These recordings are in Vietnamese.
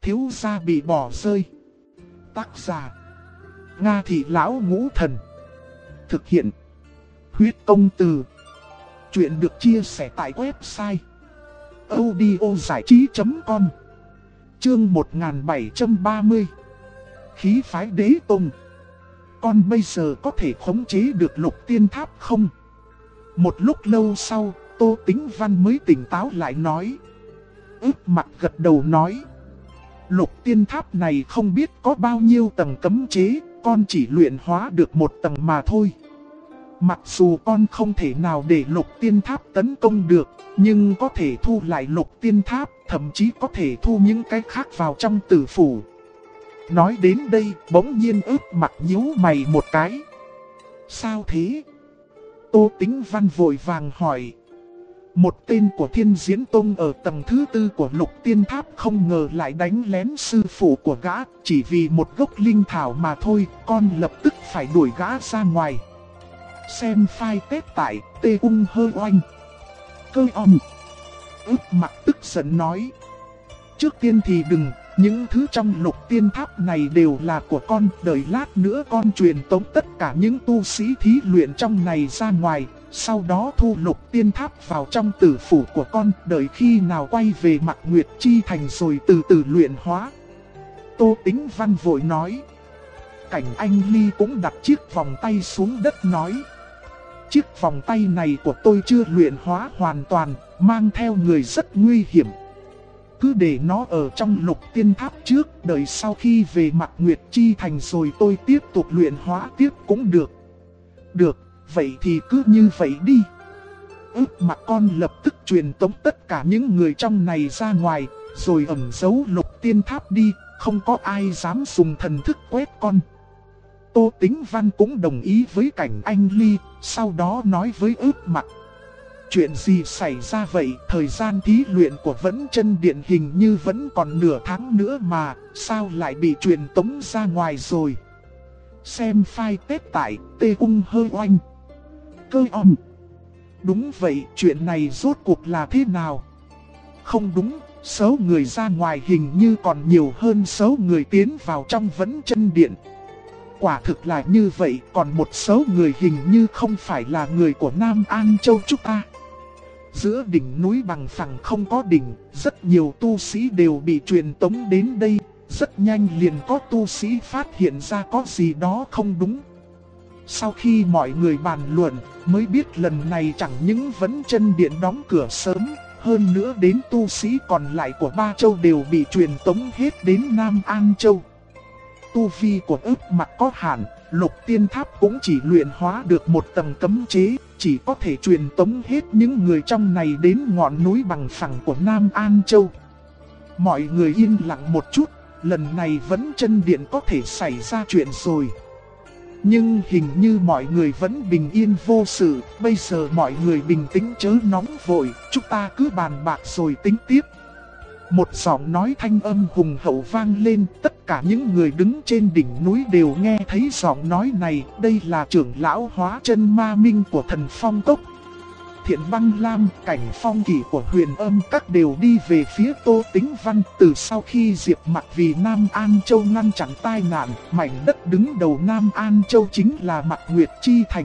Thiếu gia bị bỏ rơi. Tác giả Nga Thị Lão Ngũ Thần. Thực hiện Huyết Công Từ. Chuyện được chia sẻ tại website audiozảichí.com. Chương 1730. Khí phái đế tông. Con bây giờ có thể khống chế được Lục Tiên Tháp không? Một lúc lâu sau, Tô Tĩnh Văn mới tỉnh táo lại nói. Ước mặt gật đầu nói. Lục Tiên Tháp này không biết có bao nhiêu tầng cấm chế, con chỉ luyện hóa được một tầng mà thôi. Mặc dù con không thể nào để Lục Tiên Tháp tấn công được, nhưng có thể thu lại Lục Tiên Tháp, thậm chí có thể thu những cái khác vào trong tử phủ. Nói đến đây, bỗng nhiên ước mặt nhíu mày một cái. Sao thế? Tô Tĩnh Văn vội vàng hỏi. Một tên của Thiên Diễn Tông ở tầng thứ 4 của Lục Tiên Tháp không ngờ lại đánh lén sư phụ của gã, chỉ vì một gốc linh thảo mà thôi, con lập tức phải đuổi gã ra ngoài. Xem file tết tại t-ung-hơ-oanh. Cơ om. Ước mặt tức giận nói. Trước tiên thì đừng, những thứ trong Lục Tiên Tháp này đều là của con, đợi lát nữa con truyền tống tất cả những tu sĩ thí luyện trong này ra ngoài. Sau đó thu Lục Tiên Tháp vào trong tử phủ của con, đợi khi nào quay về Mạc Nguyệt Chi Thành rồi từ từ luyện hóa. Tô Tĩnh Văn vội nói. Cảnh Anh Ly cũng đặt chiếc vòng tay xuống đất nói. Chiếc vòng tay này của tôi chưa luyện hóa hoàn toàn, mang theo người rất nguy hiểm. Cứ để nó ở trong Lục Tiên Tháp trước, đợi sau khi về Mạc Nguyệt Chi Thành rồi tôi tiếp tục luyện hóa tiếp cũng được. Được. Vậy thì cứ như vậy đi. Ước mặt con lập tức truyền tống tất cả những người trong này ra ngoài, rồi ẩn giấu Lục Tiên Tháp đi, không có ai dám dùng thần thức quét con. Tô Tĩnh Văn cũng đồng ý với Cảnh Anh Ly, sau đó nói với ước mặt. Chuyện gì xảy ra vậy? Thời gian thí luyện của Vẫn Chân Điện hình như vẫn còn nửa tháng nữa mà, sao lại bị truyền tống ra ngoài rồi? Xem file tết tại t-ung-hơ-oanh. Cơ om. Đúng vậy, chuyện này rốt cuộc là thế nào? Không đúng, số người ra ngoài hình như còn nhiều hơn số người tiến vào trong Vẫn Chân Điện. Quả thực là như vậy, còn một số người hình như không phải là người của Nam An Châu chúng ta. Giữa đỉnh núi bằng phẳng không có đỉnh, rất nhiều tu sĩ đều bị truyền tống đến đây. Rất nhanh liền có tu sĩ phát hiện ra có gì đó không đúng. Sau khi mọi người bàn luận, mới biết lần này chẳng những Vẫn Chân Điện đóng cửa sớm, hơn nữa đến tu sĩ còn lại của Ba Châu đều bị truyền tống hết đến Nam An Châu. Tu vi của ước mặt có hạn, Lục Tiên Tháp cũng chỉ luyện hóa được một tầng cấm chế, chỉ có thể truyền tống hết những người trong này đến ngọn núi bằng phẳng của Nam An Châu. Mọi người yên lặng một chút, lần này Vẫn Chân Điện có thể xảy ra chuyện rồi. Nhưng hình như mọi người vẫn bình yên vô sự, bây giờ mọi người bình tĩnh chớ nóng vội, chúng ta cứ bàn bạc rồi tính tiếp. Một giọng nói thanh âm hùng hậu vang lên, tất cả những người đứng trên đỉnh núi đều nghe thấy giọng nói này, đây là trưởng lão Hóa Chân Ma Minh của Thần Phong Cốc. Thiện Băng Lam, Cảnh Phong Kỳ của Huyền Âm các đều đi về phía Tô Tĩnh Văn. Từ sau khi Diệp Mặc vì Nam An Châu ngăn chặn tai nạn, mảnh đất đứng đầu Nam An Châu chính là Mạc Nguyệt Chi Thành.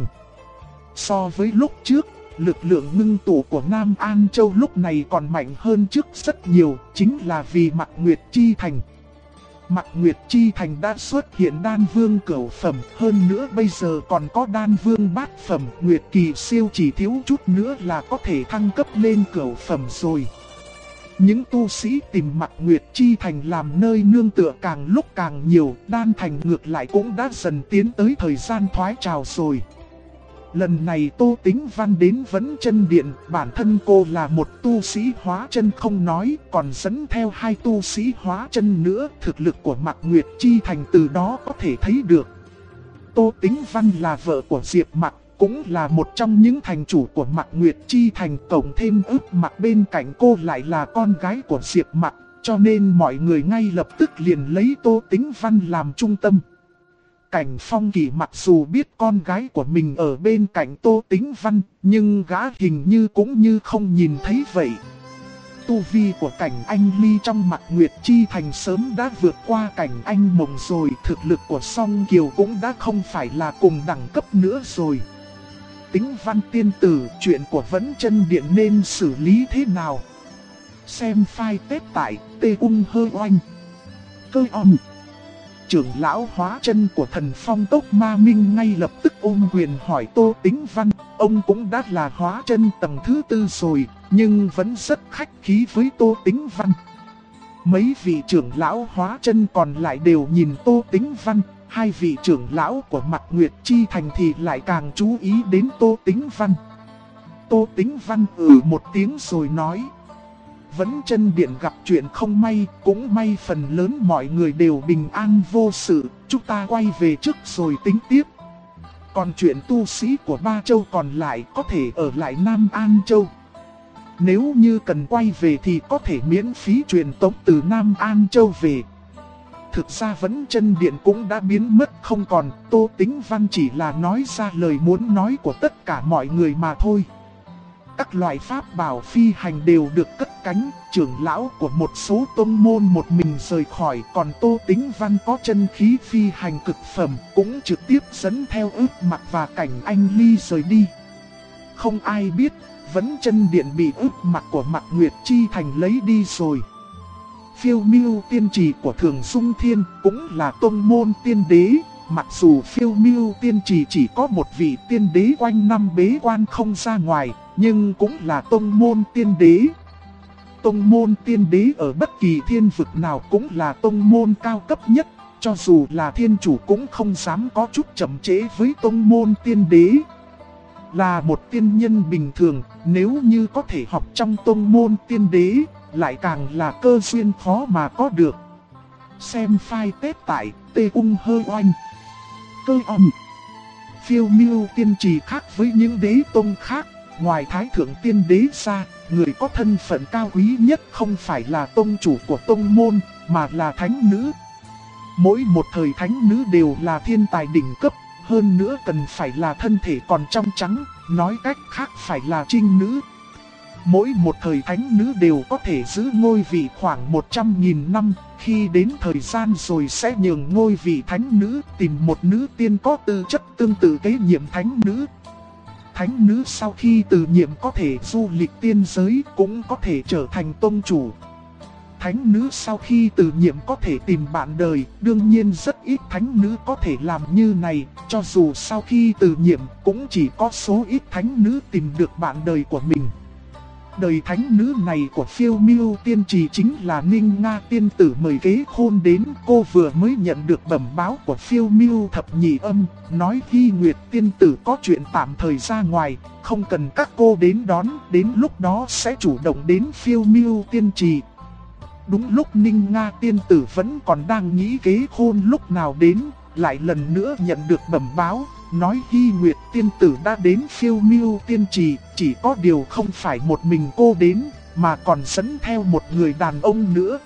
So với lúc trước, lực lượng ngưng tụ của Nam An Châu lúc này còn mạnh hơn trước rất nhiều, chính là vì Mạc Nguyệt Chi Thành. Mạc Nguyệt Chi Thành đã xuất hiện đan vương cửu phẩm, hơn nữa bây giờ còn có đan vương bát phẩm, Nguyệt Kỳ siêu chỉ thiếu chút nữa là có thể thăng cấp lên cửu phẩm rồi. Những tu sĩ tìm Mạc Nguyệt Chi Thành làm nơi nương tựa càng lúc càng nhiều, đan thành ngược lại cũng đã dần tiến tới thời gian thoái trào rồi. Lần này Tô Tĩnh Văn đến Vẫn Chân Điện, bản thân cô là một tu sĩ hóa chân không nói, còn dẫn theo hai tu sĩ hóa chân nữa, thực lực của Mạc Nguyệt Chi Thành từ đó có thể thấy được. Tô Tĩnh Văn là vợ của Diệp Mặc, cũng là một trong những thành chủ của Mạc Nguyệt Chi Thành, cộng thêm ước Mặc bên cạnh cô lại là con gái của Diệp Mặc, cho nên mọi người ngay lập tức liền lấy Tô Tĩnh Văn làm trung tâm. Cảnh Phong Kỳ mặc dù biết con gái của mình ở bên cạnh Tô Tĩnh Văn, nhưng gã hình như cũng như không nhìn thấy vậy. tu vi của Cảnh Anh Ly trong Mạc Nguyệt Chi Thành sớm đã vượt qua Cảnh Anh Mộng rồi. Thực lực của Song Kiều cũng đã không phải là cùng đẳng cấp nữa rồi. Tính Văn tiên tử, chuyện của Vẫn Chân Điện nên xử lý thế nào? Xem file tết tại t-ung-hơ-oanh. Cơ om. Trưởng lão hóa chân của Thần Phong Cốc Ma Minh ngay lập tức ôm quyền hỏi Tô Tính Văn. Ông cũng đã là hóa chân tầng thứ 4 rồi, nhưng vẫn rất khách khí với Tô Tính Văn. Mấy vị trưởng lão hóa chân còn lại đều nhìn Tô Tính Văn. Hai vị trưởng lão của Mạc Nguyệt Chi Thành thì lại càng chú ý đến Tô Tính Văn. Tô Tính Văn một tiếng rồi nói: Vẫn Chân Điện gặp chuyện không may, cũng may phần lớn mọi người đều bình an vô sự, chúng ta quay về trước rồi tính tiếp. Còn chuyện tu sĩ của ba châu còn lại có thể ở lại Nam An Châu. Nếu như cần quay về thì có thể miễn phí truyền tống từ Nam An Châu về. Thực ra Vẫn Chân Điện cũng đã biến mất không còn, Tô Tính Văn chỉ là nói ra lời muốn nói của tất cả mọi người mà thôi. Các loại pháp bảo phi hành đều được cất cánh, trưởng lão của một số tông môn một mình rời khỏi, còn Tô Tính Văn có chân khí phi hành cực phẩm, cũng trực tiếp dẫn theo Ước Mặc và Cảnh Anh Ly rời đi. Không ai biết, Vẫn Chân Điện bị Ước Mặc của Mạc Nguyệt Chi Thành lấy đi rồi. Phiêu Miêu Tiên Trì của Thường Dung Thiên cũng là tông môn tiên đế. Mặc dù Phiêu Miêu Tiên Trì chỉ có một vị tiên đế quanh năm bế quan không ra ngoài, nhưng cũng là tông môn tiên đế. Tông môn tiên đế ở bất kỳ thiên vực nào cũng là tông môn cao cấp nhất, cho dù là thiên chủ cũng không dám có chút chậm trễ với tông môn tiên đế. Là một tiên nhân bình thường, nếu như có thể học trong tông môn tiên đế, lại càng là cơ duyên khó mà có được. Xem file tết tại t-ung-hơ-oanh. Cơ om. Phiêu Miêu Tiên Trì khác với những đế tông khác, ngoài Thái Thượng Tiên Đế ra, người có thân phận cao quý nhất không phải là tông chủ của tông môn, mà là thánh nữ. Mỗi một thời thánh nữ đều là thiên tài đỉnh cấp, hơn nữa cần phải là thân thể còn trong trắng, nói cách khác phải là trinh nữ. Mỗi một thời thánh nữ đều có thể giữ ngôi vị khoảng 100.000 năm, khi đến thời gian rồi sẽ nhường ngôi vị thánh nữ, tìm một nữ tiên có tư chất tương tự kế nhiệm thánh nữ. Thánh nữ sau khi từ nhiệm có thể du lịch tiên giới, cũng có thể trở thành tông chủ. Thánh nữ sau khi từ nhiệm có thể tìm bạn đời, đương nhiên rất ít thánh nữ có thể làm như này, cho dù sau khi từ nhiệm cũng chỉ có số ít thánh nữ tìm được bạn đời của mình. Đời thánh nữ này của Phiêu Miêu Tiên Trì chính là Ninh Nga tiên tử mời Kế Khôn đến. Cô vừa mới nhận được bẩm báo của Phiêu Miêu Thập Nhị Âm, nói Hy Nguyệt tiên tử có chuyện tạm thời ra ngoài, không cần các cô đến đón, đến lúc đó sẽ chủ động đến Phiêu Miêu Tiên Trì. Đúng lúc Ninh Nga tiên tử vẫn còn đang nghĩ Kế Khôn lúc nào đến, lại lần nữa nhận được bẩm báo, nói Hy Nguyệt tiên tử đã đến Phiêu Miêu Tiên Trì, chỉ có điều không phải một mình cô đến, mà còn dẫn theo một người đàn ông nữa.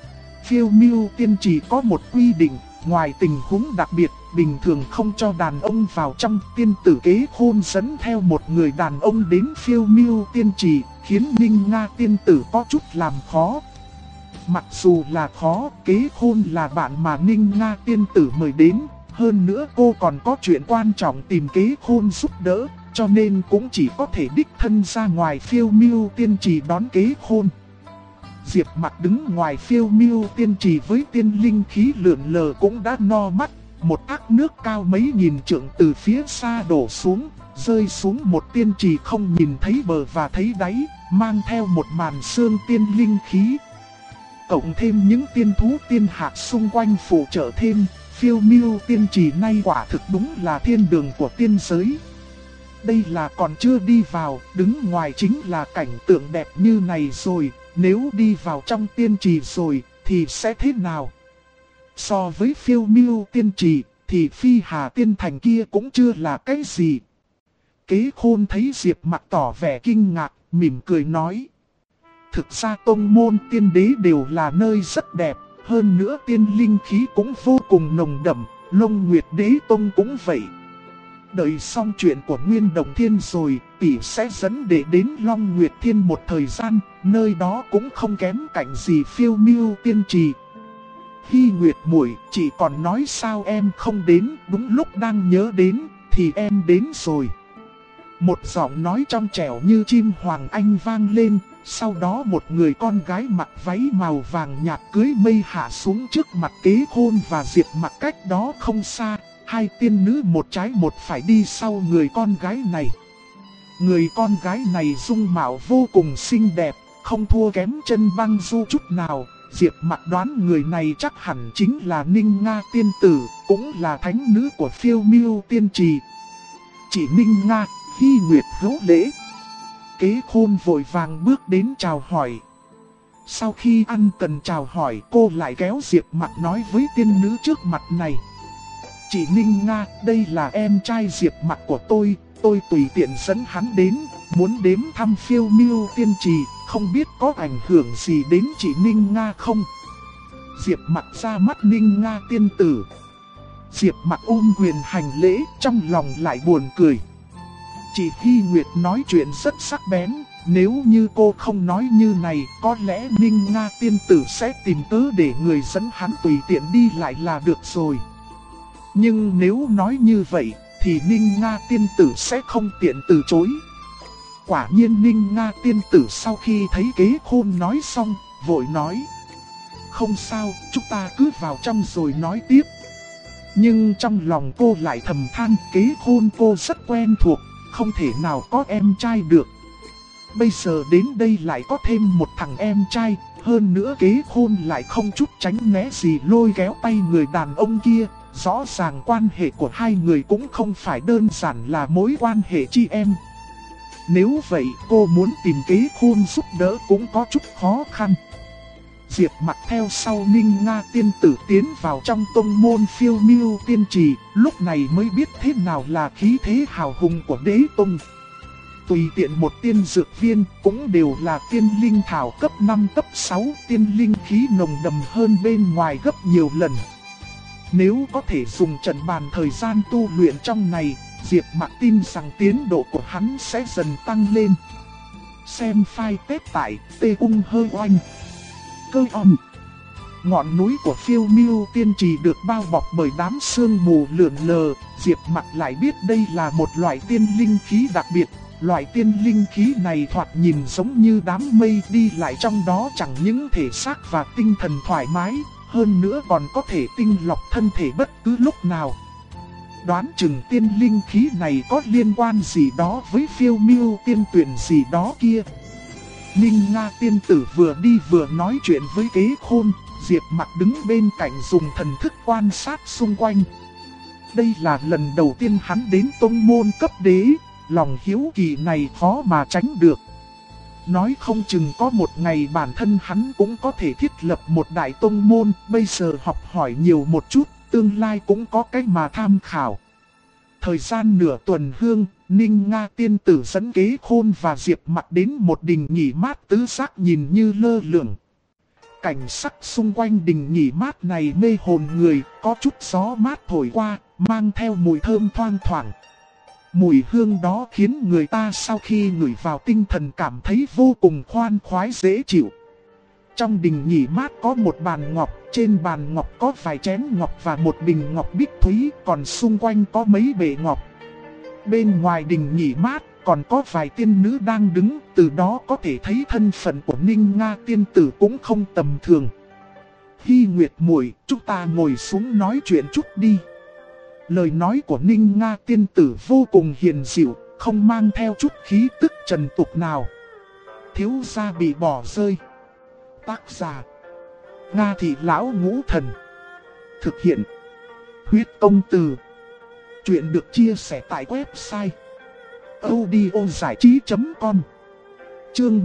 Phiêu Miêu Tiên Trì có một quy định, ngoài tình huống đặc biệt, bình thường không cho đàn ông vào trong. Tiên tử Kế Khôn dẫn theo một người đàn ông đến Phiêu Miêu Tiên Trì, khiến Ninh Nga tiên tử có chút làm khó. Mặc dù là khó, Kế Khôn là bạn mà Ninh Nga tiên tử mời đến, hơn nữa cô còn có chuyện quan trọng tìm Kế Khôn giúp đỡ, cho nên cũng chỉ có thể đích thân ra ngoài Phiêu Miêu Tiên Trì đón Kế Khôn. Diệp Mặc đứng ngoài Phiêu Miêu Tiên Trì với tiên linh khí lượn lờ cũng đã no mắt, một thác nước cao mấy nghìn trượng từ phía xa đổ xuống, rơi xuống một tiên trì không nhìn thấy bờ và thấy đáy, mang theo một màn sương tiên linh khí. Cộng thêm những tiên thú tiên hạc xung quanh phụ trợ thêm, Phiêu Miêu Tiên Trì nay quả thực đúng là thiên đường của tiên giới. Đây là còn chưa đi vào, đứng ngoài chính là cảnh tượng đẹp như này rồi, nếu đi vào trong tiên trì rồi thì sẽ thế nào? So với Phiêu Miêu Tiên Trì thì Phi Hà Tiên Thành kia cũng chưa là cái gì. Kế Khôn thấy Diệp Mặc tỏ vẻ kinh ngạc, mỉm cười nói: thực ra tông môn tiên đế đều là nơi rất đẹp, hơn nữa tiên linh khí cũng vô cùng nồng đậm, Long Nguyệt Đế Tông cũng vậy. Đợi xong chuyện của Nguyên Đồng Thiên rồi, tỷ sẽ dẫn đệ đến Long Nguyệt Thiên một thời gian, nơi đó cũng không kém cạnh gì Phiêu Miêu Tiên Trì. Hy Nguyệt muội, chị còn nói sao em không đến, đúng lúc đang nhớ đến, thì em đến rồi. Một giọng nói trong trẻo như chim hoàng anh vang lên, sau đó một người con gái mặc váy màu vàng nhạt cưới mây hạ xuống trước mặt Kế Khôn và Diệp Mặc cách đó không xa. Hai tiên nữ một trái một phải đi sau người con gái này. Người con gái này dung mạo vô cùng xinh đẹp, không thua kém Chân Băng Du chút nào. Diệp Mặc đoán người này chắc hẳn chính là Ninh Nga tiên tử, cũng là thánh nữ của Phiêu Miêu Tiên Trì. Chị Ninh Nga, Hy Nguyệt hữu lễ. Kế Khôn vội vàng bước đến chào hỏi. Sau khi ăn cần chào hỏi, cô lại kéo Diệp Mặc nói với tiên nữ trước mặt này. Chị Ninh Nga, đây là em trai Diệp Mặc của tôi tùy tiện dẫn hắn đến, muốn đếm thăm Phiêu Miêu Tiên Trì, không biết có ảnh hưởng gì đến chị Ninh Nga không? Diệp Mặc ra mắt Ninh Nga tiên tử. Diệp Mặc ôm quyền hành lễ, trong lòng lại buồn cười. Chị Hy Nguyệt nói chuyện rất sắc bén, nếu như cô không nói như này, có lẽ Ninh Nga tiên tử sẽ tìm cớ để người dẫn hắn tùy tiện đi lại là được rồi. Nhưng nếu nói như vậy, thì Ninh Nga tiên tử sẽ không tiện từ chối. Quả nhiên Ninh Nga tiên tử sau khi thấy Kế Khôn nói xong, vội nói. Không sao, chúng ta cứ vào trong rồi nói tiếp. Nhưng trong lòng cô lại thầm than Kế Khôn cô rất quen thuộc, không thể nào có em trai được. Bây giờ đến đây lại có thêm một thằng em trai, hơn nữa Kế Khôn lại không chút tránh né gì lôi kéo tay người đàn ông kia. Rõ ràng quan hệ của hai người cũng không phải đơn giản là mối quan hệ chị em. Nếu vậy cô muốn tìm Kế Khôn giúp đỡ cũng có chút khó khăn. Diệp Mặc theo sau Ninh Nga tiên tử tiến vào trong tông môn Phiêu Miêu Tiên Trì, lúc này mới biết thế nào là khí thế hào hùng của đế tông. Tùy tiện một tiên dược viên cũng đều là tiên linh thảo cấp 5 cấp 6, tiên linh khí nồng đậm hơn bên ngoài gấp nhiều lần. Nếu có thể dùng trận bàn thời gian tu luyện trong này, Diệp Mặc tin rằng tiến độ của hắn sẽ dần tăng lên. Xem file tết tại t-ung-hơ-oanh. Cơ om. Ngọn núi của Phiêu Miêu Tiên Trì được bao bọc bởi đám sương mù lượn lờ, Diệp Mặc lại biết đây là một loại tiên linh khí đặc biệt. Loại tiên linh khí này thoạt nhìn giống như đám mây đi lại trong đó, chẳng những thể xác và tinh thần thoải mái, hơn nữa còn có thể tinh lọc thân thể bất cứ lúc nào. Đoán chừng tiên linh khí này có liên quan gì đó với Phiêu Miêu tiên tuyển gì đó kia. Ninh Nga tiên tử vừa đi vừa nói chuyện với Kế Khôn, Diệp Mặc đứng bên cạnh dùng thần thức quan sát xung quanh. Đây là lần đầu tiên hắn đến tông môn cấp đế, lòng hiếu kỳ này khó mà tránh được. Nói không chừng có một ngày bản thân hắn cũng có thể thiết lập một đại tông môn, bây giờ học hỏi nhiều một chút, tương lai cũng có cách mà tham khảo. Thời gian nửa tuần hương, Ninh Nga tiên tử dẫn Kế Khôn và Diệp Mặc đến một đình nghỉ mát tứ giác nhìn như lơ lửng. Cảnh sắc xung quanh đình nghỉ mát này mê hồn người, có chút gió mát thổi qua, mang theo mùi thơm thoang thoảng. Mùi hương đó khiến người ta sau khi ngửi vào tinh thần cảm thấy vô cùng khoan khoái dễ chịu. Trong đình nghỉ mát có một bàn ngọc, trên bàn ngọc có vài chén ngọc và một bình ngọc bích thúy, còn xung quanh có mấy bể ngọc. Bên ngoài đình nghỉ mát còn có vài tiên nữ đang đứng, từ đó có thể thấy thân phận của Ninh Nga tiên tử cũng không tầm thường. Hy Nguyệt muội, chúng ta ngồi xuống nói chuyện chút đi. Lời nói của Ninh Nga tiên tử vô cùng hiền dịu, không mang theo chút khí tức trần tục nào. Thiếu gia bị bỏ rơi. Tác giả: Nga Thị Lão Ngũ Thần. Thực hiện: Huyết Công Từ. Chuyện được chia sẻ tại website audiozảichí.com. Chương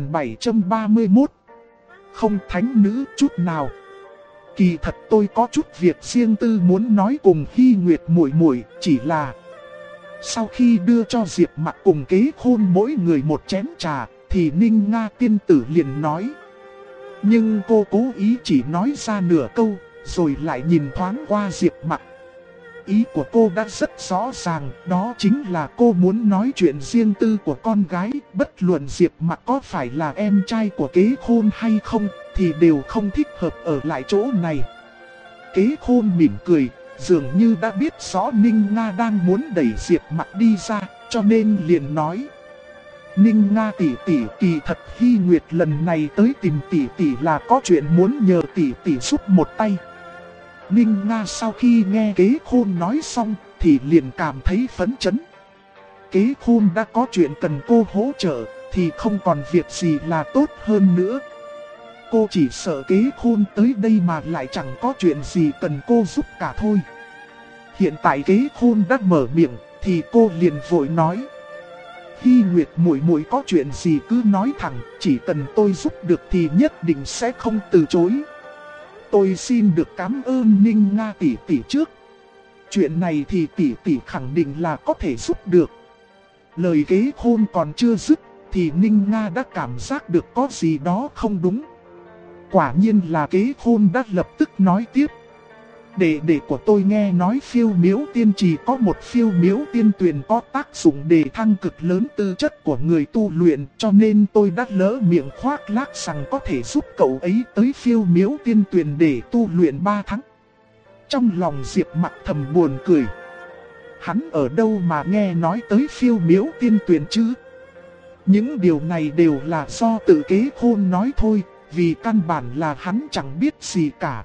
1731. Không thánh nữ chút nào. Kỳ thật tôi có chút việc riêng tư muốn nói cùng Hy Nguyệt muội muội, chỉ là sau khi đưa cho Diệp Mặc cùng Kế Khôn mỗi người một chén trà, thì Ninh Nga tiên tử liền nói. Nhưng cô cố ý chỉ nói ra nửa câu, rồi lại nhìn thoáng qua Diệp Mặc. Ý của cô đã rất rõ ràng, đó chính là cô muốn nói chuyện riêng tư của con gái. Bất luận Diệp Mặc có phải là em trai của Kế Khôn hay không, thì đều không thích hợp ở lại chỗ này. Kế Khôn mỉm cười, dường như đã biết rõ Ninh Nga đang muốn đẩy Diệp Mặc đi ra, cho nên liền nói. Ninh Nga tỷ tỷ, kỳ thật Hy Nguyệt lần này tới tìm tỷ tỷ là có chuyện muốn nhờ tỷ tỷ giúp một tay. Ninh Nga sau khi nghe Kế Khôn nói xong thì liền cảm thấy phấn chấn. Kế Khôn đã có chuyện cần cô hỗ trợ thì không còn việc gì là tốt hơn nữa. Cô chỉ sợ Kế Khôn tới đây mà lại chẳng có chuyện gì cần cô giúp cả thôi. Hiện tại Kế Khôn đã mở miệng thì cô liền vội nói. Hy Nguyệt muội muội có chuyện gì cứ nói thẳng, chỉ cần tôi giúp được thì nhất định sẽ không từ chối. Tôi xin được cảm ơn Ninh Nga tỷ tỷ trước. Chuyện này thì tỷ tỷ khẳng định là có thể giúp được. Lời Kế Khôn còn chưa dứt thì Ninh Nga đã cảm giác được có gì đó không đúng. Quả nhiên là Kế Khôn đã lập tức nói tiếp. Đệ của tôi nghe nói phiêu miếu tiên trì có một phiêu miếu tiên tuyền có tác dụng để thăng cực lớn tư chất của người tu luyện, cho nên tôi đã lỡ miệng khoác lác rằng có thể giúp cậu ấy tới phiêu miếu tiên tuyền để tu luyện 3 tháng. Trong lòng Diệp Mặc thầm buồn cười. Hắn ở đâu mà nghe nói tới phiêu miếu tiên tuyền chứ? Những điều này đều là do tự Kế Khôn nói thôi, vì căn bản là hắn chẳng biết gì cả.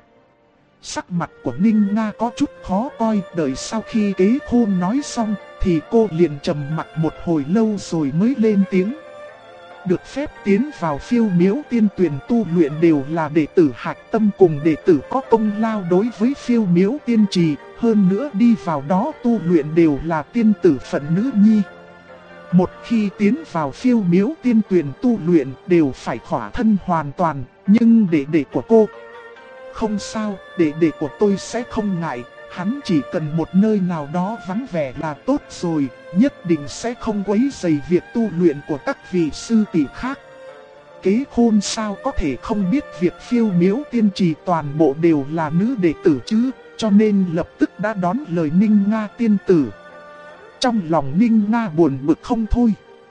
Sắc mặt của Ninh Nga có chút khó coi, đợi sau khi Kế Khôn nói xong thì cô liền trầm mặc một hồi lâu rồi mới lên tiếng. Được phép tiến vào phiêu miếu tiên tuyền tu luyện đều là đệ tử Hạch Tâm cùng đệ tử có công lao đối với phiêu miếu tiên trì, hơn nữa đi vào đó tu luyện đều là tiên tử phận nữ nhi. Một khi tiến vào phiêu miếu tiên tuyền tu luyện đều phải khỏa thân hoàn toàn, nhưng đệ của cô... Không sao, đệ của tôi sẽ không ngại, hắn chỉ cần một nơi nào đó vắng vẻ là tốt rồi, nhất định sẽ không quấy rầy việc tu luyện của các vị sư tỷ khác. Kế Khôn sao có thể không biết việc phiêu miếu tiên trì toàn bộ đều là nữ đệ tử chứ, cho nên lập tức đã đón lời Ninh Nga tiên tử. Trong lòng Ninh Nga buồn bực không thôi.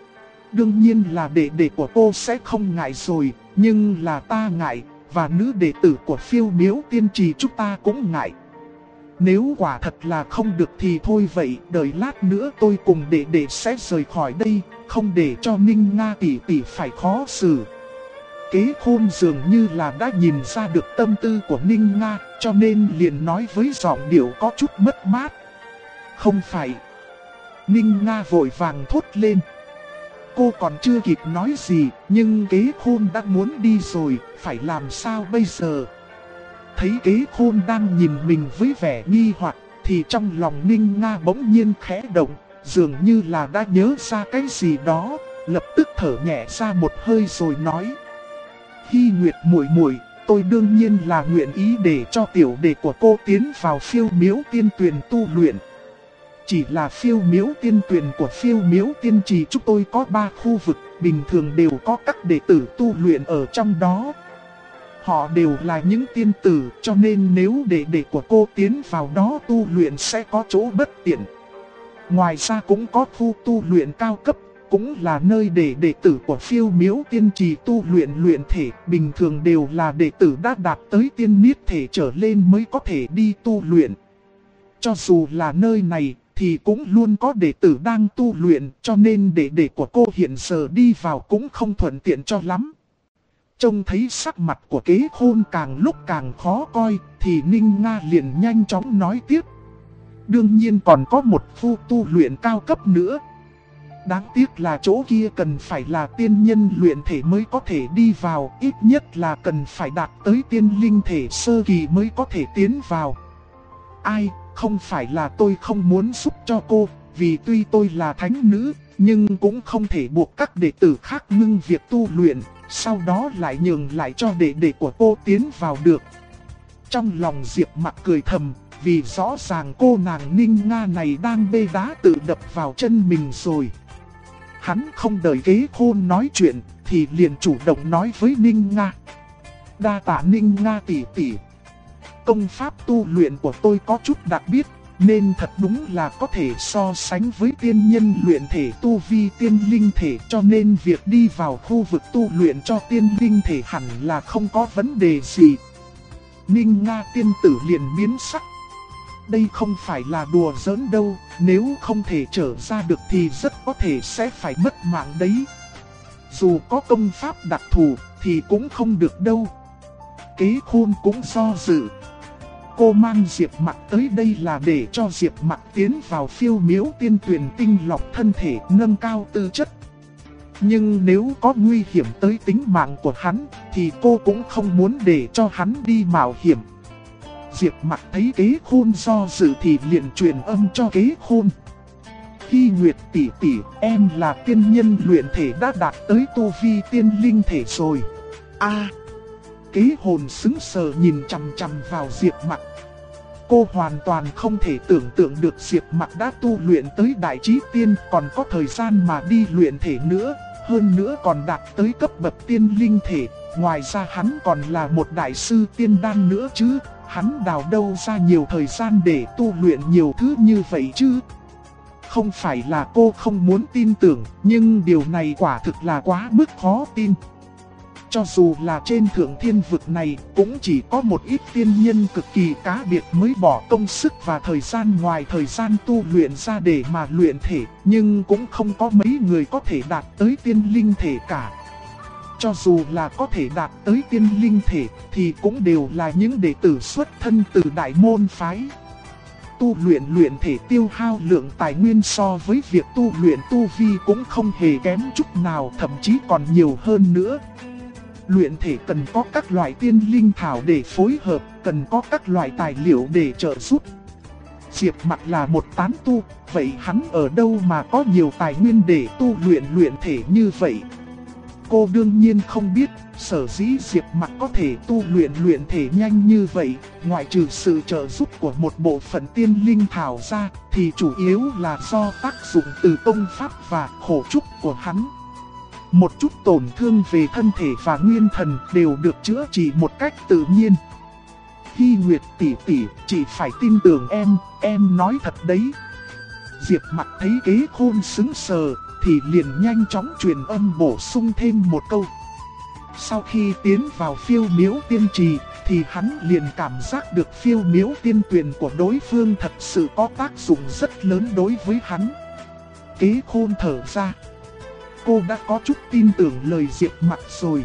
Đương nhiên là đệ của cô sẽ không ngại rồi, nhưng là ta ngại. Và nữ đệ tử của phiêu miếu tiên trì chúng ta cũng ngại. Nếu quả thật là không được thì thôi vậy, đợi lát nữa tôi cùng đệ sẽ rời khỏi đây, không để cho Ninh Nga tỷ tỷ phải khó xử. Kế Khôn dường như là đã nhìn ra được tâm tư của Ninh Nga, cho nên liền nói với giọng điệu có chút mất mát. Không phải. Ninh Nga vội vàng thốt lên. Cô còn chưa kịp nói gì, nhưng Kế Khôn đã muốn đi rồi, phải làm sao bây giờ? Thấy Kế Khôn đang nhìn mình với vẻ nghi hoặc, thì trong lòng Ninh Nga bỗng nhiên khẽ động, dường như là đã nhớ ra cái gì đó, lập tức thở nhẹ ra một hơi rồi nói. Hy Nguyệt muội muội, tôi đương nhiên là nguyện ý để cho tiểu đệ của cô tiến vào phiêu miếu tiên tuyền tu luyện. Chỉ là phiêu miếu tiên tuyền của phiêu miếu tiên trì chúng tôi có 3 khu vực, bình thường đều có các đệ tử tu luyện ở trong đó. Họ đều là những tiên tử, cho nên nếu đệ của cô tiến vào đó tu luyện sẽ có chỗ bất tiện. Ngoài ra cũng có khu tu luyện cao cấp, cũng là nơi để đệ tử của phiêu miếu tiên trì tu luyện thể, bình thường đều là đệ tử đã đạt tới tiên niết thể trở lên mới có thể đi tu luyện. Cho dù là nơi này thì cũng luôn có đệ tử đang tu luyện, cho nên đệ của cô hiện giờ đi vào cũng không thuận tiện cho lắm. Trông thấy sắc mặt của Kế Khôn càng lúc càng khó coi, thì Ninh Nga liền nhanh chóng nói tiếp. Đương nhiên còn có một khu tu luyện cao cấp nữa. Đáng tiếc là chỗ kia cần phải là tiên nhân luyện thể mới có thể đi vào, ít nhất là cần phải đạt tới tiên linh thể sơ kỳ mới có thể tiến vào. Ai, không phải là tôi không muốn giúp cho cô, vì tuy tôi là thánh nữ, nhưng cũng không thể buộc các đệ tử khác ngưng việc tu luyện, sau đó lại nhường lại cho đệ của cô tiến vào được. Trong lòng Diệp Mặc cười thầm, vì rõ ràng cô nàng Ninh Nga này đang bê đá tự đập vào chân mình rồi. Hắn không đợi Kế Khôn nói chuyện, thì liền chủ động nói với Ninh Nga. Đa tạ Ninh Nga tỷ tỷ. Công pháp tu luyện của tôi có chút đặc biệt, Nên thật đúng là có thể so sánh với tiên nhân luyện thể tu vi tiên linh thể, cho nên việc đi vào khu vực tu luyện cho tiên linh thể hẳn là không có vấn đề gì. Ninh Nga tiên tử liền biến sắc. Đây không phải là đùa giỡn đâu, nếu không thể trở ra được thì rất có thể sẽ phải mất mạng đấy. Dù có công pháp đặc thù thì cũng không được đâu. Kế Khôn cũng do dự. Cô mang Diệp Mặc tới đây là để cho Diệp Mặc tiến vào phiêu miếu tiên tuyển tinh lọc thân thể, nâng cao tư chất. Nhưng nếu có nguy hiểm tới tính mạng của hắn thì cô cũng không muốn để cho hắn đi mạo hiểm. Diệp Mặc thấy Kế Khôn do dự thì liền truyền âm cho Kế Khôn. Hy Nguyệt tỷ tỷ, em là tiên nhân luyện thể đã đạt tới tu vi tiên linh thể rồi. Kế Hồn sững sờ nhìn chằm chằm vào Diệp Mặc. Cô hoàn toàn không thể tưởng tượng được Diệp Mặc đã tu luyện tới đại chí tiên, còn có thời gian mà đi luyện thể nữa, hơn nữa còn đạt tới cấp bậc tiên linh thể. Ngoài ra hắn còn là một đại sư tiên đan nữa chứ, hắn đào đâu ra nhiều thời gian để tu luyện nhiều thứ như vậy chứ. Không phải là cô không muốn tin tưởng, nhưng điều này quả thực là quá mức khó tin. Cho dù là trên thượng thiên vực này, cũng chỉ có một ít tiên nhân cực kỳ cá biệt mới bỏ công sức và thời gian ngoài thời gian tu luyện ra để mà luyện thể, nhưng cũng không có mấy người có thể đạt tới tiên linh thể cả. Cho dù là có thể đạt tới tiên linh thể, thì cũng đều là những đệ tử xuất thân từ đại môn phái. Tu luyện thể tiêu hao lượng tài nguyên so với việc tu luyện tu vi cũng không hề kém chút nào, thậm chí còn nhiều hơn nữa. Luyện thể cần có các loại tiên linh thảo để phối hợp, cần có các loại tài liệu để trợ giúp. Diệp Mặc là một tán tu, vậy hắn ở đâu mà có nhiều tài nguyên để tu luyện thể như vậy? Cô đương nhiên không biết, sở dĩ Diệp Mặc có thể tu luyện thể nhanh như vậy, ngoại trừ sự trợ giúp của một bộ phận tiên linh thảo ra, thì chủ yếu là do tác dụng từ công pháp và khổ trúc của hắn. Một chút tổn thương về thân thể và nguyên thần đều được chữa trị một cách tự nhiên. Hy Nguyệt tỷ tỷ, chỉ phải tin tưởng em nói thật đấy. Diệp Mặc thấy Kế Khôn sững sờ thì liền nhanh chóng truyền âm bổ sung thêm một câu. Sau khi tiến vào phiêu miếu tiên trì thì hắn liền cảm giác được phiêu miếu tiên tuyền của đối phương thật sự có tác dụng rất lớn đối với hắn. Kế Khôn thở ra. Cô đã có chút tin tưởng lời Diệp Mặc rồi.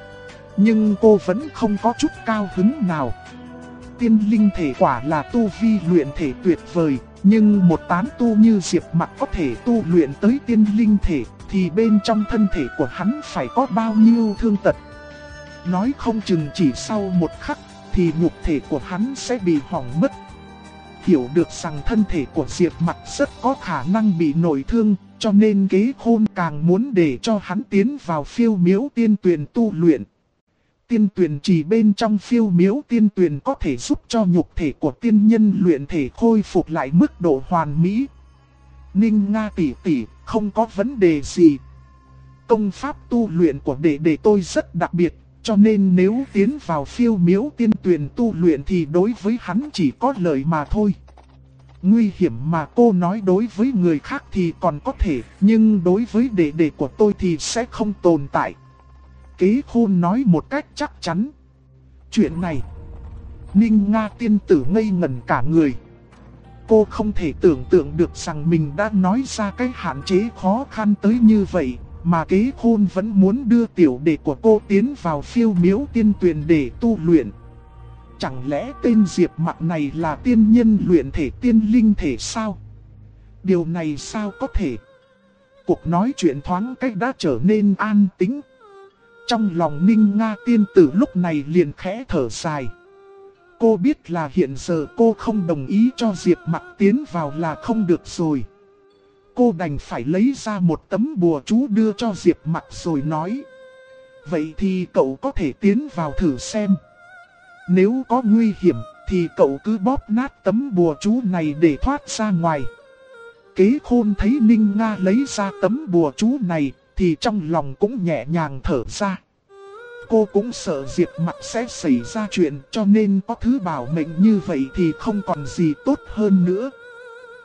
Nhưng cô vẫn không có chút cao hứng nào. Tiên linh thể quả là tu vi luyện thể tuyệt vời, nhưng một tán tu như Diệp Mặc có thể tu luyện tới tiên linh thể, thì bên trong thân thể của hắn phải có bao nhiêu thương tật. Nói không chừng chỉ sau một khắc, thì nhục thể của hắn sẽ bị hỏng mất. Hiểu được rằng thân thể của Diệp Mặc rất có khả năng bị nội thương, cho nên Kế Khôn càng muốn để cho hắn tiến vào phiêu miếu tiên tuyền tu luyện. Tiên tuyền chỉ bên trong phiêu miếu tiên tuyền có thể giúp cho nhục thể của tiên nhân luyện thể khôi phục lại mức độ hoàn mỹ. Ninh Nga tỷ tỷ, không có vấn đề gì. Công pháp tu luyện của đệ tôi rất đặc biệt, cho nên nếu tiến vào phiêu miếu tiên tuyền tu luyện thì đối với hắn chỉ có lợi mà thôi. Nguy hiểm mà cô nói đối với người khác thì còn có thể, nhưng đối với đệ của tôi thì sẽ không tồn tại. Kế Khôn nói một cách chắc chắn. Chuyện này, Ninh Nga tiên tử ngây ngẩn cả người. Cô không thể tưởng tượng được rằng mình đã nói ra cái hạn chế khó khăn tới như vậy, mà Kế Khôn vẫn muốn đưa tiểu đệ của cô tiến vào phiêu miếu tiên tuyền để tu luyện. Chẳng lẽ tên Diệp Mặc này là tiên nhân luyện thể tiên linh thể sao? Điều này sao có thể? Cuộc nói chuyện thoáng cách đã trở nên an tĩnh. Trong lòng Ninh Nga tiên tử lúc này liền khẽ thở dài. Cô biết là hiện giờ cô không đồng ý cho Diệp Mặc tiến vào là không được rồi. Cô đành phải lấy ra một tấm bùa chú đưa cho Diệp Mặc rồi nói. Vậy thì cậu có thể tiến vào thử xem. Nếu có nguy hiểm thì cậu cứ bóp nát tấm bùa chú này để thoát ra ngoài. Kế Khôn thấy Ninh Nga lấy ra tấm bùa chú này thì trong lòng cũng nhẹ nhàng thở ra. Cô cũng sợ Diệp Mặc sẽ xảy ra chuyện, cho nên có thứ bảo mệnh như vậy thì không còn gì tốt hơn nữa.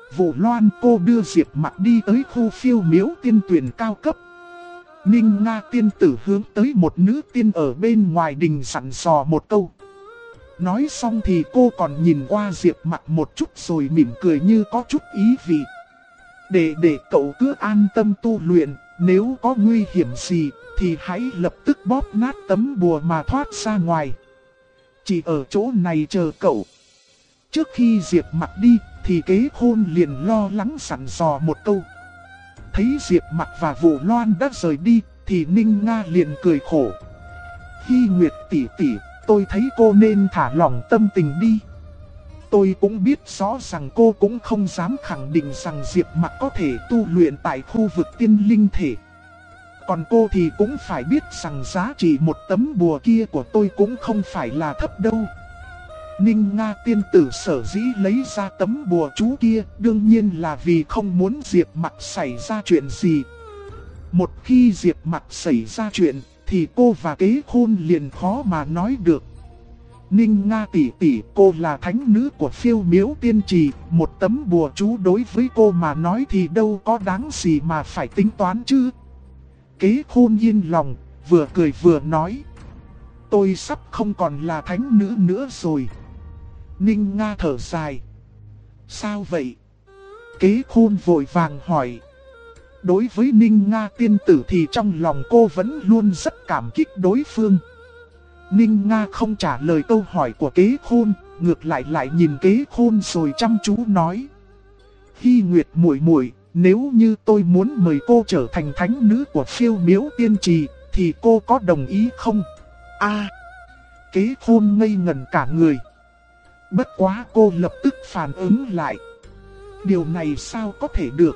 Vũ Loan, cô đưa Diệp Mặc đi tới khu phiêu miếu tiên tuyển cao cấp. Ninh Nga tiên tử hướng tới một nữ tiên ở bên ngoài đình dặn dò một câu. Nói xong thì cô còn nhìn qua Diệp Mặc một chút rồi mỉm cười như có chút ý vị. Để cậu cứ an tâm tu luyện, nếu có nguy hiểm gì thì hãy lập tức bóp nát tấm bùa mà thoát ra ngoài. Chỉ ở chỗ này chờ cậu. Trước khi Diệp Mặc đi thì Kế Khôn liền lo lắng dặn dò một câu. Thấy Diệp Mặc và Vũ Loan đã rời đi thì Ninh Nga liền cười khổ. Hy Nguyệt tỷ tỷ, tôi thấy cô nên thả lỏng tâm tình đi. Tôi cũng biết rõ rằng cô cũng không dám khẳng định rằng Diệp Mặc có thể tu luyện tại khu vực tiên linh thể. Còn cô thì cũng phải biết rằng giá trị một tấm bùa kia của tôi cũng không phải là thấp đâu. Ninh Nga tiên tử sở dĩ lấy ra tấm bùa chú kia đương nhiên là vì không muốn Diệp Mặc xảy ra chuyện gì. Một khi Diệp Mặc xảy ra chuyện thì cô và Kế Khôn liền khó mà nói được. Ninh Nga tỷ tỷ, cô là thánh nữ của phiêu miếu tiên trì, một tấm bùa chú đối với cô mà nói thì đâu có đáng gì mà phải tính toán chứ. Kế Khôn yên lòng, vừa cười vừa nói. Tôi sắp không còn là thánh nữ nữa rồi. Ninh Nga thở dài. Sao vậy? Kế Khôn vội vàng hỏi. Đối với Ninh Nga tiên tử thì trong lòng cô vẫn luôn rất cảm kích đối phương. Ninh Nga không trả lời câu hỏi của Kế Khôn, ngược lại nhìn Kế Khôn rồi chăm chú nói. Hy Nguyệt muội muội, nếu như tôi muốn mời cô trở thành thánh nữ của phiêu miếu tiên trì thì cô có đồng ý không? Kế Khôn ngây ngẩn cả người. Bất quá cô lập tức phản ứng lại. Điều này sao có thể được?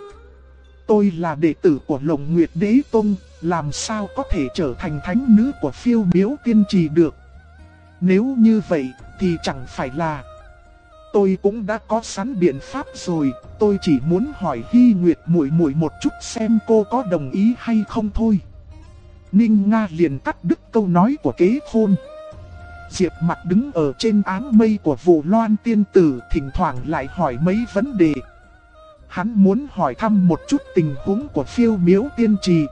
Tôi là đệ tử của Lồng Nguyệt Đế Tông, làm sao có thể trở thành thánh nữ của phiêu miếu tiên trì được? Nếu như vậy thì chẳng phải là... Tôi cũng đã có sẵn biện pháp rồi, tôi chỉ muốn hỏi Hy Nguyệt muội muội một chút xem cô có đồng ý hay không thôi. Ninh Nga liền cắt đứt câu nói của Kế Khôn. Diệp Mặc đứng ở trên áng mây của Vũ Loan tiên tử, thỉnh thoảng lại hỏi mấy vấn đề. Hắn muốn hỏi thăm một chút tình huống của phiêu miếu tiên trì.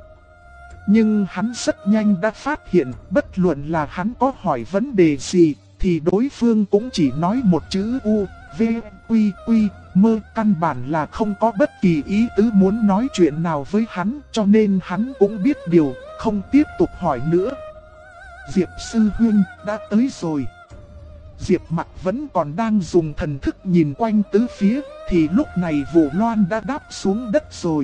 Nhưng hắn rất nhanh đã phát hiện, bất luận là hắn có hỏi vấn đề gì thì đối phương cũng chỉ nói một chữ U, V, Quy, Quy, Mơ. Căn bản là không có bất kỳ ý tứ muốn nói chuyện nào với hắn, cho nên hắn cũng biết điều, không tiếp tục hỏi nữa. Diệp sư huynh đã tới rồi. Diệp Mặc vẫn còn đang dùng thần thức nhìn quanh tứ phía, thì lúc này Vũ Loan đã đáp xuống đất rồi.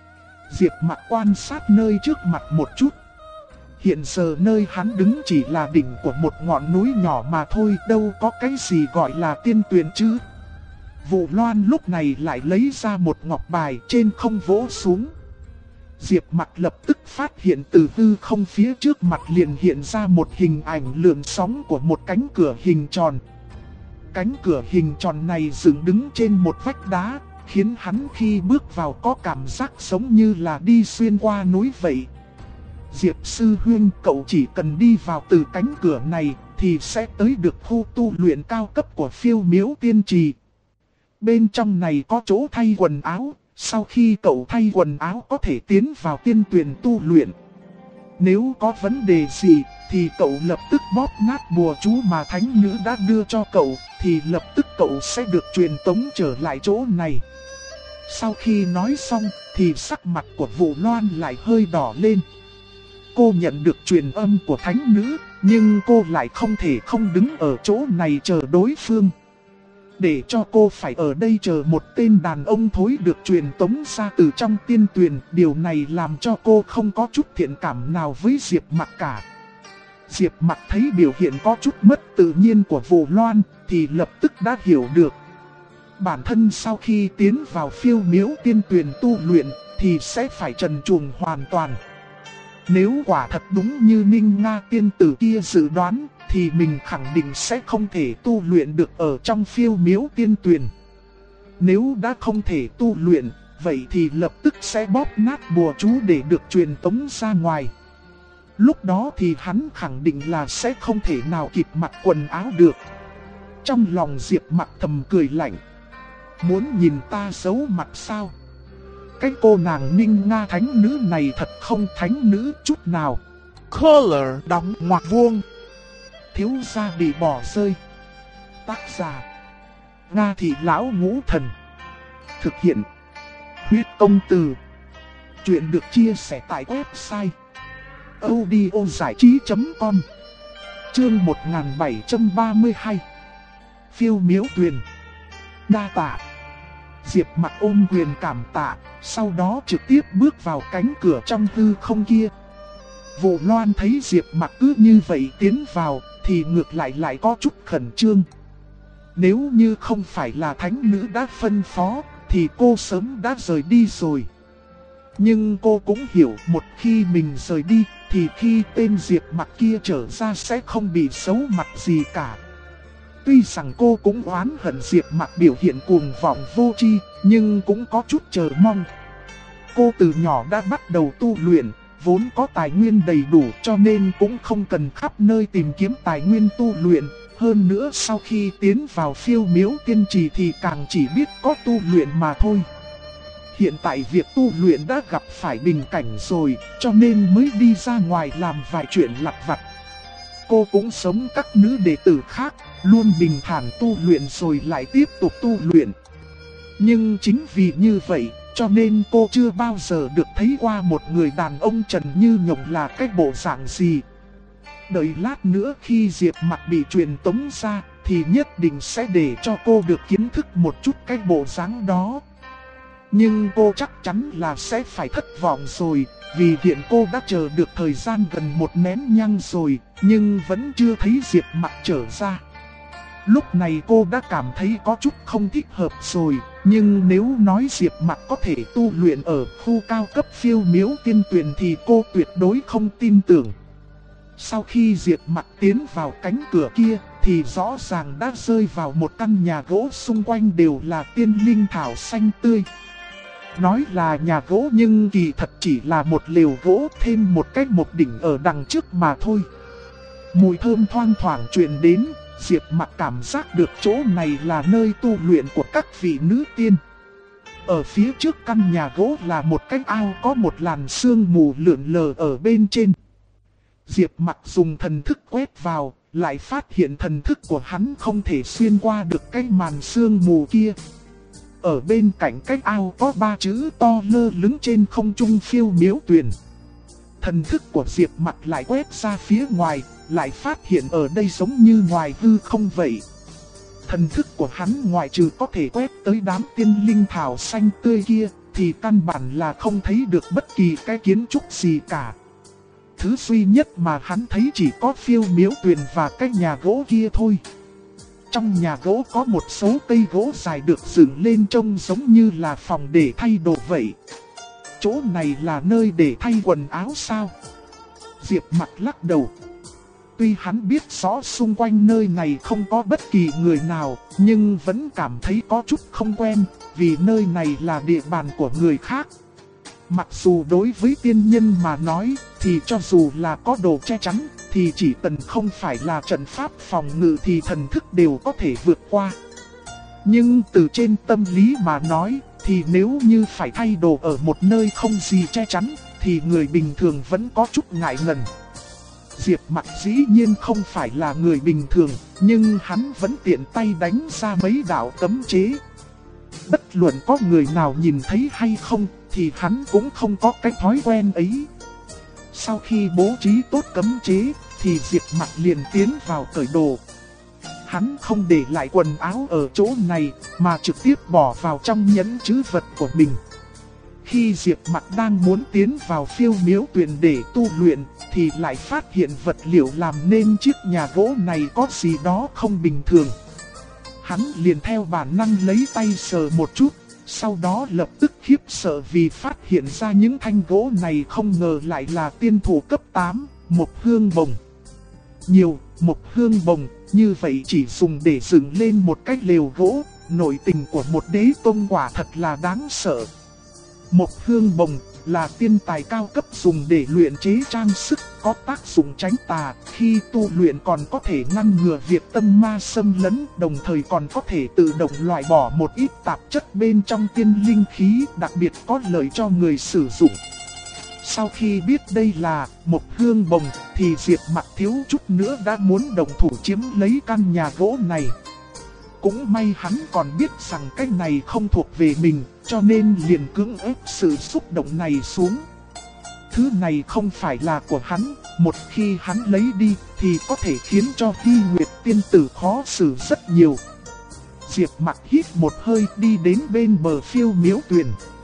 Diệp Mặc quan sát nơi trước mặt một chút. Hiện giờ nơi hắn đứng chỉ là đỉnh của một ngọn núi nhỏ mà thôi, đâu có cái gì gọi là tiên tuyền chứ. Vũ Loan lúc này lại lấy ra một ngọc bài trên không vỗ xuống. Diệp Mặc lập tức phát hiện từ hư không phía trước mặt liền hiện ra một hình ảnh lượn sóng của một cánh cửa hình tròn. Cánh cửa hình tròn này dựng đứng trên một vách đá, khiến hắn khi bước vào có cảm giác giống như là đi xuyên qua núi vậy. Diệp sư huynh, cậu chỉ cần đi vào từ cánh cửa này thì sẽ tới được khu tu luyện cao cấp của phiêu miếu tiên trì. Bên trong này có chỗ thay quần áo, sau khi cậu thay quần áo có thể tiến vào tiên tuyển tu luyện. Nếu có vấn đề gì thì cậu lập tức bóp nát bùa chú mà thánh nữ đã đưa cho cậu, thì lập tức cậu sẽ được truyền tống trở lại chỗ này. Sau khi nói xong thì sắc mặt của Vũ Loan lại hơi đỏ lên. Cô nhận được truyền âm của thánh nữ, nhưng cô lại không thể không đứng ở chỗ này chờ đối phương. Để cho cô phải ở đây chờ một tên đàn ông thối được truyền tống ra từ trong tiên tuyền, điều này làm cho cô không có chút thiện cảm nào với Diệp Mặc cả. Diệp Mặc thấy biểu hiện có chút mất tự nhiên của Vũ Loan thì lập tức đã hiểu được. Bản thân sau khi tiến vào phiêu miếu tiên tuyền tu luyện thì sẽ phải trần truồng hoàn toàn. Nếu quả thật đúng như Ninh Nga tiên tử kia dự đoán thì mình khẳng định sẽ không thể tu luyện được ở trong phiêu miếu tiên tuyền. Nếu đã không thể tu luyện, vậy thì lập tức sẽ bóp nát bùa chú để được truyền tống ra ngoài. Lúc đó thì hắn khẳng định là sẽ không thể nào kịp mặc quần áo được. Trong lòng Diệp Mặc thầm cười lạnh. Muốn nhìn ta xấu mặt sao? Cái cô nàng Ninh Nga thánh nữ này thật không thánh nữ chút nào. Color đóng ngoặc vuông. Thiếu gia bị bỏ rơi. Tác giả Nga Thị Lão Ngũ Thần. Thực hiện Huyết Công Từ. Chuyện được chia sẻ tại website audiozảichí.com. Chương 1732. Phiêu miếu tuyền. Đa tạ. Diệp Mặc ôm quyền cảm tạ, sau đó trực tiếp bước vào cánh cửa trong hư không kia. Vụ Loan thấy Diệp Mặc cứ như vậy tiến vào, thì ngược lại có chút khẩn trương. Nếu như không phải là thánh nữ đã phân phó, thì cô sớm đã rời đi rồi. Nhưng cô cũng hiểu một khi mình rời đi, thì khi tên Diệp Mặc kia trở ra sẽ không bị xấu mặt gì cả. Tuy rằng cô cũng oán hận Diệp Mặc biểu hiện cuồng vọng vô tri, nhưng cũng có chút chờ mong. Cô từ nhỏ đã bắt đầu tu luyện, vốn có tài nguyên đầy đủ cho nên cũng không cần khắp nơi tìm kiếm tài nguyên tu luyện. Hơn nữa sau khi tiến vào phiêu miếu tiên trì thì càng chỉ biết có tu luyện mà thôi. Hiện tại việc tu luyện đã gặp phải bình cảnh rồi, cho nên mới đi ra ngoài làm vài chuyện lặt vặt. Cô cũng sống các nữ đệ tử khác, luôn bình thản tu luyện rồi lại tiếp tục tu luyện. Nhưng chính vì như vậy, cho nên cô chưa bao giờ được thấy qua một người đàn ông Trần Như Nhộng là cái bộ dạng gì. Đợi lát nữa khi Diệp Mặc bị truyền tống ra, thì nhất định sẽ để cho cô được kiến thức một chút cái bộ dáng đó. Nhưng cô chắc chắn là sẽ phải thất vọng rồi, vì hiện cô đã chờ được thời gian gần một nén nhang rồi, nhưng vẫn chưa thấy Diệp Mặc trở ra. Lúc này cô đã cảm thấy có chút không thích hợp rồi, nhưng nếu nói Diệp Mặc có thể tu luyện ở khu cao cấp phiêu miếu tiên tuyền thì cô tuyệt đối không tin tưởng. Sau khi Diệp Mặc tiến vào cánh cửa kia, thì rõ ràng đã rơi vào một căn nhà gỗ xung quanh đều là tiên linh thảo xanh tươi. Nói là nhà gỗ nhưng kỳ thật chỉ là một lều gỗ thêm một cái mộc đỉnh ở đằng trước mà thôi. Mùi thơm thoang thoảng truyền đến, Diệp Mặc cảm giác được chỗ này là nơi tu luyện của các vị nữ tiên. Ở phía trước căn nhà gỗ là một cái ao có một làn sương mù lượn lờ ở bên trên. Diệp Mặc dùng thần thức quét vào, lại phát hiện thần thức của hắn không thể xuyên qua được cái màn sương mù kia. Ở bên cạnh cái ao có 3 chữ to lơ lửng trên không trung phiêu miếu tuyền. Thần thức của Diệp Mặc lại quét ra phía ngoài, lại phát hiện ở đây giống như ngoài hư không vậy. Thần thức của hắn ngoại trừ có thể quét tới đám tiên linh thảo xanh tươi kia, thì căn bản là không thấy được bất kỳ cái kiến trúc gì cả. Thứ duy nhất mà hắn thấy chỉ có phiêu miếu tuyền và cái nhà gỗ kia thôi. Trong nhà gỗ có một số cây gỗ dài được dựng lên trông giống như là phòng để thay đồ vậy. Chỗ này là nơi để thay quần áo sao? Diệp Mặc lắc đầu. Tuy hắn biết rõ xung quanh nơi này không có bất kỳ người nào, nhưng vẫn cảm thấy có chút không quen, vì nơi này là địa bàn của người khác. Mặc dù đối với tiên nhân mà nói, thì cho dù là có đồ che chắn, thì chỉ cần không phải là trận pháp phòng ngự thì thần thức đều có thể vượt qua. Nhưng từ trên tâm lý mà nói, thì nếu như phải thay đồ ở một nơi không gì che chắn, thì người bình thường vẫn có chút ngại ngần. Diệp Mặc dĩ nhiên không phải là người bình thường, nhưng hắn vẫn tiện tay đánh ra mấy đạo cấm chế. Bất luận có người nào nhìn thấy hay không, thì hắn cũng không có cái thói quen ấy. Sau khi bố trí tốt cấm chế, thì Diệp Mặc liền tiến vào cởi đồ. Hắn không để lại quần áo ở chỗ này, mà trực tiếp bỏ vào trong nhẫn trữ vật của mình. Khi Diệp Mặc đang muốn tiến vào phiêu miếu tuyền để tu luyện, thì lại phát hiện vật liệu làm nên chiếc nhà gỗ này có gì đó không bình thường. Hắn liền theo bản năng lấy tay sờ một chút, sau đó lập tức khiếp sợ vì phát hiện ra những thanh gỗ này không ngờ lại là tiên thủ cấp 8, một hương bồng. Nhiều, một hương bồng, như vậy chỉ dùng để dựng lên một cái lều gỗ, nội tình của một đế tôn quả thật là đáng sợ. Một hương bồng, là tiên tài cao cấp dùng để luyện chế trang sức, có tác dụng tránh tà, khi tu luyện còn có thể ngăn ngừa việc tâm ma xâm lấn, đồng thời còn có thể tự động loại bỏ một ít tạp chất bên trong tiên linh khí, đặc biệt có lợi cho người sử dụng. Sau khi biết đây là một hương bồng thì Diệp Mặc thiếu chút nữa đã muốn động thủ chiếm lấy căn nhà gỗ này. Cũng may hắn còn biết rằng cái này không thuộc về mình, cho nên liền cưỡng ép sự xúc động này xuống. Thứ này không phải là của hắn, một khi hắn lấy đi thì có thể khiến cho Hy Nguyệt tiên tử khó xử rất nhiều. Diệp Mặc hít một hơi đi đến bên bờ Phiêu Miếu Tuyền.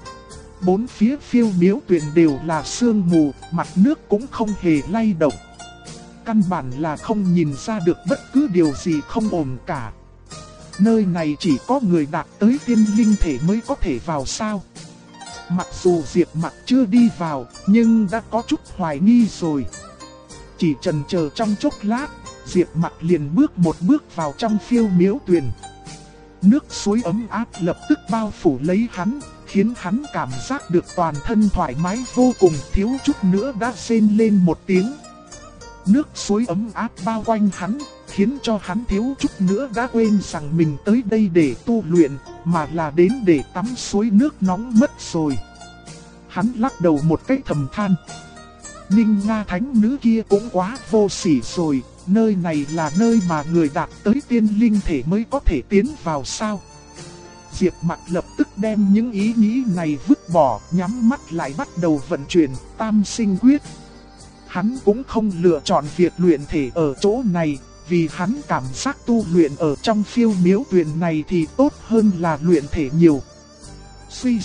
Bốn phía Phiêu Miếu Tuyền đều là sương mù, mặt nước cũng không hề lay động. Căn bản là không nhìn ra được bất cứ điều gì không ổn cả. Nơi này chỉ có người đạt tới tiên linh thể mới có thể vào sao? Mặc dù Diệp Mặc chưa đi vào, nhưng đã có chút hoài nghi rồi. Chỉ chần chờ trong chốc lát, Diệp Mặc liền bước một bước vào trong Phiêu Miếu Tuyền. Nước suối ấm áp lập tức bao phủ lấy hắn, khiến hắn cảm giác được toàn thân thoải mái vô cùng, thiếu chút nữa đã rên lên một tiếng. Nước suối ấm áp bao quanh hắn, khiến cho hắn thiếu chút nữa đã quên rằng mình tới đây để tu luyện, mà là đến để tắm suối nước nóng mất rồi. Hắn lắc đầu một cái thầm than. Ninh Nga thánh nữ kia cũng quá vô sỉ rồi, nơi này là nơi mà người đạt tới tiên linh thể mới có thể tiến vào sao? Diệp Mặc lập tức đem những ý nghĩ này vứt bỏ, nhắm mắt lại bắt đầu vận chuyển Tam Sinh Quyết. Hắn cũng không lựa chọn việc luyện thể ở chỗ này, vì hắn cảm giác tu luyện ở trong Phiêu Miếu Tuyền này thì tốt hơn là luyện thể nhiều. Suy.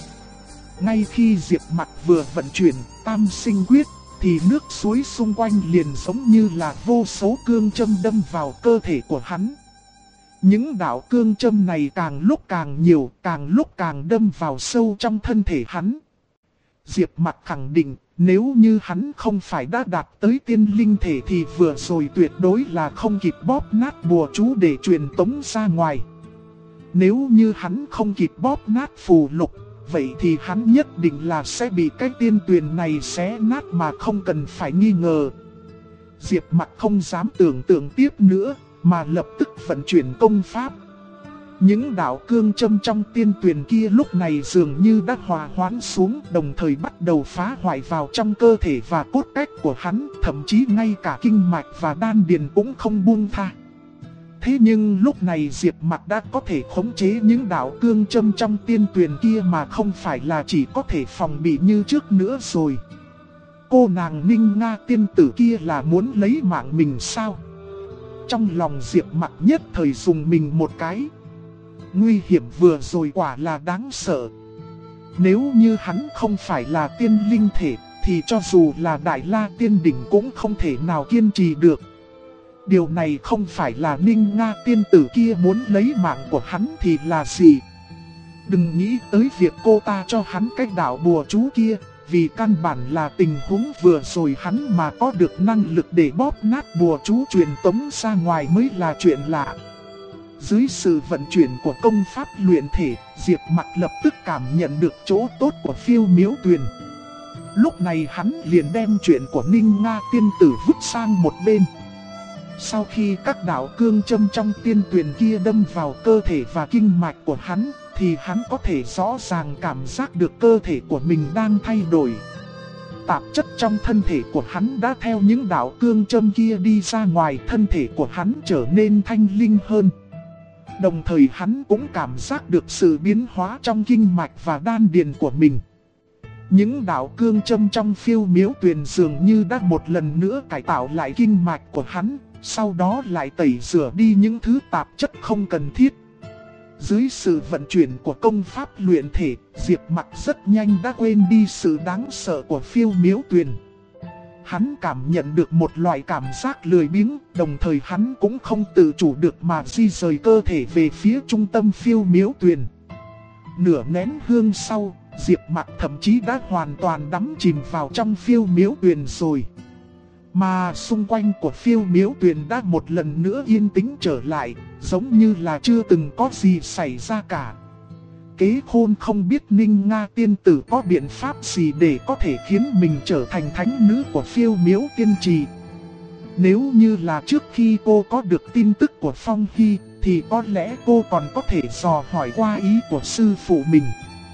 Ngay khi Diệp Mặc vừa vận chuyển Tam Sinh Quyết, thì nước suối xung quanh liền giống như là vô số cương châm đâm vào cơ thể của hắn. Những đạo cương châm này càng lúc càng nhiều, càng lúc càng đâm vào sâu trong thân thể hắn. Diệp Mặc khẳng định, nếu như hắn không phải đã đạt tới tiên linh thể thì vừa rồi tuyệt đối là không kịp bóp nát bùa chú để truyền tống ra ngoài. Nếu như hắn không kịp bóp nát phù lục, vậy thì hắn nhất định là sẽ bị cái tiên tuyền này xé nát mà không cần phải nghi ngờ. Diệp Mặc không dám tưởng tượng tiếp nữa, mà lập tức vận chuyển công pháp. Những đạo cương châm trong tiên tuyền kia lúc này dường như đã hòa hoãn xuống, đồng thời bắt đầu phá hoại vào trong cơ thể và cốt cách của hắn, thậm chí ngay cả kinh mạch và đan điền cũng không buông tha. Thế nhưng lúc này Diệp Mặc đã có thể khống chế những đạo cương châm trong tiên tuyền kia mà không phải là chỉ có thể phòng bị như trước nữa rồi. Cô nàng Ninh Nga tiên tử kia là muốn lấy mạng mình sao? Trong lòng Diệp Mặc nhất thời dùng mình một cái. Nguy hiểm vừa rồi quả là đáng sợ. Nếu như hắn không phải là tiên linh thể, thì cho dù là Đại La Tiên Đỉnh cũng không thể nào kiên trì được. Điều này không phải là Ninh Nga tiên tử kia muốn lấy mạng của hắn thì là gì? Đừng nghĩ tới việc cô ta cho hắn cái đạo bùa chú kia, vì căn bản là tình huống vừa rồi hắn mà có được năng lực để bóp nát bùa chú truyền tống ra ngoài mới là chuyện lạ. Dưới sự vận chuyển của công pháp luyện thể, Diệp Mặc lập tức cảm nhận được chỗ tốt của Phiêu Miếu Tuyền. Lúc này hắn liền đem chuyện của Ninh Nga tiên tử vứt sang một bên. Sau khi các đạo cương châm trong tiên tuyền kia đâm vào cơ thể và kinh mạch của hắn, thì hắn có thể rõ ràng cảm giác được cơ thể của mình đang thay đổi. Tạp chất trong thân thể của hắn đã theo những đạo cương châm kia đi ra ngoài, thân thể của hắn trở nên thanh linh hơn. Đồng thời hắn cũng cảm giác được sự biến hóa trong kinh mạch và đan điền của mình. Những đạo cương châm trong Phiêu Miếu Tuyền dường như đã một lần nữa cải tạo lại kinh mạch của hắn, sau đó lại tẩy rửa đi những thứ tạp chất không cần thiết. Dưới sự vận chuyển của công pháp luyện thể, Diệp Mặc rất nhanh đã quên đi sự đáng sợ của Phiêu Miếu Tuyền. Hắn cảm nhận được một loại cảm giác lười biếng, đồng thời hắn cũng không tự chủ được mà di rời cơ thể về phía trung tâm Phiêu Miếu Tuyền. Nửa nén hương sau, Diệp Mặc thậm chí đã hoàn toàn đắm chìm vào trong Phiêu Miếu Tuyền rồi. Mà xung quanh của Phiêu Miếu Tuyền đã một lần nữa yên tĩnh trở lại, giống như là chưa từng có gì xảy ra cả. Kế Khôn không biết Ninh Nga tiên tử có biện pháp gì để có thể khiến mình trở thành thánh nữ của Phiêu Miếu Tiên Trì. Nếu như là trước khi cô có được tin tức của Phong Hy, thì có lẽ cô còn có thể dò hỏi qua ý của sư phụ mình.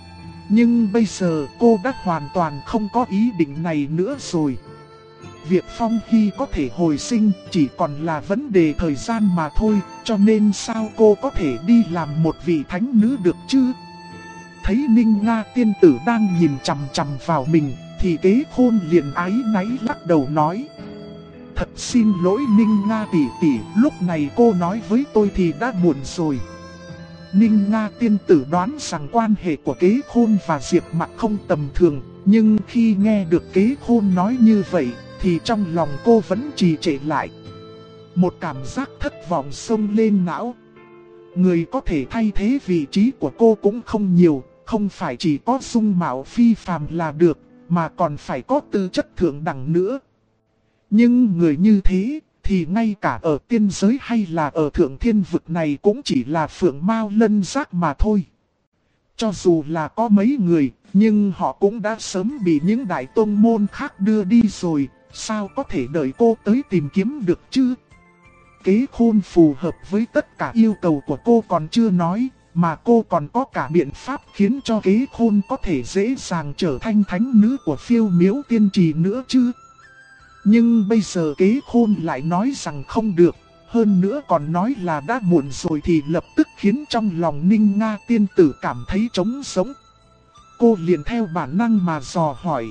Nhưng bây giờ cô đã hoàn toàn không có ý định này nữa rồi. Việc Phong Hy có thể hồi sinh chỉ còn là vấn đề thời gian mà thôi, cho nên sao cô có thể đi làm một vị thánh nữ được chứ? Thấy Ninh Nga tiên tử đang nhìn chằm chằm vào mình, thì Kế Khôn liền áy náy lắc đầu nói: Thật xin lỗi Ninh Nga tỷ tỷ, lúc này cô nói với tôi thì đã muộn rồi. Ninh Nga tiên tử đoán rằng quan hệ của Kế Khôn và Diệp Mặc không tầm thường, nhưng khi nghe được Kế Khôn nói như vậy, thì trong lòng cô vẫn trì trệ lại. Một cảm giác thất vọng xông lên não. Người có thể thay thế vị trí của cô cũng không nhiều, không phải chỉ có dung mạo phi phàm là được, mà còn phải có tư chất thượng đẳng nữa. Nhưng người như thế, thì ngay cả ở tiên giới hay là ở thượng thiên vực này cũng chỉ là phượng mao lân giác mà thôi. Cho dù là có mấy người, nhưng họ cũng đã sớm bị những đại tông môn khác đưa đi rồi, sao có thể đợi cô tới tìm kiếm được chứ? Kế Khôn phù hợp với tất cả yêu cầu của cô còn chưa nói, mà cô còn có cả biện pháp khiến cho Kế Khôn có thể dễ dàng trở thành thánh nữ của Phiêu Miếu Tiên Trì nữa chứ. Nhưng bây giờ Kế Khôn lại nói rằng không được, hơn nữa còn nói là đã muộn rồi, thì lập tức khiến trong lòng Ninh Nga tiên tử cảm thấy trống sống. Cô liền theo bản năng mà dò hỏi: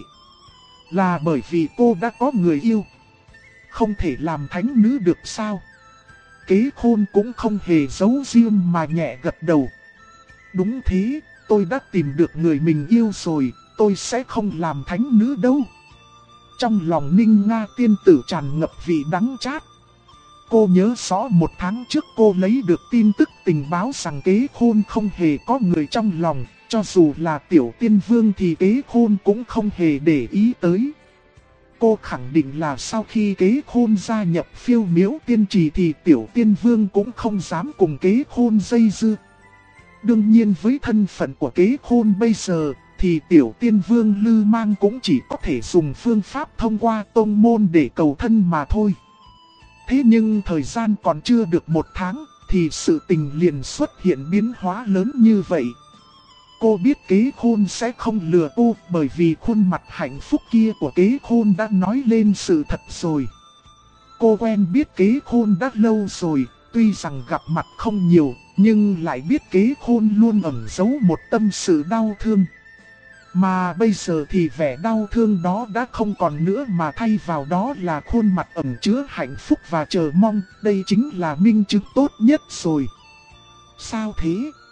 Là bởi vì cô đã có người yêu, không thể làm thánh nữ được sao? Kế Khôn cũng không hề giấu riêng mà nhẹ gật đầu: Đúng thế, tôi đã tìm được người mình yêu rồi, tôi sẽ không làm thánh nữ đâu. Trong lòng Ninh Nga tiên tử tràn ngập vị đắng chát. Cô nhớ rõ một tháng trước cô lấy được tin tức tình báo rằng Kế Khôn không hề có người trong lòng, cho dù là Tiểu Tiên Vương thì Kế Khôn cũng không hề để ý tới. Cô khẳng định là sau khi Kế Khôn gia nhập Phiêu Miếu Tiên Trì thì Tiểu Tiên Vương cũng không dám cùng Kế Khôn dây dưa. Đương nhiên với thân phận của Kế Khôn bây giờ, thì Tiểu Tiên Vương Lư Mang cũng chỉ có thể dùng phương pháp thông qua tông môn để cầu thân mà thôi. Thế nhưng thời gian còn chưa được một tháng, thì sự tình liền xuất hiện biến hóa lớn như vậy. Cô biết Kế Khôn sẽ không lừa cô, bởi vì khuôn mặt hạnh phúc kia của Kế Khôn đã nói lên sự thật rồi. Cô quen biết Kế Khôn đã lâu rồi, tuy rằng gặp mặt không nhiều, nhưng lại biết Kế Khôn luôn ẩn giấu một tâm sự đau thương. Mà bây giờ thì vẻ đau thương đó đã không còn nữa, mà thay vào đó là khuôn mặt ẩn chứa hạnh phúc và chờ mong. Đây chính là minh chứng tốt nhất rồi. Sao thế?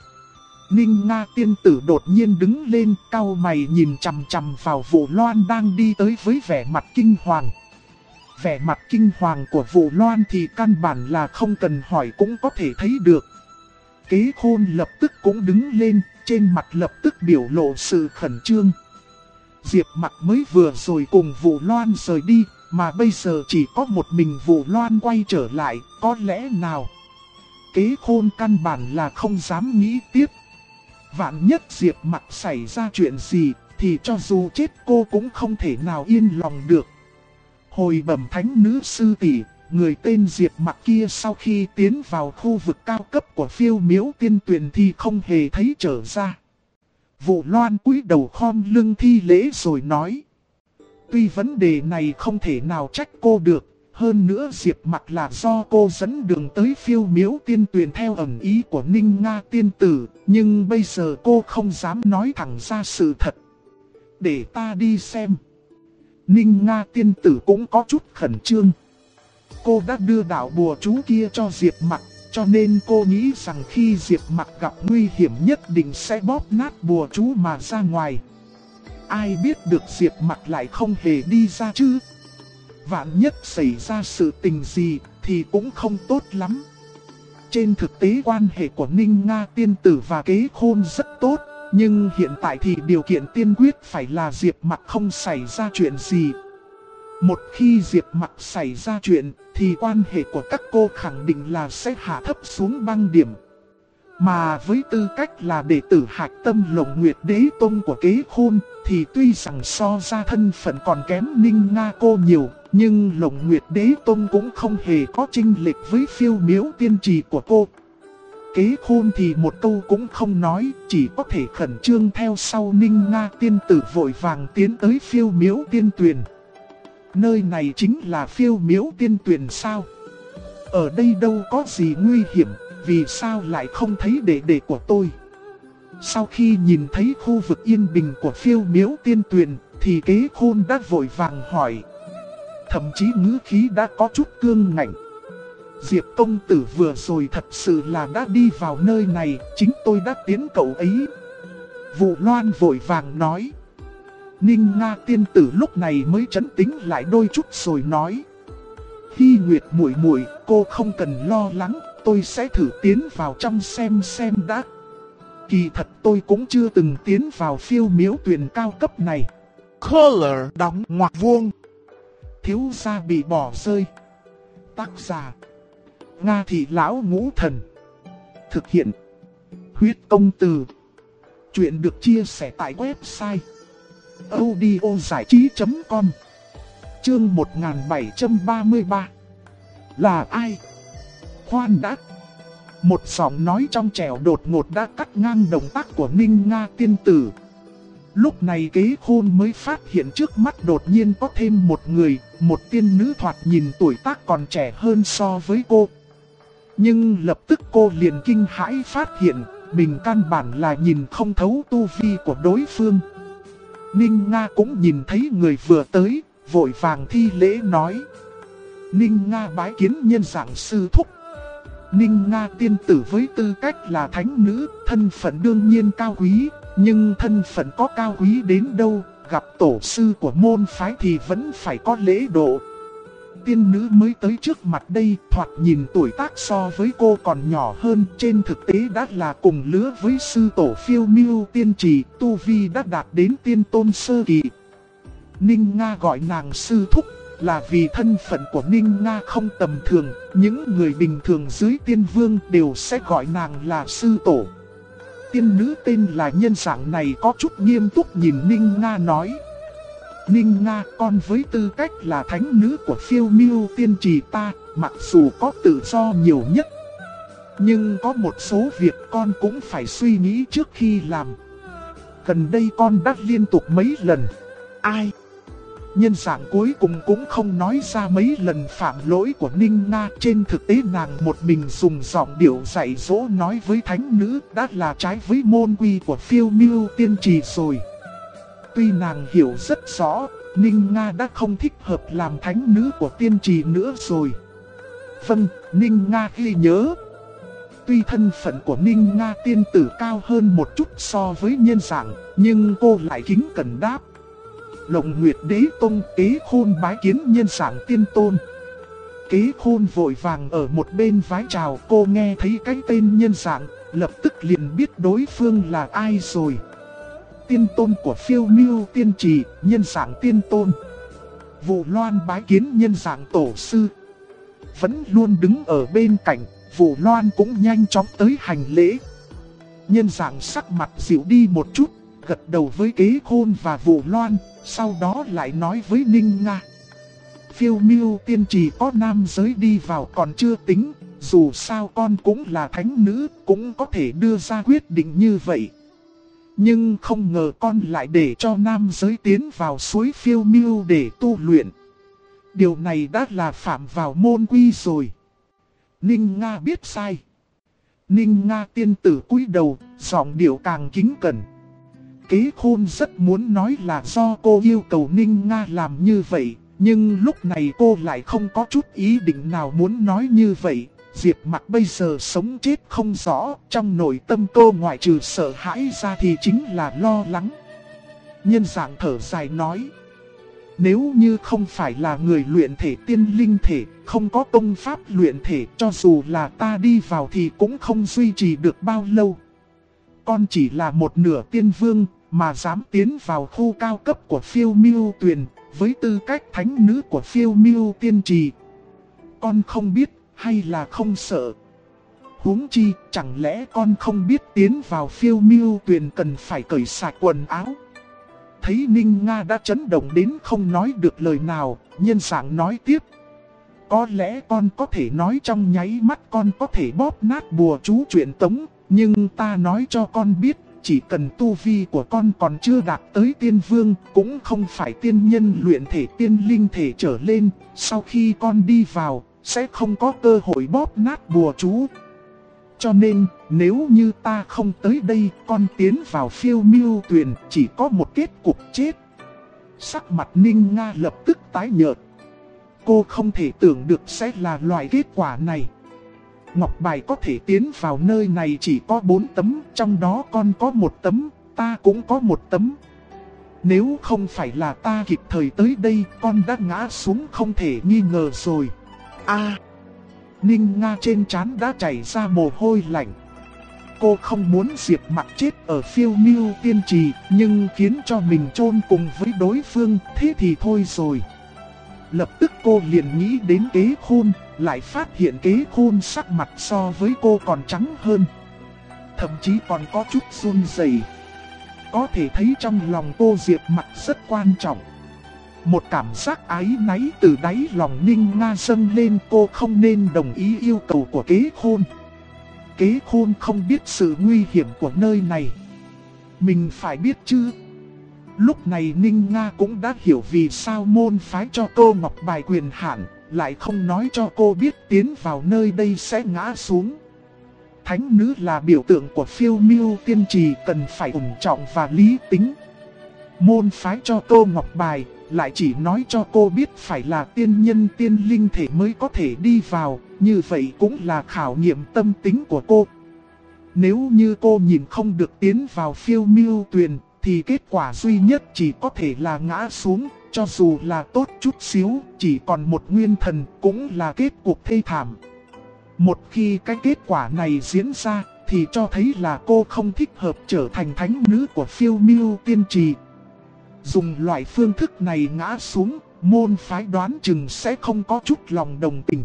Ninh Nga tiên tử đột nhiên đứng lên, cau mày nhìn chằm chằm vào Vũ Loan đang đi tới với vẻ mặt kinh hoàng. Vẻ mặt kinh hoàng của Vũ Loan thì căn bản là không cần hỏi cũng có thể thấy được. Kế Khôn lập tức cũng đứng lên, trên mặt lập tức biểu lộ sự khẩn trương. Diệp Mặc mới vừa rồi cùng Vũ Loan rời đi, mà bây giờ chỉ có một mình Vũ Loan quay trở lại, có lẽ nào? Kế Khôn căn bản là không dám nghĩ tiếp. Vạn nhất Diệp Mặc xảy ra chuyện gì, thì cho dù chết cô cũng không thể nào yên lòng được. Hồi bẩm thánh nữ sư tỷ, người tên Diệp Mặc kia sau khi tiến vào khu vực cao cấp của Phiêu Miếu Tiên Tuyền thì không hề thấy trở ra. Vũ Loan cúi đầu khom lưng thi lễ rồi nói: Tuy vấn đề này không thể nào trách cô được, hơn nữa Diệp Mặc là do cô dẫn đường tới Phiêu Miếu Tiên Tuyền theo ẩn ý của Ninh Nga tiên tử, nhưng bây giờ cô không dám nói thẳng ra sự thật. Để ta đi xem. Ninh Nga tiên tử cũng có chút khẩn trương. Cô đã đưa đạo bùa chú kia cho Diệp Mặc, cho nên cô nghĩ rằng khi Diệp Mặc gặp nguy hiểm nhất định sẽ bóp nát bùa chú mà ra ngoài. Ai biết được Diệp Mặc lại không hề đi ra chứ. Vạn nhất xảy ra sự tình gì thì cũng không tốt lắm. Trên thực tế quan hệ của Ninh Nga tiên tử và Kế Khôn rất tốt, nhưng hiện tại thì điều kiện tiên quyết phải là Diệp Mặc không xảy ra chuyện gì. Một khi Diệp Mặc xảy ra chuyện thì quan hệ của các cô khẳng định là sẽ hạ thấp xuống băng điểm. Mà với tư cách là đệ tử hạch tâm Lồng Nguyệt Đế Tông của Kế Khôn, thì tuy rằng so ra thân phận còn kém Ninh Nga cô nhiều, nhưng Lồng Nguyệt Đế Tông cũng không hề có chênh lệch với Phiêu Miếu Tiên Trì của cô. Kế Khôn thì một câu cũng không nói, chỉ có thể khẩn trương theo sau Ninh Nga tiên tử vội vàng tiến tới Phiêu Miếu Tiên Tuyền. Nơi này chính là Phiêu Miếu Tiên Tuyền sao? Ở đây đâu có gì nguy hiểm, vì sao lại không thấy đệ đệ của tôi? Sau khi nhìn thấy khu vực yên bình của Phiêu Miếu Tiên Tuyền, thì Kế Khôn đã vội vàng hỏi. Thậm chí ngữ khí đã có chút cương ngạnh. Diệp công tử vừa rồi thật sự là đã đi vào nơi này, chính tôi đã tiến cậu ấy. Vụ Loan vội vàng nói. Ninh Nga tiên tử lúc này mới trấn tĩnh lại đôi chút rồi nói. Hy Nguyệt muội muội, cô không cần lo lắng, tôi sẽ thử tiến vào trong xem đã. Kỳ thật tôi cũng chưa từng tiến vào Phiêu Miếu Tuyền cao cấp này. Color đóng ngoặc vuông. Thiếu gia bị bỏ rơi. Tác giả Nga Thị Lão Ngũ Thần. Thực hiện Huyết Công Từ. Chuyện được chia sẻ tại website audiozảichí.com. Chương 1733. Là ai? Khoan đã. Một giọng nói trong trẻo đột ngột đã cắt ngang động tác của Ninh Nga tiên tử. Lúc này Kế Khôn mới phát hiện trước mắt đột nhiên có thêm một người, một tiên nữ thoạt nhìn tuổi tác còn trẻ hơn so với cô. Nhưng lập tức cô liền kinh hãi phát hiện, mình căn bản là nhìn không thấu tu vi của đối phương. Ninh Nga cũng nhìn thấy người vừa tới, vội vàng thi lễ nói. Ninh Nga bái kiến nhân dạng sư thúc. Ninh Nga tiên tử với tư cách là thánh nữ, thân phận đương nhiên cao quý, nhưng thân phận có cao quý đến đâu, gặp tổ sư của môn phái thì vẫn phải có lễ độ. Tiên nữ mới tới trước mặt đây, thoạt nhìn tuổi tác so với cô còn nhỏ hơn, trên thực tế đã là cùng lứa với sư tổ Phiêu Miếu Tiên Trì, tu vi đã đạt đến tiên tôn sơ kỳ. Ninh Nga gọi nàng sư thúc, là vì thân phận của Ninh Nga không tầm thường, những người bình thường dưới tiên vương đều sẽ gọi nàng là sư tổ. Tiên nữ tên là nhân dạng này có chút nghiêm túc nhìn Ninh Nga nói. Ninh Nga, con với tư cách là thánh nữ của Phiêu Miếu Tiên Trì ta, mặc dù có tự do nhiều nhất, nhưng có một số việc con cũng phải suy nghĩ trước khi làm. Gần đây con đã liên tục mấy lần. Ai? Nhân dạng cuối cùng cũng không nói ra mấy lần phạm lỗi của Ninh Nga. Trên thực tế nàng một mình dùng giọng điệu dạy dỗ nói với thánh nữ đã là trái với môn quy của Phiêu Miếu Tiên Trì rồi. Tuy nàng hiểu rất rõ, Ninh Nga đã không thích hợp làm thánh nữ của tiên trì nữa rồi. Vâng, Ninh Nga ghi nhớ. Tuy thân phận của Ninh Nga tiên tử cao hơn một chút so với nhân dạng, nhưng cô lại kính cẩn đáp. Lồng Nguyệt Đế Tông Kế Khôn bái kiến nhân dạng tiên tôn. Kế Khôn vội vàng ở một bên vái chào, cô nghe thấy cái tên nhân dạng, lập tức liền biết đối phương là ai rồi. Tiên tôn của Phiêu Miếu Tiên Trì, nhân dạng tiên tôn. Vụ Loan bái kiến nhân dạng tổ sư. Vẫn luôn đứng ở bên cạnh, Vụ Loan cũng nhanh chóng tới hành lễ. Nhân dạng sắc mặt dịu đi một chút, gật đầu với Kế Khôn và Vụ Loan, sau đó lại nói với Ninh Nga. Phiêu Miếu Tiên Trì có nam giới đi vào còn chưa tính, dù sao con cũng là thánh nữ, cũng có thể đưa ra quyết định như vậy. Nhưng không ngờ con lại để cho nam giới tiến vào suối Phiêu Miếu để tu luyện. Điều này đã là phạm vào môn quy rồi. Ninh Nga biết sai. Ninh Nga tiên tử cúi đầu, giọng điệu càng kính cẩn. Kế Khôn rất muốn nói là do cô yêu cầu Ninh Nga làm như vậy, nhưng lúc này cô lại không có chút ý định nào muốn nói như vậy. Diệp Mặc bây giờ sống chết không rõ, trong nội tâm cô ngoại trừ sợ hãi ra thì chính là lo lắng. Nhân dạng thở dài nói. Nếu như không phải là người luyện thể tiên linh thể, không có công pháp luyện thể, cho dù là ta đi vào thì cũng không duy trì được bao lâu. Con chỉ là một nửa tiên vương, mà dám tiến vào khu cao cấp của Phiêu Miếu Tuyền, với tư cách thánh nữ của Phiêu Miếu Tiên Trì. Con không biết hay là không sợ. Huống chi, chẳng lẽ con không biết tiến vào Phiêu Miêu Tuyền cần phải cởi sạch quần áo? Thấy Ninh Nga đã chấn động đến không nói được lời nào, Nhân Sảng nói tiếp. Có lẽ con có thể nói trong nháy mắt con có thể bóp nát bùa chú truyền tống, nhưng ta nói cho con biết, chỉ cần tu vi của con còn chưa đạt tới tiên vương, cũng không phải tiên nhân luyện thể tiên linh thể trở lên, sau khi con đi vào, sẽ không có cơ hội bóp nát bùa chú. Cho nên, nếu như ta không tới đây, con tiến vào Phiêu Miêu Tuyền chỉ có một kết cục chết. Sắc mặt Ninh Nga lập tức tái nhợt. Cô không thể tưởng được sẽ là loại kết quả này. Ngọc bài có thể tiến vào nơi này chỉ có 4 tấm, trong đó con có 1 tấm, ta cũng có 1 tấm. Nếu không phải là ta kịp thời tới đây, con đã ngã xuống không thể nghi ngờ rồi. Ninh Nga trên trán đã chảy ra mồ hôi lạnh. Cô không muốn Diệp Mặc chết ở Phiêu Miêu Tiên Trì, nhưng khiến cho mình chôn cùng với đối phương, thế thì thôi rồi. Lập tức cô liền nghĩ đến Kế Khôn, lại phát hiện Kế Khôn sắc mặt so với cô còn trắng hơn. Thậm chí còn có chút run rẩy. Có thể thấy trong lòng cô Diệp Mặc rất quan trọng. Một cảm giác áy náy từ đáy lòng Ninh Nga dâng lên, cô không nên đồng ý yêu cầu của Kế Khôn. Kế Khôn không biết sự nguy hiểm của nơi này. Mình phải biết chứ. Lúc này Ninh Nga cũng đã hiểu vì sao môn phái cho cô ngọc bài quyền hạn, lại không nói cho cô biết tiến vào nơi đây sẽ ngã xuống. Thánh nữ là biểu tượng của Phiêu Miêu Tiên Trì, cần phải ổn trọng và lý tính. Môn phái cho cô ngọc bài, lại chỉ nói cho cô biết phải là tiên nhân tiên linh thể mới có thể đi vào, như vậy cũng là khảo nghiệm tâm tính của cô. Nếu như cô nhìn không được tiến vào Phiêu Miêu Tuyền, thì kết quả duy nhất chỉ có thể là ngã xuống, cho dù là tốt chút xíu, chỉ còn một nguyên thần cũng là kết cục thê thảm. Một khi cái kết quả này diễn ra, thì cho thấy là cô không thích hợp trở thành thánh nữ của Phiêu Miêu Tiên Trì. Dùng loại phương thức này ngã xuống, môn phái đoán chừng sẽ không có chút lòng đồng tình.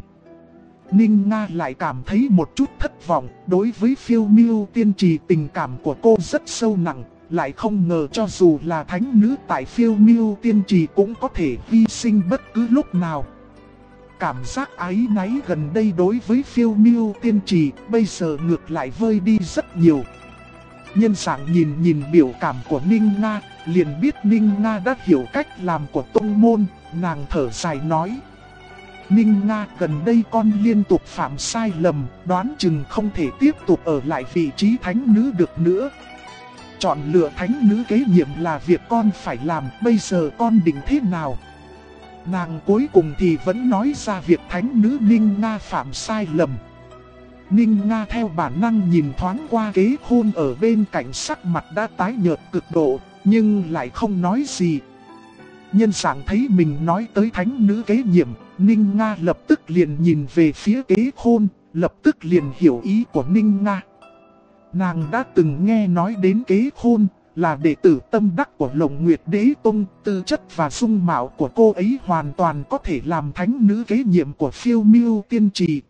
Ninh Nga lại cảm thấy một chút thất vọng, đối với Phiêu Miêu Tiên Trì tình cảm của cô rất sâu nặng, lại không ngờ cho dù là thánh nữ tại Phiêu Miêu Tiên Trì cũng có thể hy sinh bất cứ lúc nào. Cảm giác áy náy gần đây đối với Phiêu Miêu Tiên Trì bây giờ ngược lại vơi đi rất nhiều. Nhân Sảng nhìn biểu cảm của Ninh Nga, liền biết Ninh Nga đã hiểu cách làm của tông môn, nàng thở dài nói. Ninh Nga, gần đây con liên tục phạm sai lầm, đoán chừng không thể tiếp tục ở lại vị trí thánh nữ được nữa. Chọn lựa thánh nữ kế nhiệm là việc con phải làm, bây giờ con định thế nào? Nàng cuối cùng thì vẫn nói ra việc thánh nữ Ninh Nga phạm sai lầm. Ninh Nga theo bản năng nhìn thoáng qua Kế Khôn ở bên cạnh, sắc mặt đã tái nhợt cực độ, nhưng lại không nói gì. Nhân Sảng thấy mình nói tới thánh nữ kế nhiệm, Ninh Nga lập tức liền nhìn về phía Kế Khôn, lập tức liền hiểu ý của Ninh Nga. Nàng đã từng nghe nói đến Kế Khôn, là đệ tử tâm đắc của Lồng Nguyệt Đế Tông, tư chất và dung mạo của cô ấy hoàn toàn có thể làm thánh nữ kế nhiệm của Phiêu Miêu Tiên Trì.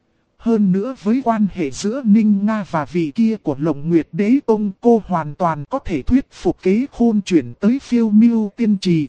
Hơn nữa với quan hệ giữa Ninh Nga và vị kia của Lồng Nguyệt Đế Tông, cô hoàn toàn có thể thuyết phục Kế Khôn chuyển tới Phiêu Miêu Tiên Trì.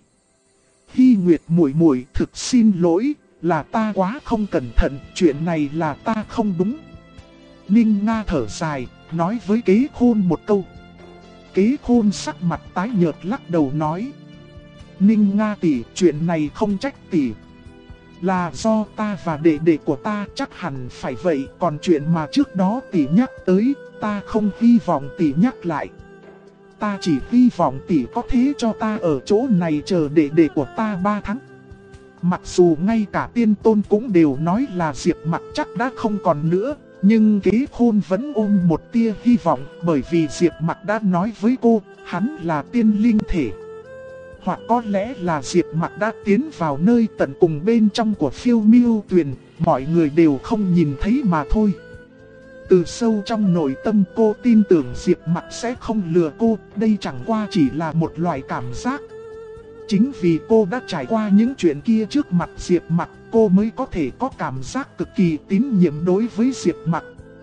Hy Nguyệt muội muội, thực xin lỗi, là ta quá không cẩn thận, chuyện này là ta không đúng. Ninh Nga thở dài, nói với Kế Khôn một câu. Kế Khôn sắc mặt tái nhợt lắc đầu nói. Ninh Nga tỷ, chuyện này không trách tỷ. Là do ta và đệ đệ của ta, chắc hẳn phải vậy. Còn chuyện mà trước đó tỷ nhắc tới, ta không hy vọng tỷ nhắc lại. Ta chỉ hy vọng tỷ có thế cho ta ở chỗ này chờ đệ đệ của ta 3 tháng. Mặc dù ngay cả tiên tôn cũng đều nói là Diệp Mặc chắc đã không còn nữa, nhưng Kế Khôn vẫn ôm một tia hy vọng, bởi vì Diệp Mặc đã nói với cô, hắn là tiên linh thể. Hoặc có lẽ là Diệp Mặc đã tiến vào nơi tận cùng bên trong của Phiêu Miêu Tuyền, mọi người đều không nhìn thấy mà thôi. Từ sâu trong nội tâm cô tin tưởng Diệp Mặc sẽ không lừa cô, đây chẳng qua chỉ là một loại cảm giác. Chính vì cô đã trải qua những chuyện kia trước mặt Diệp Mặc, cô mới có thể có cảm giác cực kỳ tín nhiệm đối với Diệp Mặc.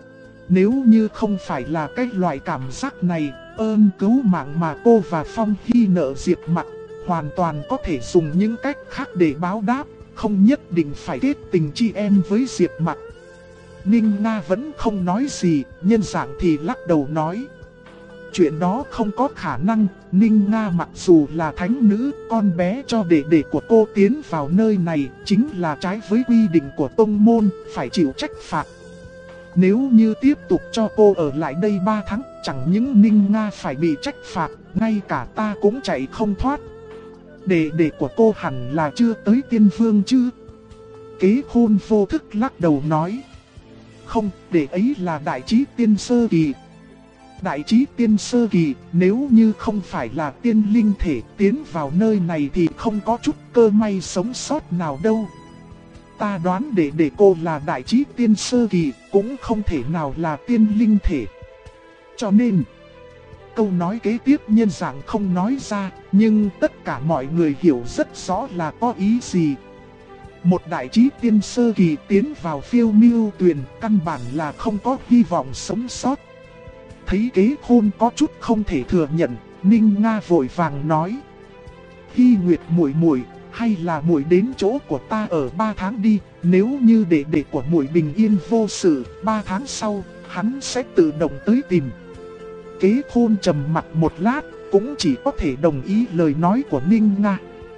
Nếu như không phải là cái loại cảm giác này, ơn cứu mạng mà cô và Phong Hy nợ Diệp Mặc, hoàn toàn có thể dùng những cách khác để báo đáp, không nhất định phải kết tình chị em với Diệp Mặc. Ninh Nga vẫn không nói gì, Nhân Dạng thì lắc đầu nói. Chuyện đó không có khả năng, Ninh Nga mặc dù là thánh nữ, con bé cho đệ đệ của cô tiến vào nơi này chính là trái với quy định của tông môn, phải chịu trách phạt. Nếu như tiếp tục cho cô ở lại đây 3 tháng, chẳng những Ninh Nga phải bị trách phạt, ngay cả ta cũng chạy không thoát. Đệ đệ của cô hẳn là chưa tới tiên vương chứ? Kế Khôn vô thức lắc đầu nói. Không, đệ ấy là đại trí tiên sơ kỳ. Đại trí tiên sơ kỳ, nếu như không phải là tiên linh thể tiến vào nơi này thì không có chút cơ may sống sót nào đâu. Ta đoán để cô là đại trí tiên sơ kỳ, cũng không thể nào là tiên linh thể. Cho nên, câu nói kế tiếp Nhân Dạng không nói ra, nhưng tất cả mọi người hiểu rất rõ là có ý gì. Một đại trí tiên sơ kỳ tiến vào Phiêu Miêu Tuyền, căn bản là không có hy vọng sống sót. Thấy Kế Khôn có chút không thể thừa nhận, Ninh Nga vội vàng nói. Hy Nguyệt muội muội, hay là muội đến chỗ của ta ở 3 tháng đi, nếu như đệ đệ của muội bình yên vô sự, 3 tháng sau, hắn sẽ tự động tới tìm. Kế Khôn trầm mặt một lát, cũng chỉ có thể đồng ý lời nói của Ninh Nga.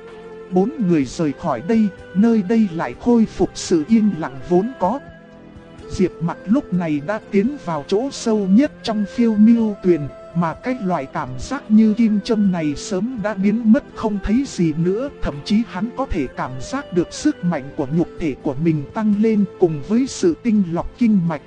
4 người rời khỏi đây, nơi đây lại khôi phục sự yên lặng vốn có. Diệp Mặc lúc này đã tiến vào chỗ sâu nhất trong Phiêu Miêu Tuyền, mà cái loại cảm giác như kim châm này sớm đã biến mất không thấy gì nữa. Thậm chí hắn có thể cảm giác được sức mạnh của nhục thể của mình tăng lên cùng với sự tinh lọc kinh mạch.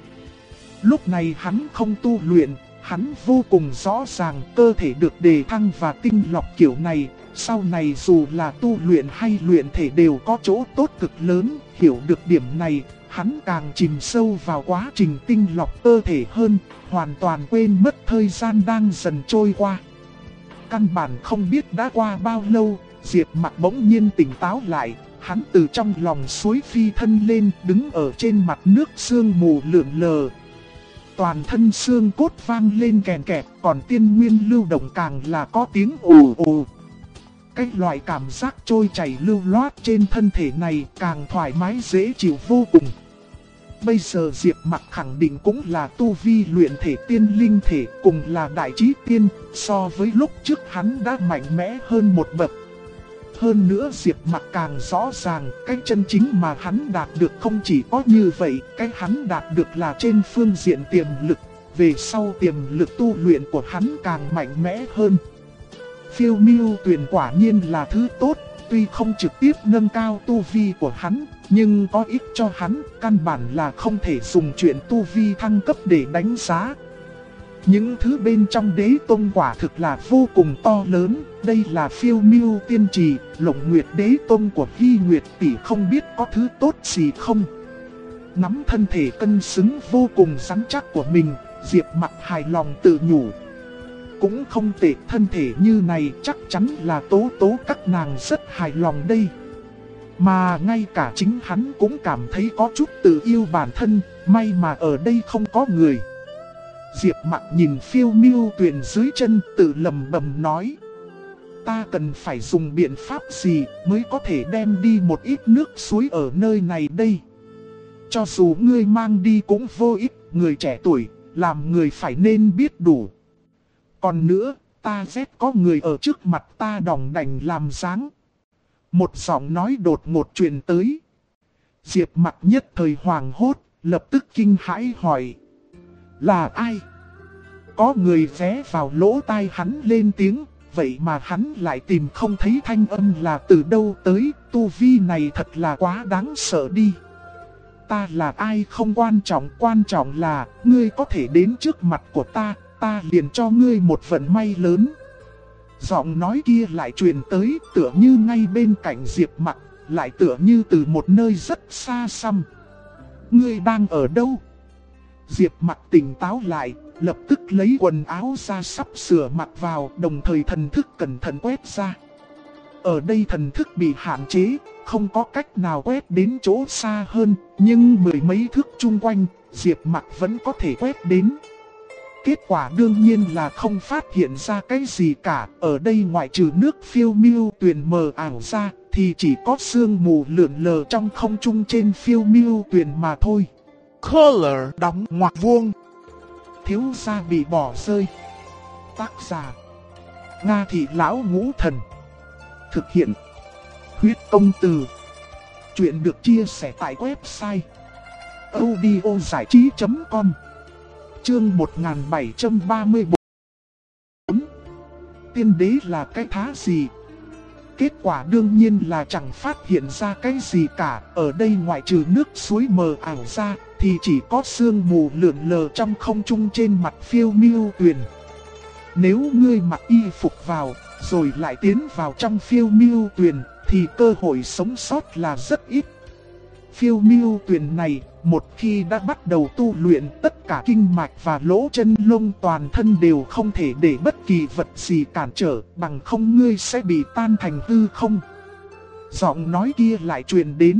Lúc này hắn không tu luyện, hắn vô cùng rõ ràng cơ thể được đề thăng và tinh lọc kiểu này. Sau này dù là tu luyện hay luyện thể đều có chỗ tốt cực lớn, hiểu được điểm này, hắn càng chìm sâu vào quá trình tinh lọc cơ thể hơn, hoàn toàn quên mất thời gian đang dần trôi qua. Căn bản không biết đã qua bao lâu, Diệp Mặc bỗng nhiên tỉnh táo lại, hắn từ trong lòng suối phi thân lên, đứng ở trên mặt nước sương mù lượn lờ. Toàn thân xương cốt vang lên kèn kẹt, còn tiên nguyên lưu động càng là có tiếng ồ ồ. Cái loại cảm giác trôi chảy lưu loát trên thân thể này càng thoải mái dễ chịu vô cùng. Bây giờ Diệp Mặc khẳng định cũng là tu vi luyện thể tiên linh thể, cùng là đại trí tiên, so với lúc trước hắn đã mạnh mẽ hơn một bậc. Hơn nữa Diệp Mặc càng rõ ràng, cái chân chính mà hắn đạt được không chỉ có như vậy, cái hắn đạt được là trên phương diện tiềm lực, về sau tiềm lực tu luyện của hắn càng mạnh mẽ hơn. Phiêu Miêu Tuyền quả nhiên là thứ tốt, tuy không trực tiếp nâng cao tu vi của hắn, nhưng có ích cho hắn, căn bản là không thể dùng chuyện tu vi thăng cấp để đánh giá. Những thứ bên trong Đế Tông quả thực là vô cùng to lớn, đây là Phiêu Miêu Tiên Trì, Lộng Nguyệt Đế Tông của Hy Nguyệt tỷ không biết có thứ tốt gì không. Nắm thân thể cân xứng vô cùng rắn chắc của mình, Diệp Mặc hài lòng tự nhủ. Cũng không tệ, thân thể như này chắc chắn là tố tố các nàng rất hài lòng đây. Mà ngay cả chính hắn cũng cảm thấy có chút tự yêu bản thân, may mà ở đây không có người. Diệp Mặc nhìn Phiêu Miêu Tuyền dưới chân tự lầm bầm nói. Ta cần phải dùng biện pháp gì mới có thể đem đi một ít nước suối ở nơi này đây. Cho dù ngươi mang đi cũng vô ích, người trẻ tuổi, làm người phải nên biết đủ. Còn nữa, ta ghét có người ở trước mặt ta đỏng đảnh làm dáng. Một giọng nói đột ngột truyền tới. Diệp Mặc nhất thời hoàng hốt, lập tức kinh hãi hỏi. Là ai? Có người ghé vào lỗ tai hắn lên tiếng, vậy mà hắn lại tìm không thấy thanh âm là từ đâu tới, tu vi này thật là quá đáng sợ đi. Ta là ai không quan trọng là ngươi có thể đến trước mặt của ta liền cho ngươi một vận may lớn. Giọng nói kia lại truyền tới tựa như ngay bên cạnh Diệp Mặc, lại tựa như từ một nơi rất xa xăm. Ngươi đang ở đâu? Diệp Mặc tỉnh táo lại, lập tức lấy quần áo ra sắp sửa mặc vào, đồng thời thần thức cẩn thận quét ra. Ở đây thần thức bị hạn chế, không có cách nào quét đến chỗ xa hơn, nhưng mười mấy thước chung quanh, Diệp Mặc vẫn có thể quét đến. Kết quả đương nhiên là không phát hiện ra cái gì cả. Ở đây ngoại trừ nước phiêu miêu tuyền mờ ảo ra thì chỉ có sương mù lượn lờ trong không trung trên phiêu miêu tuyền mà thôi. Color đóng ngoặc vuông. Thiếu gia bị bỏ rơi. Tác giả Nga Thị Lão Ngũ Thần. Thực hiện Huyết Công Từ. Chuyện được chia sẻ tại website audiozảichí.com. Chương 1734. Tiên đế là cái thá gì? Kết quả đương nhiên là chẳng phát hiện ra cái gì cả. Ở đây ngoại trừ nước suối mờ ảo ra thì chỉ có sương mù lượn lờ trong không trung trên mặt phiêu miêu tuyền. Nếu ngươi mặc y phục vào rồi lại tiến vào trong phiêu miêu tuyền thì cơ hội sống sót là rất ít. Phiêu miêu tuyền này một khi đã bắt đầu tu luyện, tất cả kinh mạch và lỗ chân lông toàn thân đều không thể để bất kỳ vật gì cản trở, bằng không ngươi sẽ bị tan thành hư không. Giọng nói kia lại truyền đến.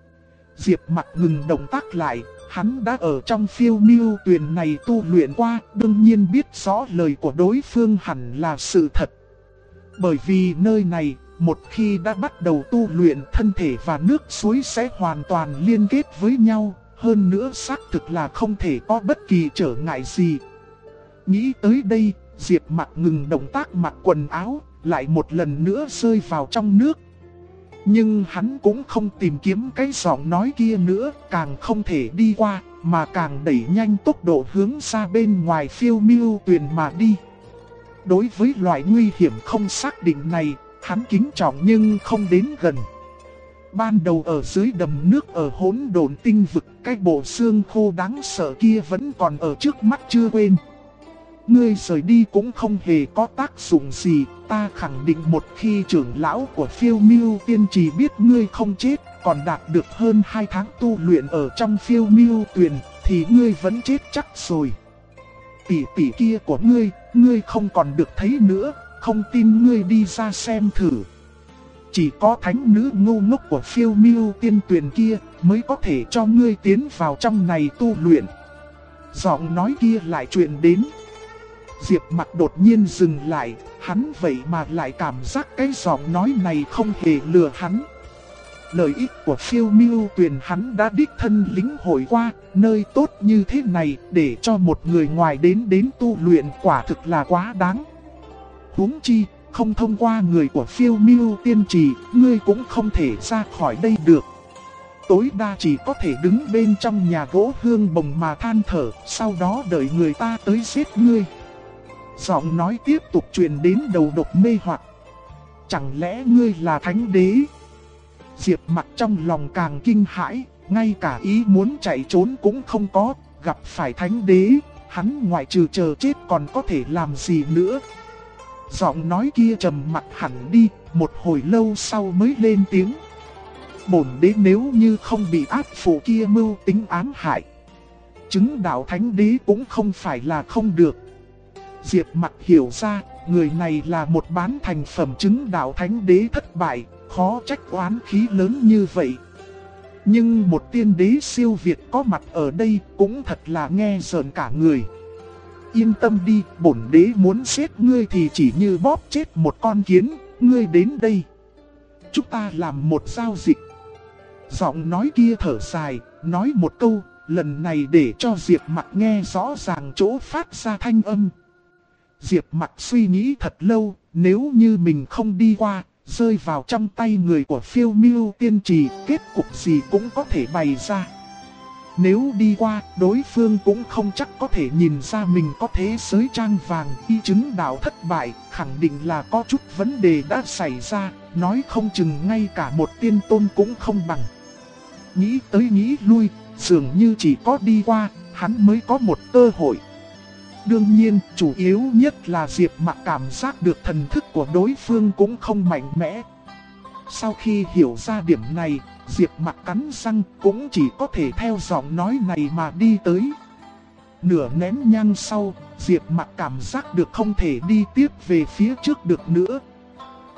Diệp Mặc ngừng động tác lại, hắn đã ở trong phiêu miêu tuyền này tu luyện qua, đương nhiên biết rõ lời của đối phương hẳn là sự thật. Bởi vì nơi này, một khi đã bắt đầu tu luyện, thân thể và nước suối sẽ hoàn toàn liên kết với nhau. Hơn nữa xác thực là không thể có bất kỳ trở ngại gì. Nghĩ tới đây, Diệp Mặc ngừng động tác mặc quần áo, lại một lần nữa rơi vào trong nước. Nhưng hắn cũng không tìm kiếm cái giọng nói kia nữa, càng không thể đi qua, mà càng đẩy nhanh tốc độ hướng ra bên ngoài phiêu miêu tuyền mà đi. Đối với loại nguy hiểm không xác định này, hắn kính trọng nhưng không đến gần. Ban đầu ở dưới đầm nước ở hỗn độn tinh vực, cái bộ xương khô đáng sợ kia vẫn còn ở trước mắt chưa quên. Ngươi rời đi cũng không hề có tác dụng gì, ta khẳng định một khi trưởng lão của phiêu miêu tiên trì biết ngươi không chết, còn đạt được hơn 2 tháng tu luyện ở trong phiêu miêu tuyền, thì ngươi vẫn chết chắc rồi. Tỷ tỷ kia của ngươi không còn được thấy nữa, không tin ngươi đi ra xem thử. Chỉ có thánh nữ ngu ngốc của phiêu miêu tiên tuyền kia mới có thể cho ngươi tiến vào trong này tu luyện. Giọng nói kia lại truyền đến. Diệp Mặc đột nhiên dừng lại, hắn vậy mà lại cảm giác cái giọng nói này không hề lừa hắn. Lợi ích của phiêu miêu tuyền hắn đã đích thân lĩnh hội qua, nơi tốt như thế này để cho một người ngoài đến tu luyện quả thực là quá đáng. Huống chi, không thông qua người của phiêu miêu tiên trì, ngươi cũng không thể ra khỏi đây được. Tối đa chỉ có thể đứng bên trong nhà gỗ hương bồng mà than thở, sau đó đợi người ta tới giết ngươi. Giọng nói tiếp tục truyền đến đầu độc mê hoặc. Chẳng lẽ ngươi là thánh đế? Diệp Mặc trong lòng càng kinh hãi, ngay cả ý muốn chạy trốn cũng không có, gặp phải thánh đế, hắn ngoại trừ chờ chết còn có thể làm gì nữa. Giọng nói kia trầm mặc hẳn đi, một hồi lâu sau mới lên tiếng. Bổn đế nếu như không bị ác phụ kia mưu tính ám hại, chứng đạo thánh đế cũng không phải là không được. Diệp Mặc hiểu ra, người này là một bán thành phẩm chứng đạo thánh đế thất bại, khó trách oán khí lớn như vậy. Nhưng một tiên đế siêu việt có mặt ở đây cũng thật là nghe rợn cả người. Yên tâm đi, bổn đế muốn giết ngươi thì chỉ như bóp chết một con kiến, ngươi đến đây. Chúng ta làm một giao dịch. Giọng nói kia thở dài, nói một câu, lần này để cho Diệp Mặc nghe rõ ràng chỗ phát ra thanh âm. Diệp Mặc suy nghĩ thật lâu, nếu như mình không đi qua, rơi vào trong tay người của phiêu miêu tiên trì, kết cục gì cũng có thể bày ra. Nếu đi qua, đối phương cũng không chắc có thể nhìn ra mình có thế giới trang vàng, y chứng đạo thất bại, khẳng định là có chút vấn đề đã xảy ra, nói không chừng ngay cả một tiên tôn cũng không bằng. Nghĩ tới nghĩ lui, dường như chỉ có đi qua, hắn mới có một cơ hội. Đương nhiên, chủ yếu nhất là Diệp Mặc cảm giác được thần thức của đối phương cũng không mạnh mẽ. Sau khi hiểu ra điểm này, Diệp Mặc cắn răng cũng chỉ có thể theo giọng nói này mà đi tới. Nửa nén nhang sau, Diệp Mặc cảm giác được không thể đi tiếp về phía trước được nữa.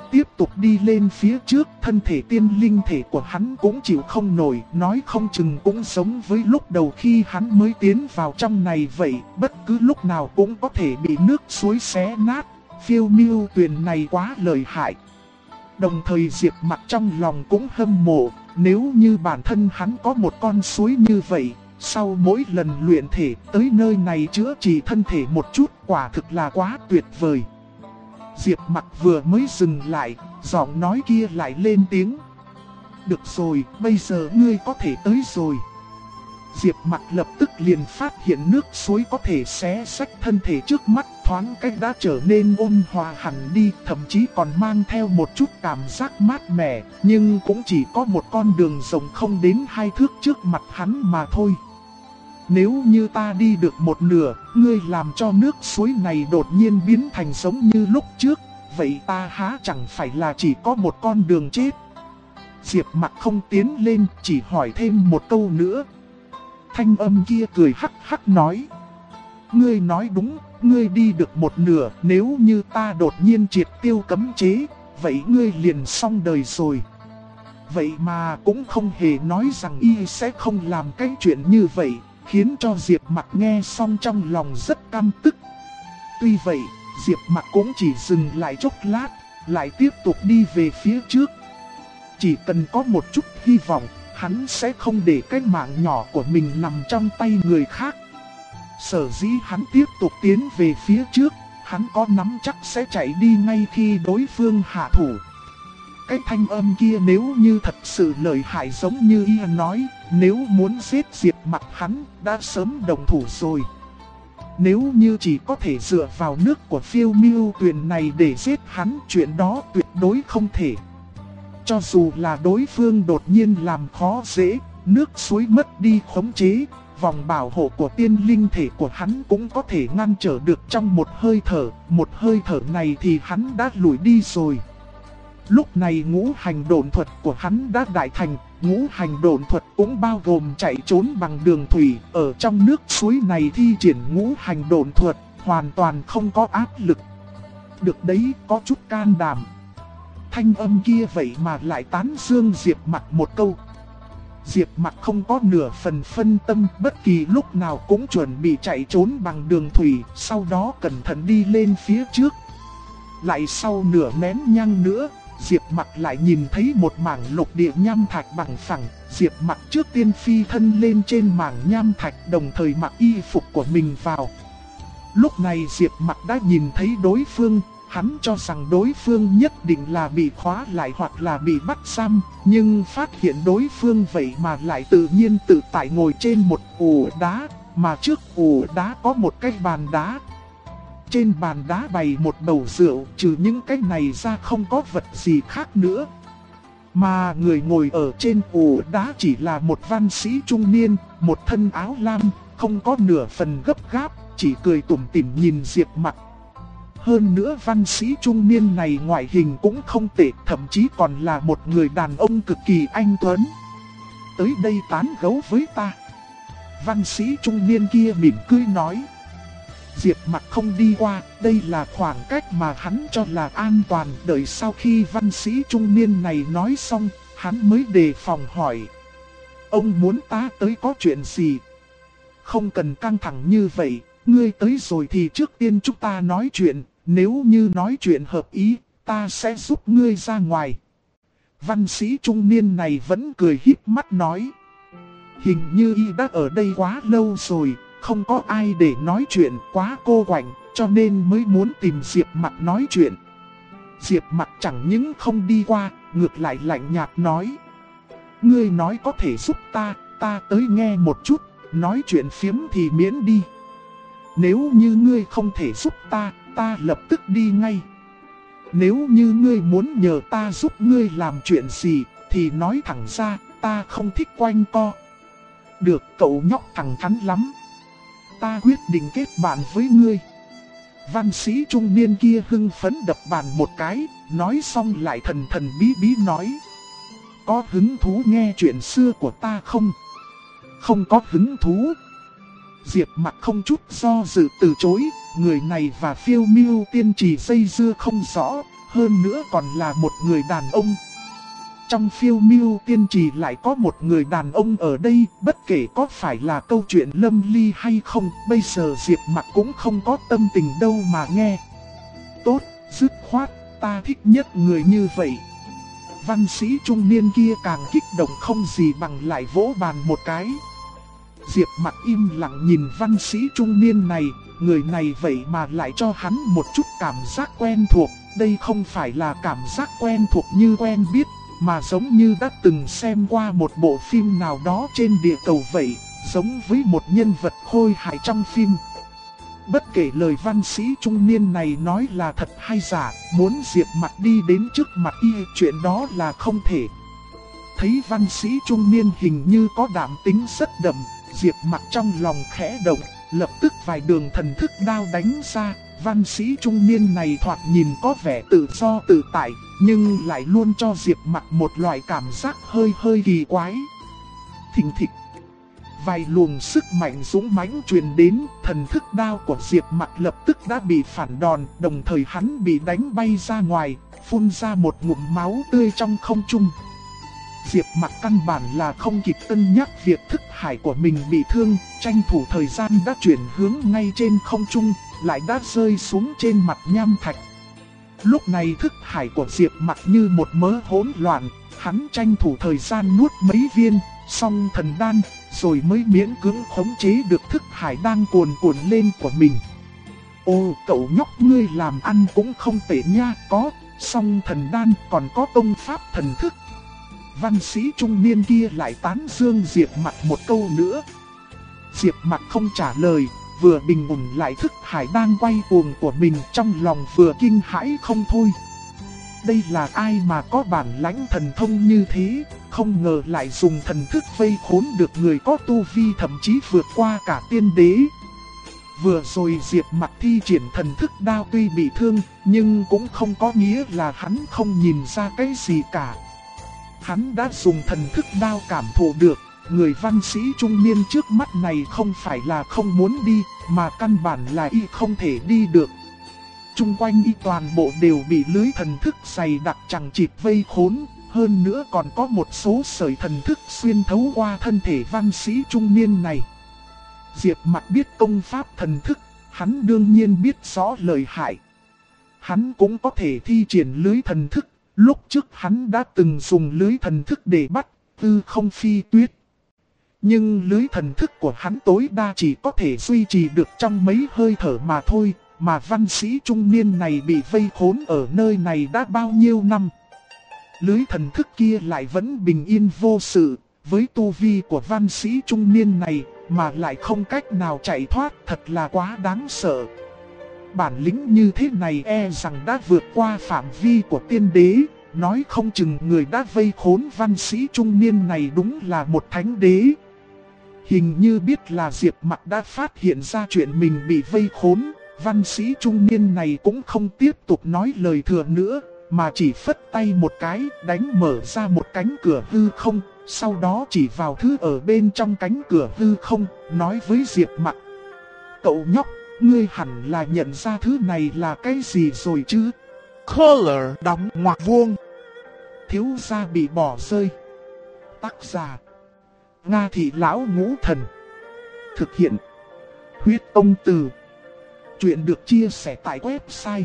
tiếp tục đi lên phía trước, thân thể tiên linh thể của hắn cũng chịu không nổi, nói không chừng cũng giống với lúc đầu khi hắn mới tiến vào trong này vậy, bất cứ lúc nào cũng có thể bị nước suối xé nát. Phiêu Miêu Tuyền này quá lợi hại. Đồng thời Diệp Mặc trong lòng cũng hâm mộ, nếu như bản thân hắn có một con suối như vậy, sau mỗi lần luyện thể tới nơi này chữa trị thân thể một chút, quả thực là quá tuyệt vời. Diệp Mặc vừa mới dừng lại, giọng nói kia lại lên tiếng. Được rồi, bây giờ ngươi có thể tới rồi. Diệp Mặc lập tức liền phát hiện nước suối có thể xé xách thân thể trước mắt, thoáng cách đã trở nên ôn hòa hẳn đi, thậm chí còn mang theo một chút cảm giác mát mẻ, nhưng cũng chỉ có một con đường rộng không đến 2 thước trước mặt hắn mà thôi. Nếu như ta đi được một nửa, ngươi làm cho nước suối này đột nhiên biến thành giống như lúc trước, vậy ta há chẳng phải là chỉ có một con đường chết. Diệp Mặc không tiến lên, chỉ hỏi thêm một câu nữa. Thanh âm kia cười hắc hắc nói. Ngươi nói đúng, ngươi đi được một nửa, nếu như ta đột nhiên triệt tiêu cấm chế, vậy ngươi liền xong đời rồi. Vậy mà cũng không hề nói rằng y sẽ không làm cái chuyện như vậy, khiến cho Diệp Mặc nghe xong trong lòng rất căm tức. Tuy vậy, Diệp Mặc cũng chỉ dừng lại chốc lát, lại tiếp tục đi về phía trước. Chỉ cần có một chút hy vọng, hắn sẽ không để cái mạng nhỏ của mình nằm trong tay người khác. Sở dĩ hắn tiếp tục tiến về phía trước, hắn có nắm chắc sẽ chạy đi ngay khi đối phương hạ thủ. Cái thanh âm kia nếu như thật sự lợi hại giống như y nói, nếu muốn giết Diệp Mặc hắn đã sớm đồng thủ rồi. Nếu như chỉ có thể dựa vào nước của Phiêu Miêu Tuyền này để giết hắn, chuyện đó tuyệt đối không thể. Cho dù là đối phương đột nhiên làm khó dễ, nước suối mất đi khống chế, vòng bảo hộ của tiên linh thể của hắn cũng có thể ngăn trở được trong một hơi thở này thì hắn đã lùi đi rồi. Lúc này ngũ hành độn thuật của hắn đã đại thành, ngũ hành độn thuật cũng bao gồm chạy trốn bằng đường thủy, ở trong nước suối này thi triển ngũ hành độn thuật, hoàn toàn không có áp lực. Được đấy, có chút can đảm. Thanh âm kia vậy mà lại tán dương Diệp Mặc một câu. Diệp Mặc không có nửa phần phân tâm, bất kỳ lúc nào cũng chuẩn bị chạy trốn bằng đường thủy, sau đó cẩn thận đi lên phía trước. Lại sau nửa nén nhang nữa, Diệp Mặc lại nhìn thấy một mảng lục địa nham thạch bằng phẳng. Diệp Mặc trước tiên phi thân lên trên mảng nham thạch, đồng thời mặc y phục của mình vào. Lúc này Diệp Mặc đã nhìn thấy đối phương. Hắn cho rằng đối phương nhất định là bị khóa lại hoặc là bị bắt giam, nhưng phát hiện đối phương vậy mà lại tự nhiên tự tại ngồi trên một ổ đá, mà trước ổ đá có một cái bàn đá. Trên bàn đá bày một bầu rượu, trừ những cái này ra không có vật gì khác nữa. Mà người ngồi ở trên ổ đá chỉ là một văn sĩ trung niên, một thân áo lam, không có nửa phần gấp gáp, chỉ cười tủm tỉm nhìn Diệp Mặc. Hơn nữa văn sĩ trung niên này ngoại hình cũng không tệ, thậm chí còn là một người đàn ông cực kỳ anh tuấn. Tới đây tán gẫu với ta. Văn sĩ trung niên kia mỉm cười nói. Diệp Mặc không đi qua, đây là khoảng cách mà hắn cho là an toàn. Đợi sau khi văn sĩ trung niên này nói xong, hắn mới đề phòng hỏi. Ông muốn ta tới có chuyện gì? Không cần căng thẳng như vậy. Ngươi tới rồi thì trước tiên chúng ta nói chuyện, nếu như nói chuyện hợp ý, ta sẽ giúp ngươi ra ngoài. Văn sĩ trung niên này vẫn cười híp mắt nói. Hình như y đã ở đây quá lâu rồi, không có ai để nói chuyện, quá cô quạnh, cho nên mới muốn tìm Diệp Mặc nói chuyện. Diệp Mặc chẳng những không đi qua, ngược lại lạnh nhạt nói. Ngươi nói có thể giúp ta tới nghe một chút, nói chuyện phiếm thì miễn đi. Nếu như ngươi không thể giúp ta lập tức đi ngay. Nếu như ngươi muốn nhờ ta giúp ngươi làm chuyện gì, thì nói thẳng ra, ta không thích quanh co. Được, cậu nhóc thẳng thắn lắm. Ta quyết định kết bạn với ngươi. Văn sĩ trung niên kia hưng phấn đập bàn một cái, nói xong lại thần thần bí bí nói. Có hứng thú nghe chuyện xưa của ta không? Không có hứng thú. Diệp Mặc không chút do dự từ chối, người này và Phiêu Miêu Tiên Trì dây dưa không rõ, hơn nữa còn là một người đàn ông. Trong Phiêu Miêu Tiên Trì lại có một người đàn ông ở đây, bất kể có phải là câu chuyện lâm ly hay không, bây giờ Diệp Mặc cũng không có tâm tình đâu mà nghe. Tốt, dứt khoát, ta thích nhất người như vậy. Văn sĩ trung niên kia càng kích động không gì bằng lại vỗ bàn một cái. Diệp Mặc im lặng nhìn văn sĩ trung niên này, người này vậy mà lại cho hắn một chút cảm giác quen thuộc. Đây không phải là cảm giác quen thuộc như quen biết, mà giống như đã từng xem qua một bộ phim nào đó trên địa cầu vậy, giống với một nhân vật khôi hài trong phim. Bất kể lời văn sĩ trung niên này nói là thật hay giả, muốn Diệp Mặc đi đến trước mặt y, chuyện đó là không thể. Thấy văn sĩ trung niên hình như có đảm tính rất đậm, Diệp Mặc trong lòng khẽ động, lập tức vài đường thần thức đao đánh ra. Văn sĩ trung niên này thoạt nhìn có vẻ tự do tự tại, nhưng lại luôn cho Diệp Mặc một loại cảm giác hơi kỳ quái. Thình thịch. Vài luồng sức mạnh dũng mãnh truyền đến, thần thức đao của Diệp Mặc lập tức đã bị phản đòn, đồng thời hắn bị đánh bay ra ngoài, phun ra một ngụm máu tươi trong không trung. Diệp Mặc căn bản là không kịp cân nhắc việc thức hải của mình bị thương, tranh thủ thời gian đã chuyển hướng ngay trên không trung, lại đã rơi xuống trên mặt nham thạch. Lúc này thức hải của Diệp Mặc như một mớ hỗn loạn, hắn tranh thủ thời gian nuốt mấy viên song thần đan, rồi mới miễn cưỡng khống chế được thức hải đang cuồn cuộn lên của mình. Ô, cậu nhóc ngươi làm ăn cũng không tệ nha, có song thần đan còn có công pháp thần thức. Văn sĩ trung niên kia lại tán dương Diệp Mặc một câu nữa. Diệp Mặc không trả lời, vừa bình ổn lại thức hải đang quay cuồng của mình, trong lòng vừa kinh hãi không thôi. Đây là ai mà có bản lãnh thần thông như thế, không ngờ lại dùng thần thức vây khốn được người có tu vi thậm chí vượt qua cả tiên đế. Vừa rồi Diệp Mặc thi triển thần thức đao tuy bị thương, nhưng cũng không có nghĩa là hắn không nhìn ra cái gì cả. Hắn đã dùng thần thức đao cảm thụ được, người văn sĩ trung niên trước mắt này không phải là không muốn đi, mà căn bản là y không thể đi được. Trung quanh y toàn bộ đều bị lưới thần thức dày đặc chằng chịt vây khốn, hơn nữa còn có một số sợi thần thức xuyên thấu qua thân thể văn sĩ trung niên này. Diệp Mặc biết công pháp thần thức, hắn đương nhiên biết rõ lợi hại. Hắn cũng có thể thi triển lưới thần thức, lúc trước hắn đã từng dùng lưới thần thức để bắt Tư Không Phi Tuyết. Nhưng lưới thần thức của hắn tối đa chỉ có thể duy trì được trong mấy hơi thở mà thôi, mà văn sĩ trung niên này bị vây khốn ở nơi này đã bao nhiêu năm. Lưới thần thức kia lại vẫn bình yên vô sự, với tu vi của văn sĩ trung niên này mà lại không cách nào chạy thoát, thật là quá đáng sợ. Bản lĩnh như thế này e rằng đã vượt qua phạm vi của tiên đế, nói không chừng người đã vây khốn văn sĩ trung niên này đúng là một thánh đế. Hình như biết là Diệp Mặc đã phát hiện ra chuyện mình bị vây khốn, văn sĩ trung niên này cũng không tiếp tục nói lời thừa nữa, mà chỉ phất tay một cái đánh mở ra một cánh cửa hư không, sau đó chỉ vào thứ ở bên trong cánh cửa hư không, nói với Diệp Mặc. Cậu nhóc, ngươi hẳn là nhận ra thứ này là cái gì rồi chứ? Color đóng ngoặc vuông. Thiếu gia bị bỏ rơi. Tác giả Nga Thị Lão Ngũ Thần. Thực hiện Huyết Ông Từ. Chuyện được chia sẻ tại website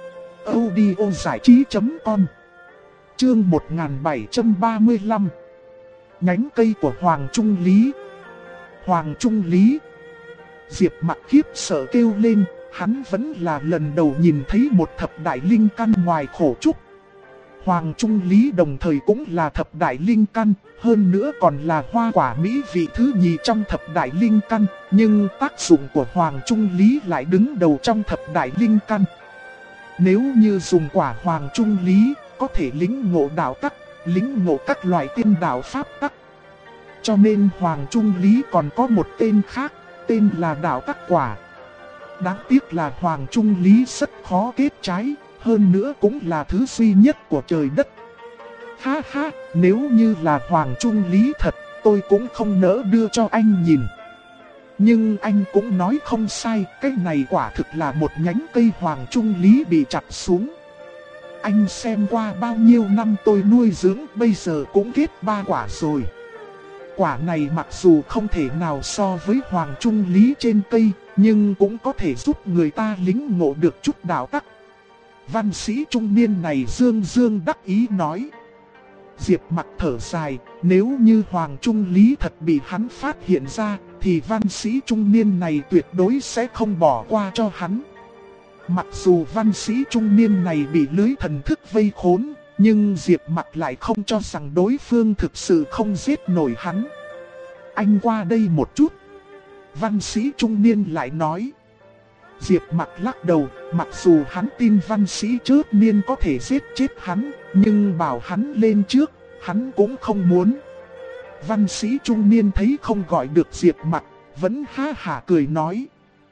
audiozảichí.com. Chương 1735. Nhánh cây của Hoàng Trung Lý. Hoàng Trung Lý. Diệp Mặc khiếp sợ kêu lên, hắn vẫn là lần đầu nhìn thấy một thập đại linh căn ngoài khổ trúc. Hoàng Trung Lý đồng thời cũng là thập đại linh căn, hơn nữa còn là hoa quả mỹ vị thứ nhì trong thập đại linh căn, nhưng tác dụng của Hoàng Trung Lý lại đứng đầu trong thập đại linh căn. Nếu như dùng quả Hoàng Trung Lý, có thể lĩnh ngộ đạo tắc, lĩnh ngộ các loại tiên đạo pháp tắc. Cho nên Hoàng Trung Lý còn có một tên khác, tên là đạo tắc quả. Đáng tiếc là Hoàng Trung Lý rất khó kết trái, hơn nữa cũng là thứ duy nhất của trời đất. Ha ha, nếu như là Hoàng Trung Lý thật, tôi cũng không nỡ đưa cho anh nhìn. Nhưng anh cũng nói không sai, cái này quả thực là một nhánh cây hoàng trung lý bị chặt xuống. Anh xem qua bao nhiêu năm tôi nuôi dưỡng, bây giờ cũng kết 3 quả rồi. Quả này mặc dù không thể nào so với hoàng trung lý trên cây, nhưng cũng có thể giúp người ta lĩnh ngộ được chút đạo tắc. Văn sĩ trung niên này dương dương đắc ý nói. Diệp Mặc thở dài, nếu như hoàng trung lý thật bị hắn phát hiện ra, thì văn sĩ trung niên này tuyệt đối sẽ không bỏ qua cho hắn. Mặc dù văn sĩ trung niên này bị lưới thần thức vây khốn, nhưng Diệp Mặc lại không cho rằng đối phương thực sự không giết nổi hắn. Anh qua đây một chút. Văn sĩ trung niên lại nói. Diệp Mặc lắc đầu, mặc dù hắn tin văn sĩ chớp niên có thể giết chết hắn, nhưng bảo hắn lên trước, hắn cũng không muốn. Văn sĩ trung niên thấy không gọi được Diệp Mặc, vẫn ha hả cười nói.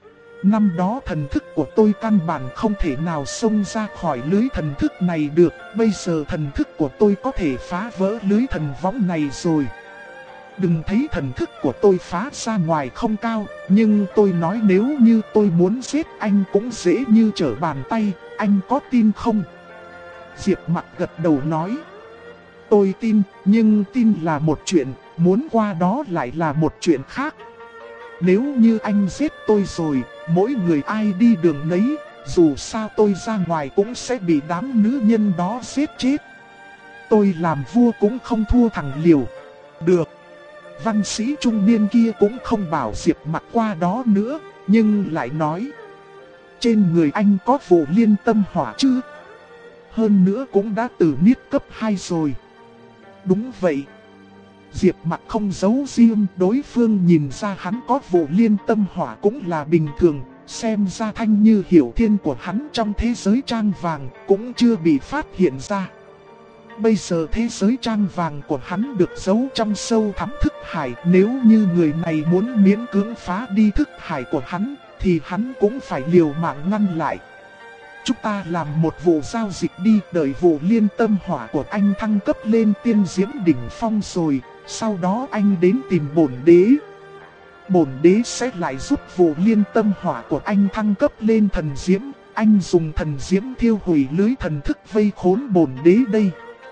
Năm đó thần thức của tôi căn bản không thể nào xông ra khỏi lưới thần thức này được, bây giờ thần thức của tôi có thể phá vỡ lưới thần võng này rồi. Đừng thấy thần thức của tôi phá ra ngoài không cao, nhưng tôi nói nếu như tôi muốn giết anh cũng dễ như trở bàn tay, anh có tin không? Diệp Mặc gật đầu nói. Tôi tin, nhưng tin là một chuyện, muốn qua đó lại là một chuyện khác. Nếu như anh giết tôi rồi, mỗi người ai đi đường nấy, dù sao tôi ra ngoài cũng sẽ bị đám nữ nhân đó giết chết. Tôi làm vua cũng không thua thằng Liều. Được. Văn sĩ trung niên kia cũng không bảo Diệp Mặc qua đó nữa, nhưng lại nói. Trên người anh có vụ liên tâm hỏa chứ? Hơn nữa cũng đã từ niết cấp 2 rồi. Đúng vậy. Diệp Mặc không giấu riêng, đối phương nhìn ra hắn có vụ liên tâm hỏa cũng là bình thường, xem ra thanh như hiểu thiên của hắn trong thế giới trang vàng cũng chưa bị phát hiện ra. Bây giờ thế giới trang vàng của hắn được giấu trong sâu thẳm thức hải, nếu như người này muốn miễn cưỡng phá đi thức hải của hắn, thì hắn cũng phải liều mạng ngăn lại. Chúng ta làm một vụ giao dịch đi, đợi vụ liên tâm hỏa của anh thăng cấp lên tiên diễm đỉnh phong rồi, sau đó anh đến tìm bổn đế. Bổn đế sẽ lại giúp vụ liên tâm hỏa của anh thăng cấp lên thần diễm, anh dùng thần diễm thiêu hủy lưới thần thức vây khốn bổn đế đây.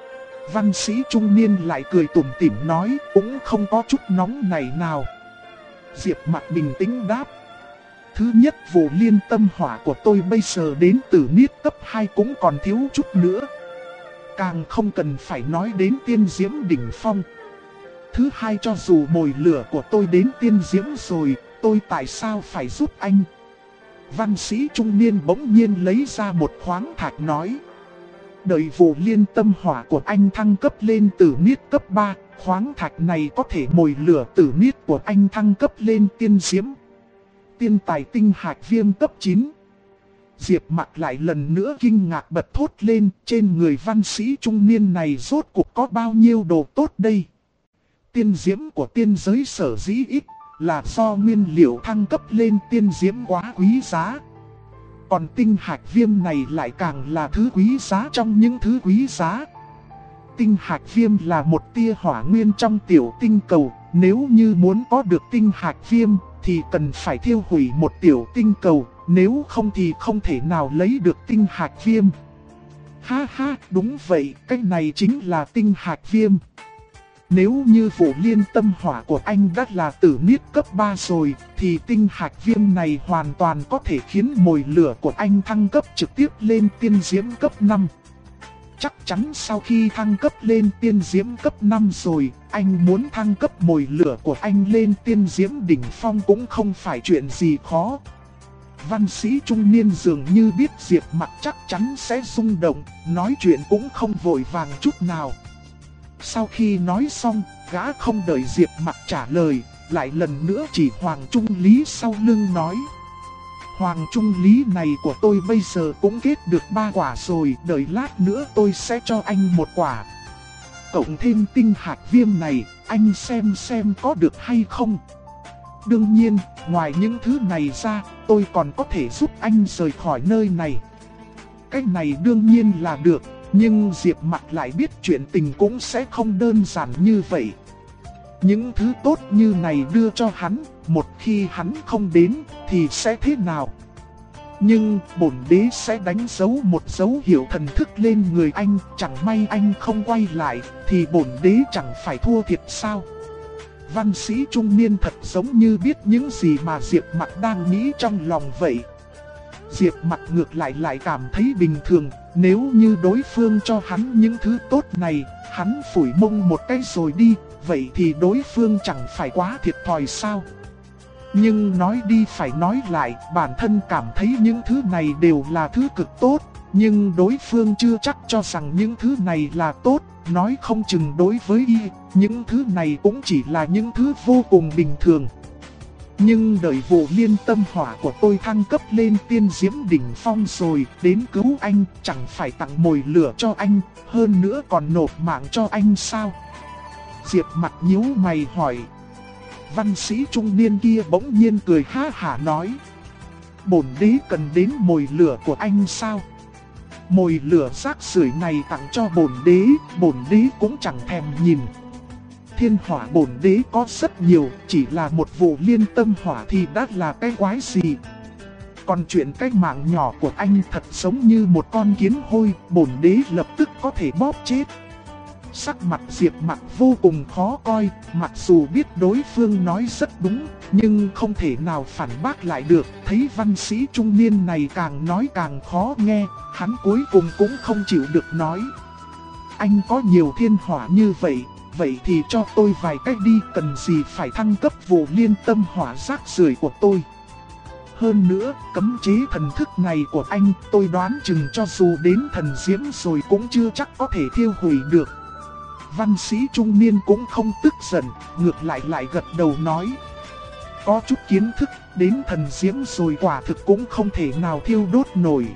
Văn sĩ trung niên lại cười tủm tỉm nói, cũng không có chút nóng này nào. Diệp Mặc bình tĩnh đáp. Thứ nhất, vụ liên tâm hỏa của tôi bây giờ đến từ niết cấp 2 cũng còn thiếu chút nữa. Càng không cần phải nói đến tiên diễm đỉnh phong. Thứ hai, cho dù mồi lửa của tôi đến tiên diễm rồi, tôi tại sao phải giúp anh? Văn sĩ trung niên bỗng nhiên lấy ra một khoáng thạch nói. Đợi vụ liên tâm hỏa của anh thăng cấp lên từ niết cấp 3, khoáng thạch này có thể mồi lửa tử niết của anh thăng cấp lên tiên diễm. Tiên tài tinh hạch viêm cấp 9. Diệp Mặc lại lần nữa kinh ngạc bật thốt lên, trên người văn sĩ trung niên này rốt cuộc có bao nhiêu đồ tốt đây. Tiên diễm của tiên giới sở dĩ ít, là do nguyên liệu thăng cấp lên tiên diễm quá quý giá. Còn tinh hạch viêm này lại càng là thứ quý giá trong những thứ quý giá. Tinh hạch viêm là một tia hỏa nguyên trong tiểu tinh cầu, nếu như muốn có được tinh hạch viêm thì cần phải thiêu hủy một tiểu tinh cầu, nếu không thì không thể nào lấy được tinh hạch viêm. Ha ha, đúng vậy, cái này chính là tinh hạch viêm. Nếu như vụ liên tâm hỏa của anh đã là tử niết cấp 3 rồi, thì tinh hạch viêm này hoàn toàn có thể khiến mồi lửa của anh thăng cấp trực tiếp lên tiên diễm cấp 5. Chắc chắn sau khi thăng cấp lên tiên diễm cấp 5 rồi, anh muốn thăng cấp mồi lửa của anh lên tiên diễm đỉnh phong cũng không phải chuyện gì khó. Văn sĩ trung niên dường như biết Diệp Mặc chắc chắn sẽ rung động, nói chuyện cũng không vội vàng chút nào. Sau khi nói xong, gã không đợi Diệp Mặc trả lời, lại lần nữa chỉ Hoàng Trung Lý sau lưng nói. Hoàng Trung Lý này của tôi bây giờ cũng kết được 3 quả rồi, đợi lát nữa tôi sẽ cho anh 1 quả. Cộng thêm tinh hạch viêm này, anh xem có được hay không. Đương nhiên, ngoài những thứ này ra, tôi còn có thể giúp anh rời khỏi nơi này. Cái này đương nhiên là được, nhưng Diệp Mặc lại biết chuyện tình cũng sẽ không đơn giản như vậy. những thứ tốt như này đưa cho hắn, một khi hắn không đến thì sẽ thế nào? Nhưng bổn đế sẽ đánh dấu một dấu hiệu thần thức lên người anh, chẳng may anh không quay lại thì bổn đế chẳng phải thua thiệt sao? Văn sĩ trung niên thật giống như biết những gì mà Diệp Mặc đang nghĩ trong lòng vậy. Diệp Mặc ngược lại cảm thấy bình thường, nếu như đối phương cho hắn những thứ tốt này, hắn phủi mông một cái rồi đi, vậy thì đối phương chẳng phải quá thiệt thòi sao? Nhưng nói đi phải nói lại, bản thân cảm thấy những thứ này đều là thứ cực tốt, nhưng đối phương chưa chắc cho rằng những thứ này là tốt, nói không chừng đối với y, những thứ này cũng chỉ là những thứ vô cùng bình thường. Nhưng đợi vụ liên tâm hỏa của tôi thăng cấp lên tiên diễm đỉnh phong rồi, đến cứu anh, chẳng phải tặng mồi lửa cho anh, hơn nữa còn nộp mạng cho anh sao? Diệp Mặc nhíu mày hỏi. Văn sĩ trung niên kia bỗng nhiên cười ha hả nói. Bổn đế cần đến mồi lửa của anh sao? Mồi lửa rác rưởi này tặng cho bổn đế cũng chẳng thèm nhìn. Thiên hỏa bổn đế có rất nhiều, chỉ là một vụ liên tâm hỏa thì đã là cái quái gì? Còn chuyện cái mạng nhỏ của anh thật giống như một con kiến hôi, bổn đế lập tức có thể bóp chết. Sắc mặt Diệp Mặc vô cùng khó coi, mặc dù biết đối phương nói rất đúng, nhưng không thể nào phản bác lại được. Thấy văn sĩ trung niên này càng nói càng khó nghe, hắn cuối cùng cũng không chịu được nói. Anh có nhiều thiên hỏa như vậy, vậy thì cho tôi vài cách đi, cần gì phải thăng cấp vụ liên tâm hỏa rác rưởi của tôi. Hơn nữa, cấm chế thần thức này của anh, tôi đoán chừng cho dù đến thần diễm rồi cũng chưa chắc có thể thiêu hủy được. Văn sĩ trung niên cũng không tức giận, ngược lại gật đầu nói. Có chút kiến thức, đến thần diễm rồi quả thực cũng không thể nào thiêu đốt nổi.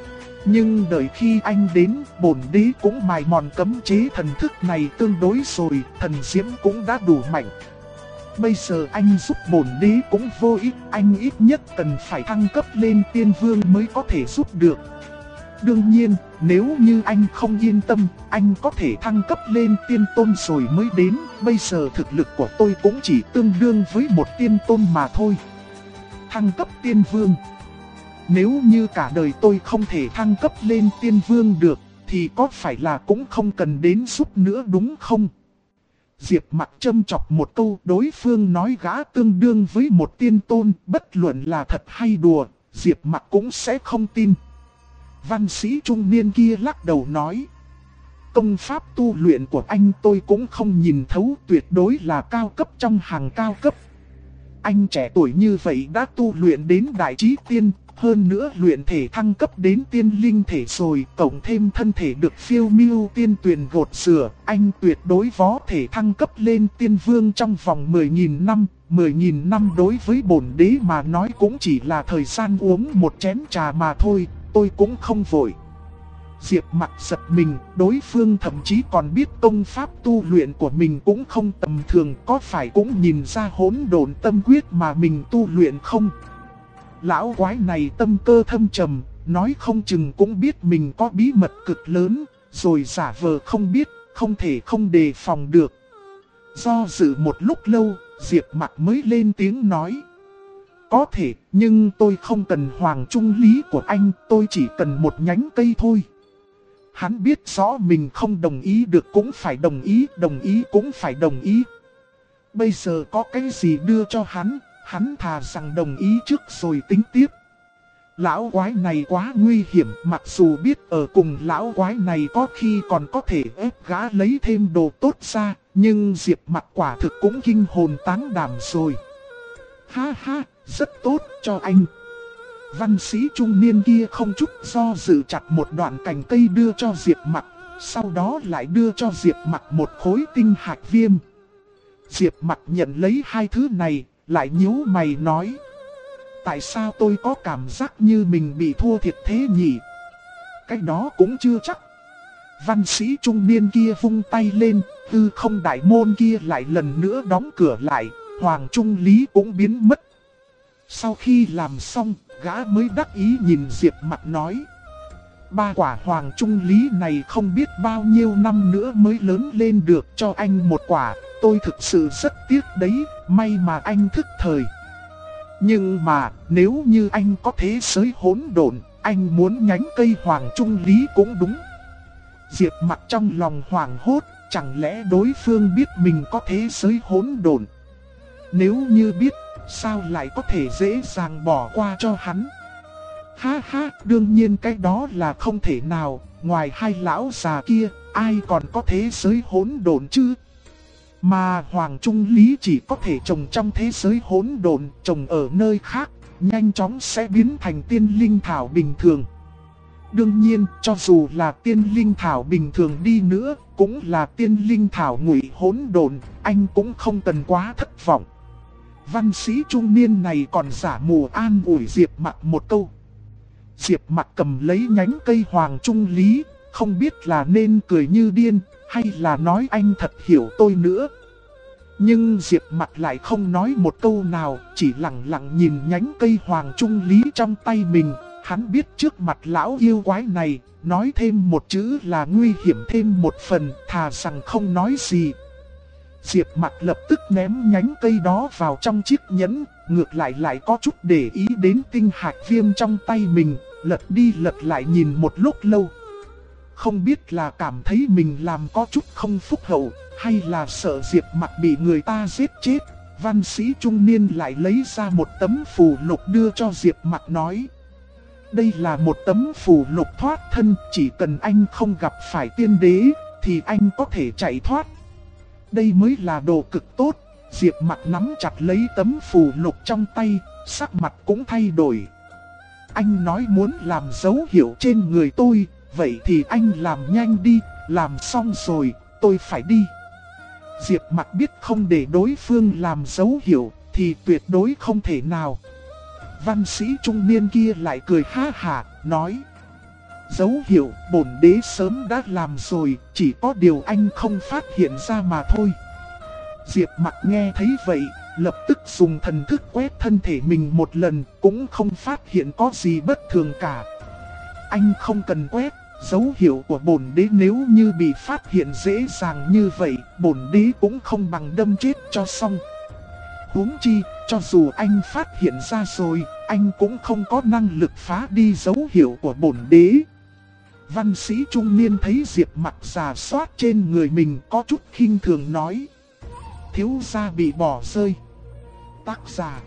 Nhưng đợi khi anh đến, bổn đế cũng mài mòn cấm chế thần thức này tương đối rồi, thần diễm cũng đã đủ mạnh. Bây giờ anh giúp bổn đế cũng vô ích, anh ít nhất cần phải thăng cấp lên tiên vương mới có thể giúp được. Đương nhiên, nếu như anh không yên tâm, anh có thể thăng cấp lên tiên tôn rồi mới đến. Bây giờ thực lực của tôi cũng chỉ tương đương với một tiên tôn mà thôi. Thăng cấp tiên vương. Nếu như cả đời tôi không thể thăng cấp lên tiên vương được, thì có phải là cũng không cần đến giúp nữa đúng không? Diệp Mặc châm chọc một câu, đối phương nói gã tương đương với một tiên tôn, bất luận là thật hay đùa, Diệp Mặc cũng sẽ không tin. Văn sĩ trung niên kia lắc đầu nói. Công pháp tu luyện của anh tôi cũng không nhìn thấu, tuyệt đối là cao cấp trong hàng cao cấp. Anh trẻ tuổi như vậy đã tu luyện đến đại trí tiên, hơn nữa luyện thể thăng cấp đến tiên linh thể rồi, cộng thêm thân thể được phiêu miêu tiên tuyền gột rửa, anh tuyệt đối có thể thăng cấp lên tiên vương trong vòng 10.000 năm. 10.000 năm đối với bổn đế mà nói cũng chỉ là thời gian uống một chén trà mà thôi, tôi cũng không vội. Diệp Mặc giật mình, đối phương thậm chí còn biết công pháp tu luyện của mình cũng không tầm thường, có phải cũng nhìn ra hỗn độn tâm quyết mà mình tu luyện không? Lão quái này tâm cơ thâm trầm, nói không chừng cũng biết mình có bí mật cực lớn, rồi giả vờ không biết, không thể không đề phòng được. Do dự một lúc lâu, Diệp Mặc mới lên tiếng nói. Có thể, nhưng tôi không cần hoàng trung lý của anh, tôi chỉ cần một nhánh cây thôi. Hắn biết rõ mình không đồng ý được cũng phải đồng ý cũng phải đồng ý. Bây giờ có cái gì đưa cho hắn thà rằng đồng ý trước rồi tính tiếp. Lão quái này quá nguy hiểm, mặc dù biết ở cùng lão quái này có khi còn có thể ép gã lấy thêm đồ tốt ra, nhưng Diệp Mặc quả thực cũng kinh hồn táng đảm rồi. Ha ha, rất tốt cho anh. Văn sĩ trung niên kia không chút do dự chặt một đoạn cành cây đưa cho Diệp Mặc, sau đó lại đưa cho Diệp Mặc một khối tinh hạch viêm. Diệp Mặc nhận lấy hai thứ này, lại nhíu mày nói. Tại sao tôi có cảm giác như mình bị thua thiệt thế nhỉ? Cái đó cũng chưa chắc. Văn sĩ trung niên kia vung tay lên, hư không đại môn kia lại lần nữa đóng cửa lại, Hoàng Trung Lý cũng biến mất. Sau khi làm xong, gã mới đắc ý nhìn Diệp Mặc nói. 3 quả Hoàng Trung Lý này không biết bao nhiêu năm nữa mới lớn lên được, cho anh 1 quả, tôi thực sự rất tiếc đấy, may mà anh thức thời. Nhưng mà, nếu như anh có thế giới hỗn độn, anh muốn nhánh cây hoàng trung lý cũng đúng. Diệp Mặc trong lòng hoảng hốt, chẳng lẽ đối phương biết mình có thế giới hỗn độn? Nếu như biết, sao lại có thể dễ dàng bỏ qua cho hắn? Ha ha, đương nhiên cái đó là không thể nào, ngoài hai lão già kia, ai còn có thế giới hỗn độn chứ? Mà Hoàng Trung Lý chỉ có thể trồng trong thế giới hỗn độn, trồng ở nơi khác, nhanh chóng sẽ biến thành tiên linh thảo bình thường. Đương nhiên, cho dù là tiên linh thảo bình thường đi nữa, cũng là tiên linh thảo ngụy hỗn độn, anh cũng không cần quá thất vọng. Văn sĩ trung niên này còn giả mù an ủi Diệp Mặc một câu. Diệp Mặc cầm lấy nhánh cây Hoàng Trung Lý, không biết là nên cười như điên, hay là nói anh thật hiểu tôi nữa. Nhưng Diệp Mặc lại không nói một câu nào, chỉ lặng lặng nhìn nhánh cây Hoàng Trung Lý trong tay mình. Hắn biết trước mặt lão yêu quái này, nói thêm một chữ là nguy hiểm thêm một phần, thà rằng không nói gì. Diệp Mặc lập tức ném nhánh cây đó vào trong chiếc nhẫn, ngược lại có chút để ý đến tinh hạch viêm trong tay mình, lật đi lật lại nhìn một lúc lâu. Không biết là cảm thấy mình làm có chút không phúc hậu, hay là sợ Diệp Mặc bị người ta giết chết. Văn sĩ trung niên lại lấy ra một tấm phù lục đưa cho Diệp Mặc nói. Đây là một tấm phù lục thoát thân, chỉ cần anh không gặp phải tiên đế, thì anh có thể chạy thoát. Đây mới là đồ cực tốt. Diệp Mặc nắm chặt lấy tấm phù lục trong tay, sắc mặt cũng thay đổi. Anh nói muốn làm dấu hiệu trên người tôi, vậy thì anh làm nhanh đi, làm xong rồi, tôi phải đi. Diệp Mặc biết không để đối phương làm dấu hiệu, thì tuyệt đối không thể nào. Văn sĩ trung niên kia lại cười ha hả, nói. Dấu hiệu bổn đế sớm đã làm rồi, chỉ có điều anh không phát hiện ra mà thôi. Diệp Mặc nghe thấy vậy, lập tức dùng thần thức quét thân thể mình một lần, cũng không phát hiện có gì bất thường cả. Anh không cần quét, dấu hiệu của bổn đế nếu như bị phát hiện dễ dàng như vậy, bổn đế cũng không bằng đâm chết cho xong. Huống chi, cho dù anh phát hiện ra rồi, anh cũng không có năng lực phá đi dấu hiệu của bổn đế. Văn sĩ trung niên thấy Diệp Mặc rà soát trên người mình có chút khinh thường nói. Thiếu gia bị bỏ rơi. Tác giả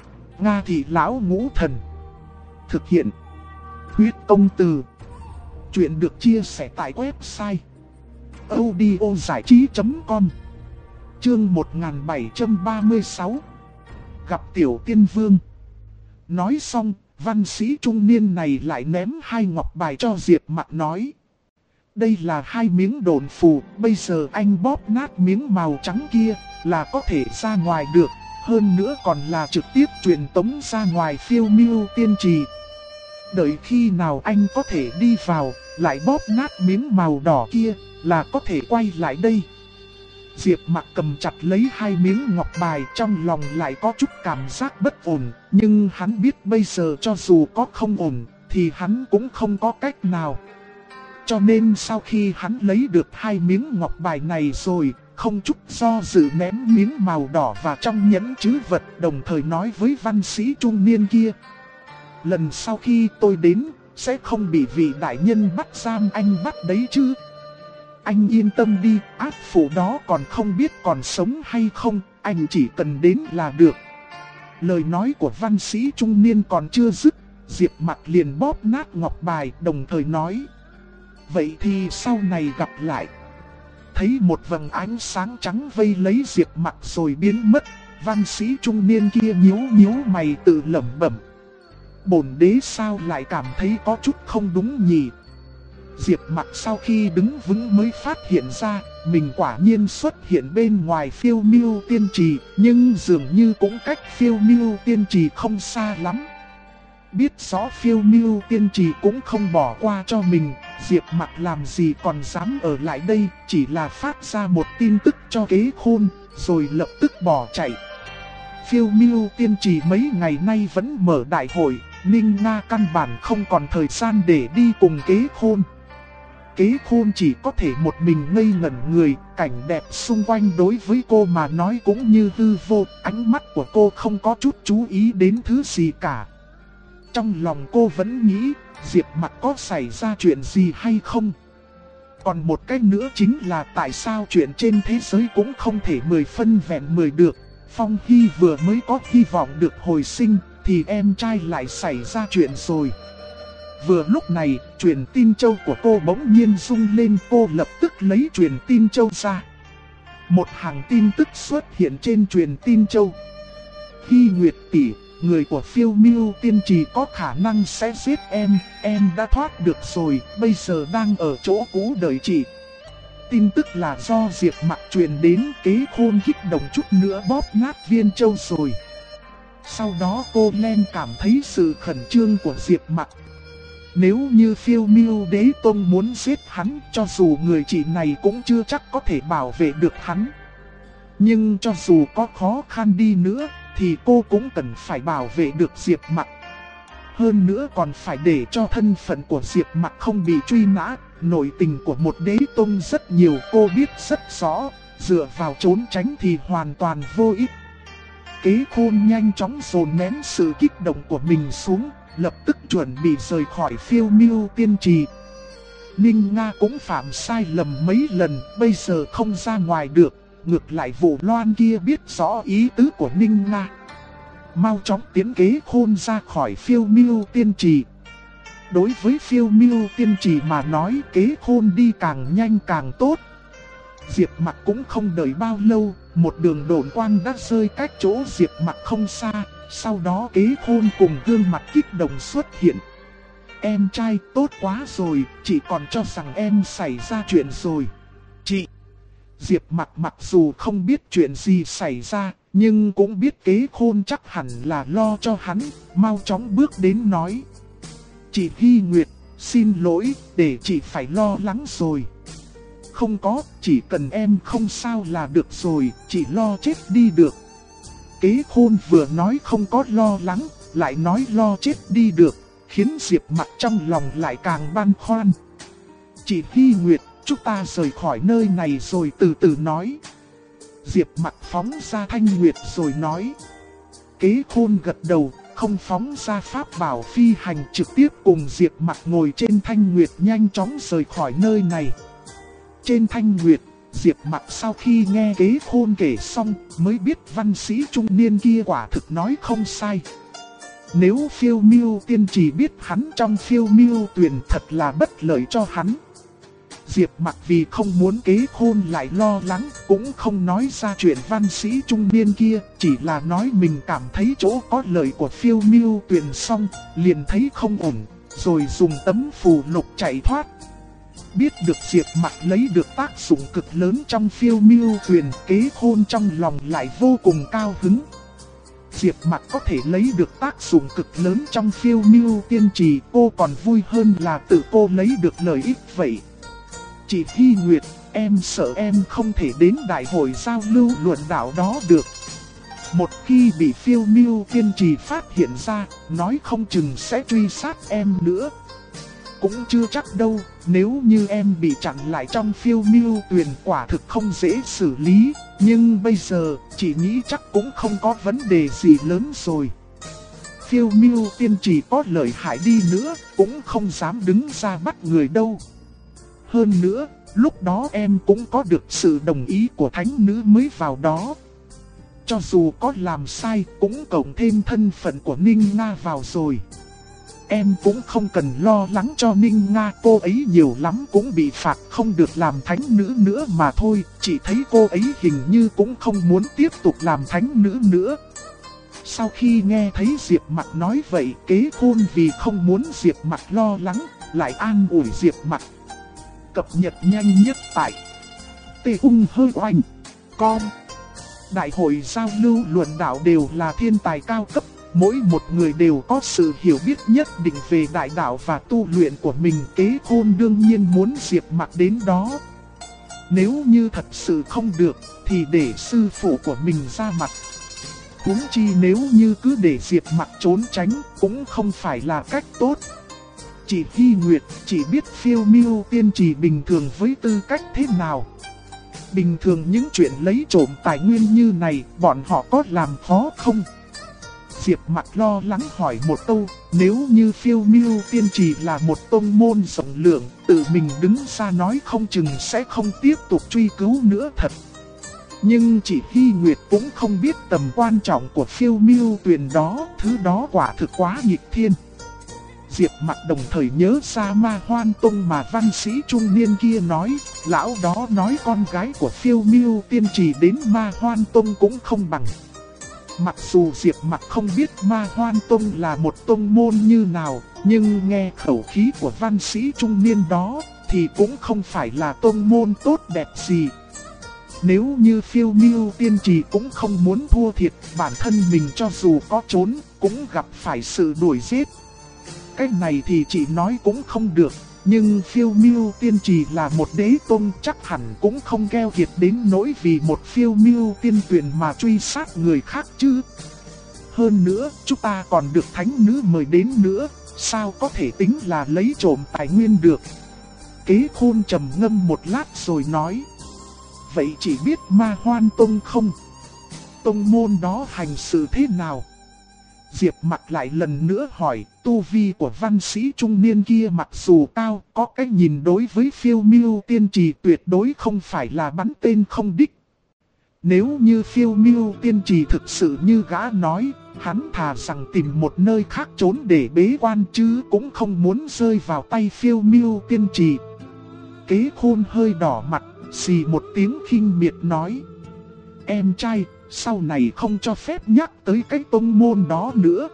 Nga Thị Lão Ngũ Thần. Thực hiện Huyết Công Từ. Chuyện được chia sẻ tại website audiozảichí.com. Chương 1736. Gặp Tiểu Tiên Vương. Nói xong, văn sĩ trung niên này lại ném hai ngọc bài cho Diệp Mặc nói. Đây là hai miếng độn phù, bây giờ anh bóp nát miếng màu trắng kia là có thể ra ngoài được. Hơn nữa còn là trực tiếp truyền tống ra ngoài Phiêu Miêu Tiên Trì. Đợi khi nào anh có thể đi vào, lại bóp nát miếng màu đỏ kia là có thể quay lại đây. Diệp Mặc cầm chặt lấy hai miếng ngọc bài, trong lòng lại có chút cảm giác bất ổn. Nhưng hắn biết bây giờ cho dù có không ổn, thì hắn cũng không có cách nào. Cho nên sau khi hắn lấy được hai miếng ngọc bài này rồi, không chút do dự ném miếng màu đỏ vào trong nhẫn trữ vật, đồng thời nói với văn sĩ trung niên kia. Lần sau khi tôi đến, sẽ không bị vị đại nhân bắt giam anh bắt đấy chứ. Anh yên tâm đi, ác phụ đó còn không biết còn sống hay không, anh chỉ cần đến là được. Lời nói của văn sĩ trung niên còn chưa dứt, Diệp Mặc liền bóp nát ngọc bài, đồng thời nói. Vậy thì sau này gặp lại. Thấy một vầng ánh sáng trắng vây lấy Diệp Mặc rồi biến mất, văn sĩ trung niên kia nhíu mày tự lẩm bẩm. Bổn đế sao lại cảm thấy có chút không đúng nhỉ? Diệp Mặc sau khi đứng vững mới phát hiện ra, mình quả nhiên xuất hiện bên ngoài Phiêu Miêu Tiên Trì, nhưng dường như cũng cách Phiêu Miêu Tiên Trì không xa lắm. Biết rõ Phiêu Miêu Tiên Trì cũng không bỏ qua cho mình, Diệp Mặc làm gì còn dám ở lại đây, chỉ là phát ra một tin tức cho Kế Khôn, rồi lập tức bỏ chạy. Phiêu Miêu Tiên Trì mấy ngày nay vẫn mở đại hội, Ninh Nga căn bản không còn thời gian để đi cùng Kế Khôn. Kế Khôn chỉ có thể một mình ngây ngẩn người, cảnh đẹp xung quanh đối với cô mà nói cũng như hư vô, ánh mắt của cô không có chút chú ý đến thứ gì cả. Trong lòng cô vẫn nghĩ, Diệp Mặc có xảy ra chuyện gì hay không? Còn một cách nữa chính là tại sao chuyện trên thế giới cũng không thể 10 phân vẹn 10 được. Phong Hy vừa mới có hy vọng được hồi sinh, thì em trai lại xảy ra chuyện rồi. Vừa lúc này, truyền tin châu của cô bỗng nhiên rung lên, cô lập tức lấy truyền tin châu ra. Một hàng tin tức xuất hiện trên truyền tin châu. Hy Nguyệt tỷ, người của Phiêu Miêu Tiên Trì có khả năng sẽ giết em đã thoát được rồi, bây giờ đang ở chỗ cũ đợi chị. Tin tức là do Diệp Mặc truyền đến, Kế Khôn kích động chút nữa bóp nát viên châu rồi. Sau đó cô Len cảm thấy sự khẩn trương của Diệp Mặc. Nếu như Phiêu Miêu Đế Tông muốn giết hắn, cho dù người chị này cũng chưa chắc có thể bảo vệ được hắn. Nhưng cho dù có khó khăn đi nữa, thì cô cũng cần phải bảo vệ được Diệp Mặc. Hơn nữa còn phải để cho thân phận của Diệp Mặc không bị truy nã. Nội tình của một đế tông rất nhiều, cô biết rất rõ, dựa vào trốn tránh thì hoàn toàn vô ích. Kế Khôn nhanh chóng dồn nén sự kích động của mình xuống, lập tức chuẩn bị rời khỏi Phiêu Miêu Tiên Trì. Ninh Nga cũng phạm sai lầm mấy lần, bây giờ không ra ngoài được. Ngược lại Vũ Loan kia biết rõ ý tứ của Ninh Nga. Mau chóng tiến Kế Khôn ra khỏi Phiêu Miêu Tiên Trì. Đối với Phiêu Miêu Tiên Trì mà nói, Kế Khôn đi càng nhanh càng tốt. Diệp Mặc cũng không đợi bao lâu, một đường độn quang đã rơi cách chỗ Diệp Mặc không xa. Sau đó Kế Khôn cùng gương mặt kích động xuất hiện. Em trai, tốt quá rồi, chị còn cho rằng em xảy ra chuyện rồi. Chị! Diệp Mặc mặc dù không biết chuyện gì xảy ra, nhưng cũng biết Kế Khôn chắc hẳn là lo cho hắn, mau chóng bước đến nói. Chị Hy Nguyệt, xin lỗi, để chị phải lo lắng rồi. Không có, chỉ cần em không sao là được rồi, chị lo chết đi được. Kế Khôn vừa nói không có lo lắng, lại nói lo chết đi được, khiến Diệp Mặc trong lòng lại càng băn khoăn. Chị Hy Nguyệt, chúng ta rời khỏi nơi này rồi từ từ nói. Diệp Mặc phóng ra Thanh Nguyệt rồi nói. Kế Khôn gật đầu, không phóng ra pháp bảo phi hành, trực tiếp cùng Diệp Mặc ngồi trên Thanh Nguyệt nhanh chóng rời khỏi nơi này. Trên Thanh Nguyệt, Diệp Mặc sau khi nghe Kế Khôn kể xong mới biết văn sĩ trung niên kia quả thực nói không sai. Nếu Phiêu Miêu Tiên Trì biết hắn trong Phiêu Miêu Tuyền thật là bất lợi cho hắn. Diệp Mặc vì không muốn Kế Khôn lại lo lắng, cũng không nói ra chuyện văn sĩ trung niên kia, chỉ là nói mình cảm thấy chỗ có lợi của Phiêu Miêu Tuyền xong, liền thấy không ổn, rồi dùng tấm phù lục chạy thoát. Biết được Diệp Mặc lấy được tác dụng cực lớn trong Phiêu Miêu Tuyền, Kế Khôn trong lòng lại vô cùng cao hứng. Diệp Mặc có thể lấy được tác dụng cực lớn trong Phiêu Miêu Tiên Trì, cô còn vui hơn là tự cô lấy được lợi ích vậy. Chị Hy Nguyệt, em sợ em không thể đến đại hội giao lưu luận đạo đó được. Một khi bị Phiêu Miêu Tiên Trì phát hiện ra, nói không chừng sẽ truy sát em nữa. Cũng chưa chắc đâu, nếu như em bị chặn lại trong Phiêu Miêu Tuyền quả thực không dễ xử lý. Nhưng bây giờ, chị nghĩ chắc cũng không có vấn đề gì lớn rồi. Phiêu Miêu Tiên Trì có lợi hại đi nữa, cũng không dám đứng ra bắt người đâu. Hơn nữa, lúc đó em cũng có được sự đồng ý của thánh nữ mới vào đó. Cho dù có làm sai, cũng cộng thêm thân phận của Ninh Nga vào rồi. Em cũng không cần lo lắng cho Ninh Nga, cô ấy nhiều lắm cũng bị phạt không được làm thánh nữ nữa mà thôi. Chị thấy cô ấy hình như cũng không muốn tiếp tục làm thánh nữ nữa. Sau khi nghe thấy Diệp Mặc nói vậy, Kế Khôn vì không muốn Diệp Mặc lo lắng, lại an ủi Diệp Mặc. Cập nhật nhanh nhất tại TUNGHOI.com. Đại hội giao lưu luận đạo đều là thiên tài cao cấp, mỗi một người đều có sự hiểu biết nhất định về đại đạo và tu luyện của mình. Kế Khôn đương nhiên muốn Diệp Mặc đến đó. Nếu như thật sự không được, thì để sư phụ của mình ra mặt. Huống chi nếu như cứ để Diệp Mặc trốn tránh, cũng không phải là cách tốt. Chị Hy Nguyệt, chị biết phiêu miêu tiên trì bình thường với tư cách thế nào? Bình thường những chuyện lấy trộm tài nguyên như này, bọn họ có làm khó không? Diệp Mặc lo lắng hỏi một câu, nếu như phiêu miêu tiên trì là một tông môn rộng lượng, tự mình đứng ra nói không chừng sẽ không tiếp tục truy cứu nữa thật. Nhưng chị Hy Nguyệt cũng không biết tầm quan trọng của phiêu miêu tuyền đó, thứ đó quả thực quá nghịch thiên. Diệp Mặc đồng thời nhớ ra Ma Hoan Tông mà văn sĩ trung niên kia nói, lão đó nói con gái của phiêu miêu tiên trì đến Ma Hoan Tông cũng không bằng. Mặc dù Diệp Mặc không biết Ma Hoan Tông là một tông môn như nào, nhưng nghe khẩu khí của văn sĩ trung niên đó thì cũng không phải là tông môn tốt đẹp gì. Nếu như phiêu miêu tiên trì cũng không muốn thua thiệt, bản thân mình cho dù có trốn cũng gặp phải sự đuổi giết. Cái này thì chị nói cũng không được, nhưng phiêu miêu tiên trì là một đế tôn chắc hẳn cũng không keo kiệt đến nỗi vì một phiêu miêu tiên tuyển mà truy sát người khác chứ. Hơn nữa, chúng ta còn được thánh nữ mời đến nữa, sao có thể tính là lấy trộm tài nguyên được. Kế Khôn trầm ngâm một lát rồi nói, vậy chị biết Ma Hoan Tông không? Tông môn đó hành sự thế nào? Diệp Mặc lại lần nữa hỏi, tu vi của văn sĩ trung niên kia mặc dù cao, có cái nhìn đối với phiêu miêu tiên trì tuyệt đối không phải là bắn tên không đích. Nếu như phiêu miêu tiên trì thực sự như gã nói, hắn thà rằng tìm một nơi khác trốn để bế quan chứ cũng không muốn rơi vào tay phiêu miêu tiên trì. Kế Khôn hơi đỏ mặt, xì một tiếng khinh miệt nói, em trai, sau này không cho phép nhắc tới cái tông môn đó nữa.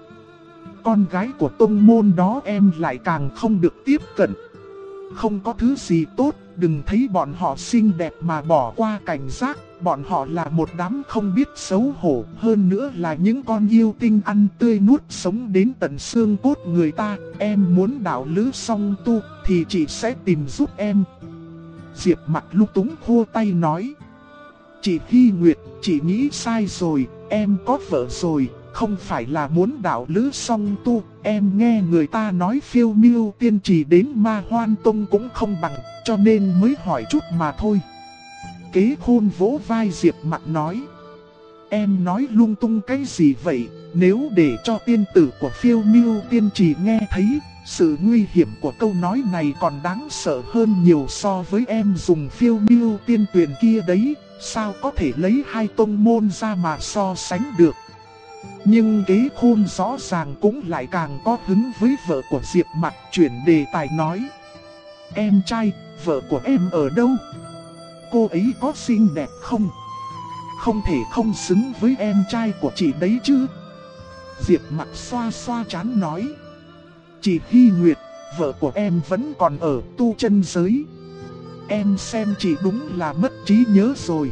Con gái của tông môn đó em lại càng không được tiếp cận. Không có thứ gì tốt, đừng thấy bọn họ xinh đẹp mà bỏ qua cảnh giác. Bọn họ là một đám không biết xấu hổ, hơn nữa là những con yêu tinh ăn tươi nuốt sống đến tận xương cốt người ta. Em muốn đạo lữ song tu thì chị sẽ tìm giúp em. Diệp Mặc lúc túng khô tay nói, chị Hy Nguyệt, chị nghĩ sai rồi, em có vợ rồi, không phải là muốn đạo lữ song tu. Em nghe người ta nói phiêu miêu tiên trì đến Ma Hoan Tông cũng không bằng, cho nên mới hỏi chút mà thôi. Kế Khôn vỗ vai Diệp Mặc nói, em nói lung tung cái gì vậy? Nếu để cho tiên tử của phiêu miêu tiên trì nghe thấy, sự nguy hiểm của câu nói này còn đáng sợ hơn nhiều so với em dùng phiêu miêu tiên tuyển kia đấy. Sao có thể lấy hai tông môn ra mà so sánh được? Nhưng Kế Khôn rõ ràng cũng lại càng có hứng với vợ của Diệp Mặc, chuyển đề tài nói, em trai, vợ của em ở đâu? Cô ấy có xinh đẹp không? Không thể không xứng với em trai của chị đấy chứ. Diệp Mặc xoa xoa trán nói, chị Hy Nguyệt, vợ của em vẫn còn ở tu chân giới. Em xem chị đúng là mất trí nhớ rồi.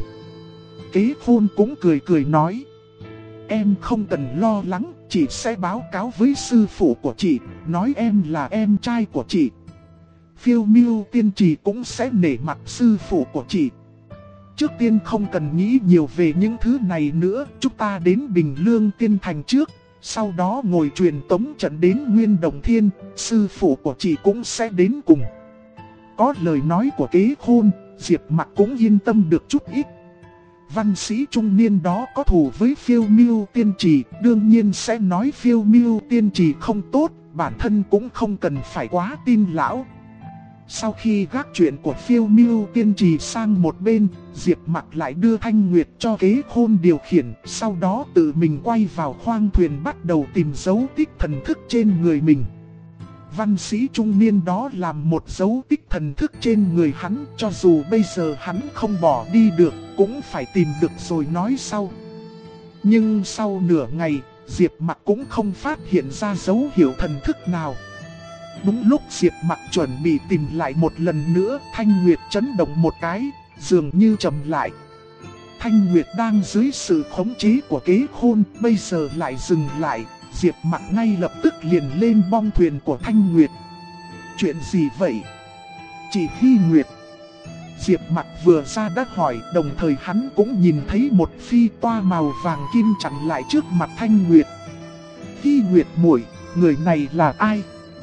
Kế Khôn cũng cười cười nói, em không cần lo lắng, chị sẽ báo cáo với sư phụ của chị, nói em là em trai của chị. Phiêu miêu tiên trì cũng sẽ nể mặt sư phụ của chị. Trước tiên không cần nghĩ nhiều về những thứ này nữa, chúng ta đến Bình Lương Tiên Thành trước. Sau đó ngồi truyền tống trận đến Nguyên Đồng Thiên, sư phụ của chị cũng sẽ đến cùng. Có lời nói của Kế Khôn, Diệp Mặc cũng yên tâm được chút ít. Văn sĩ trung niên đó có thù với phiêu miêu tiên trì, đương nhiên sẽ nói phiêu miêu tiên trì không tốt, bản thân cũng không cần phải quá tin lão. Sau khi gác chuyện của phiêu miêu tiên trì sang một bên, Diệp Mặc lại đưa Thanh Nguyệt cho Kế Khôn điều khiển, sau đó tự mình quay vào khoang thuyền bắt đầu tìm dấu tích thần thức trên người mình. Văn sĩ trung niên đó làm một dấu tích thần thức trên người hắn, cho dù bây giờ hắn không bỏ đi được, cũng phải tìm được rồi nói sau. Nhưng sau nửa ngày, Diệp Mặc cũng không phát hiện ra dấu hiệu thần thức nào. Đúng lúc Diệp Mặc chuẩn bị tìm lại một lần nữa, Thanh Nguyệt chấn động một cái, dường như trầm lại. Thanh Nguyệt đang dưới sự khống chế của Kế Khôn, bây giờ lại dừng lại. Diệp Mặc ngay lập tức liền lên bong thuyền của Thanh Nguyệt. Chuyện gì vậy? Chị Hy Nguyệt. Diệp Mặc vừa ra đã hỏi, đồng thời hắn cũng nhìn thấy một phi toa màu vàng kim chặn lại trước mặt Thanh Nguyệt. Hy Nguyệt muội, người này là ai?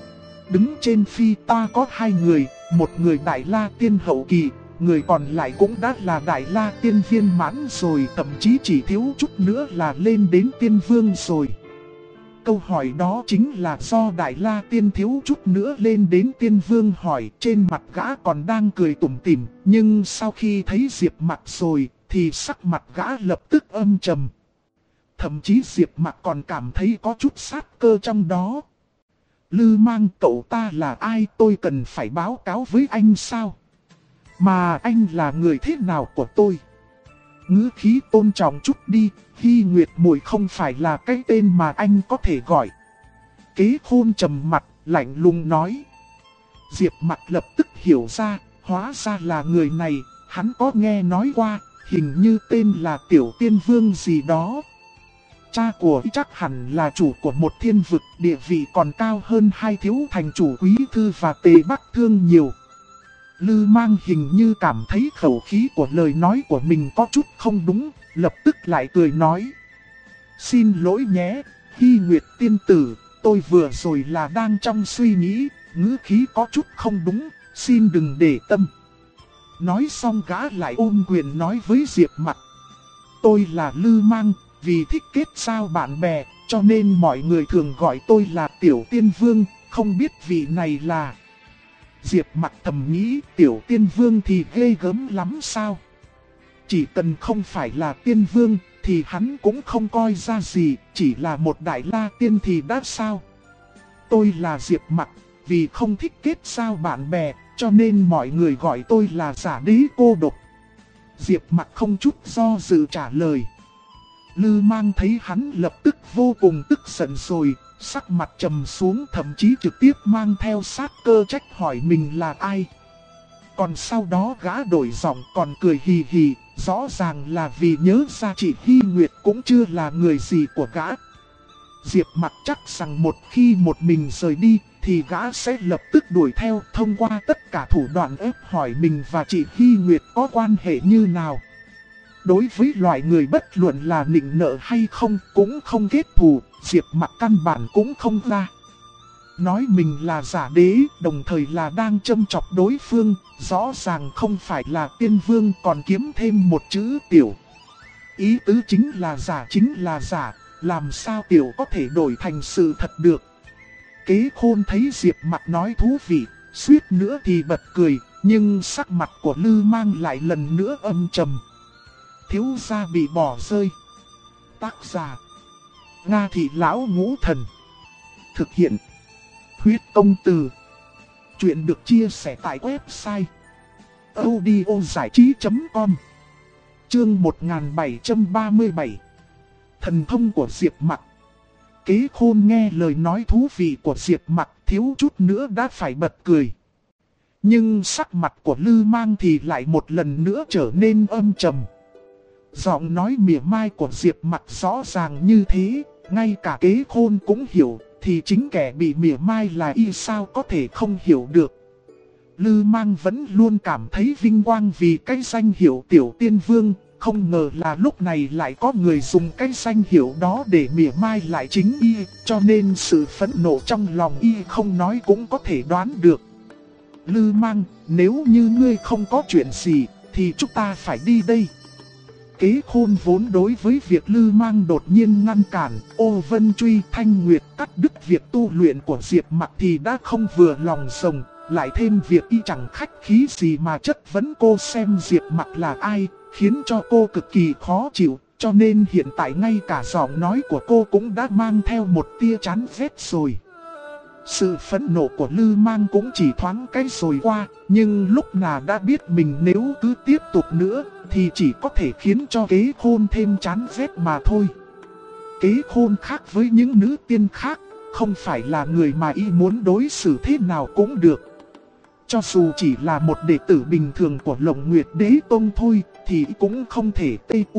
Đứng trên phi ta có 2 người, một người Đại La Tiên hậu kỳ, người còn lại cũng đã là Đại La Tiên viên mãn rồi, thậm chí chỉ thiếu chút nữa là lên đến Tiên Vương rồi. Câu hỏi đó chính là do Đại La Tiên thiếu chút nữa lên đến Tiên Vương hỏi, trên mặt gã còn đang cười tủm tỉm, nhưng sau khi thấy Diệp Mặc rồi thì sắc mặt gã lập tức âm trầm. Thậm chí Diệp Mặc còn cảm thấy có chút sát cơ trong đó. Lư Mang, cậu ta là ai, tôi cần phải báo cáo với anh sao? Mà anh là người thế nào của tôi? Ngữ khí tôn trọng chút đi, Hy Nguyệt muội không phải là cái tên mà anh có thể gọi. Kế Khôn trầm mặt, lạnh lùng nói. Diệp Mặc lập tức hiểu ra, hóa ra là người này, hắn có nghe nói qua, hình như tên là Tiểu Tiên Vương gì đó. Cha của chắc hẳn là chủ của một thiên vực, địa vị còn cao hơn 2 thiếu thành chủ Quý Thư và Tề Bắc Thương nhiều. Lư Mang hình như cảm thấy khẩu khí của lời nói của mình có chút không đúng, lập tức lại cười nói. Xin lỗi nhé, Hy Nguyệt tiên tử, tôi vừa rồi là đang trong suy nghĩ, ngữ khí có chút không đúng, xin đừng để tâm. Nói xong gã lại ôm quyền nói với Diệp Mặc. Tôi là Lư Mang, vì thích kết giao bạn bè, cho nên mọi người thường gọi tôi là Tiểu Tiên Vương, không biết vị này là... Diệp Mặc thầm nghĩ Tiểu Tiên Vương thì ghê gớm lắm sao? Chỉ cần không phải là Tiên Vương thì hắn cũng không coi ra gì, chỉ là một Đại La Tiên thì đã sao? Tôi là Diệp Mặc, vì không thích kết giao bạn bè, cho nên mọi người gọi tôi là giả đế cô độc. Diệp Mặc không chút do dự trả lời. Lư Mang thấy hắn lập tức vô cùng tức giận rồi, sắc mặt trầm xuống, thậm chí trực tiếp mang theo sát cơ trách hỏi mình là ai. Còn sau đó gã đổi giọng còn cười hì hì, rõ ràng là vì nhớ ra chị Hy Nguyệt cũng chưa là người gì của gã. Diệp Mặc chắc rằng một khi một mình rời đi thì gã sẽ lập tức đuổi theo, thông qua tất cả thủ đoạn ép hỏi mình và chị Hy Nguyệt có quan hệ như nào. Đối với loại người bất luận là nịnh nợ hay không cũng không kết thù, Diệp Mặc căn bản cũng không ra. Nói mình là giả đế, đồng thời là đang châm chọc đối phương, rõ ràng không phải là Tiên Vương còn kiếm thêm một chữ tiểu. Ý tứ chính là giả, làm sao tiểu có thể đổi thành sự thật được. Kế Khôn thấy Diệp Mặc nói thú vị, suýt nữa thì bật cười, nhưng sắc mặt của Lư Mang lại lần nữa âm trầm. Thiếu gia bị bỏ rơi. Tác giả Nga Thị Lão Ngũ Thần. Thực hiện Huyết Công Từ. Chuyện được chia sẻ tại website audiozảichí.com. Chương 1737. Thần thông của Diệp Mặc. Kế Khôn nghe lời nói thú vị của Diệp Mặc, thiếu chút nữa đã phải bật cười. Nhưng sắc mặt của Lư Mang thì lại một lần nữa trở nên âm trầm. Giọng nói mỉa mai của Diệp Mặc rõ ràng như thế, ngay cả Kế Khôn cũng hiểu, thì chính kẻ bị mỉa mai là y sao có thể không hiểu được. Lư Mang vẫn luôn cảm thấy vinh quang vì cái danh hiệu Tiểu Tiên Vương, không ngờ là lúc này lại có người dùng cái danh hiệu đó để mỉa mai lại chính y, cho nên sự phẫn nộ trong lòng y không nói cũng có thể đoán được. Lư Mang, nếu như ngươi không có chuyện gì, thì chúng ta phải đi đây. Kế Khôn vốn đối với việc Lư Mang đột nhiên ngăn cản, Ô Vân Truy Thanh Nguyệt cắt đứt việc tu luyện của Diệp Mặc thì đã không vừa lòng rồng, lại thêm việc y chẳng khách khí gì mà chất vấn cô xem Diệp Mặc là ai, khiến cho cô cực kỳ khó chịu, cho nên hiện tại ngay cả giọng nói của cô cũng đã mang theo một tia chán ghét rồi. Sự phẫn nộ của Lư Mang cũng chỉ thoáng cái rồi qua, nhưng lúc nào đã biết mình nếu cứ tiếp tục nữa thì chỉ có thể khiến cho Kế Khôn thêm chán ghét mà thôi. Kế Khôn khác với những nữ tiên khác, không phải là người mà y muốn đối xử thế nào cũng được. Cho dù chỉ là một đệ tử bình thường của Lộng Nguyệt Đế Tông thôi, thì cũng không thể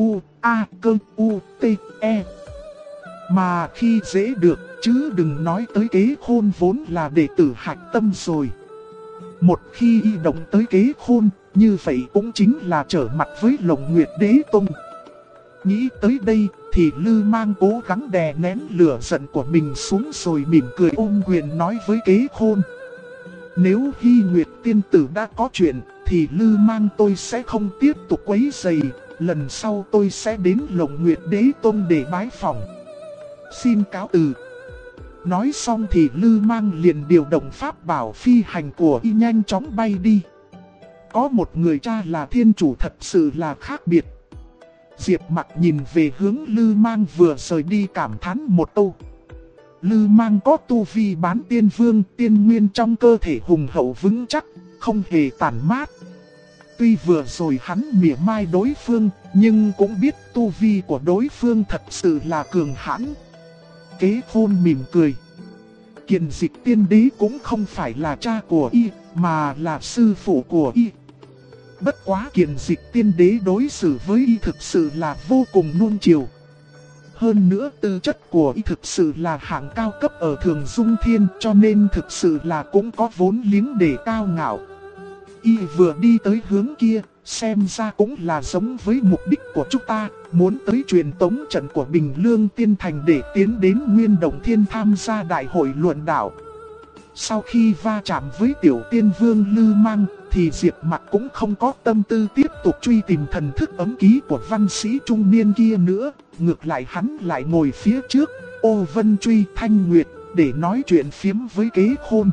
T-U-A-K-U-T-E. Mà khi dễ được, chứ đừng nói tới Kế Khôn vốn là đệ tử hạch tâm rồi. Một khi y động tới Kế Khôn, như vậy cũng chính là trở mặt với Lộng Nguyệt Đế Tông. Nghĩ tới đây thì Lư Mang cố gắng đè nén lửa giận của mình xuống rồi mỉm cười ôm quyền nói với Kế Khôn. Nếu Hy Nguyệt tiên tử đã có chuyện thì Lư Mang tôi sẽ không tiếp tục quấy rầy. Lần sau tôi sẽ đến Lồng Nguyệt Đế Tông để bái phỏng. Xin cáo từ. Nói xong thì Lư Mang liền điều động pháp bảo phi hành của y nhanh chóng bay đi. Có một người cha là thiên chủ thật sự là khác biệt. Diệp Mặc nhìn về hướng Lư Mang vừa rời đi cảm thán một câu. Lư Mang có tu vi bán tiên vương, tiên nguyên trong cơ thể hùng hậu vững chắc, không hề tản mát. Tuy vừa rồi hắn mỉa mai đối phương, nhưng cũng biết tu vi của đối phương thật sự là cường hãn. Kế Khôn mỉm cười. Kiền Dịch tiên đế cũng không phải là cha của y, mà là sư phụ của y. Bất quá Kiền Dịch tiên đế đối xử với y thực sự là vô cùng nuông chiều. Hơn nữa tư chất của y thực sự là hạng cao cấp ở Thường Dung Thiên, cho nên thực sự là cũng có vốn liếng để cao ngạo. Y vừa đi tới hướng kia, xem ra cũng là giống với mục đích của chúng ta, muốn tới truyền tống trận của Bình Lương Tiên Thành để tiến đến Nguyên Động Thiên tham gia đại hội luận đạo. Sau khi va chạm với tiểu tiên vương Lư Mang, thì Diệp Mặc cũng không có tâm tư tiếp tục truy tìm thần thức ấm ký của văn sĩ trung niên kia nữa. Ngược lại hắn lại ngồi phía trước, Ô Vân Truy Thanh Nguyệt, để nói chuyện phiếm với Kế Khôn.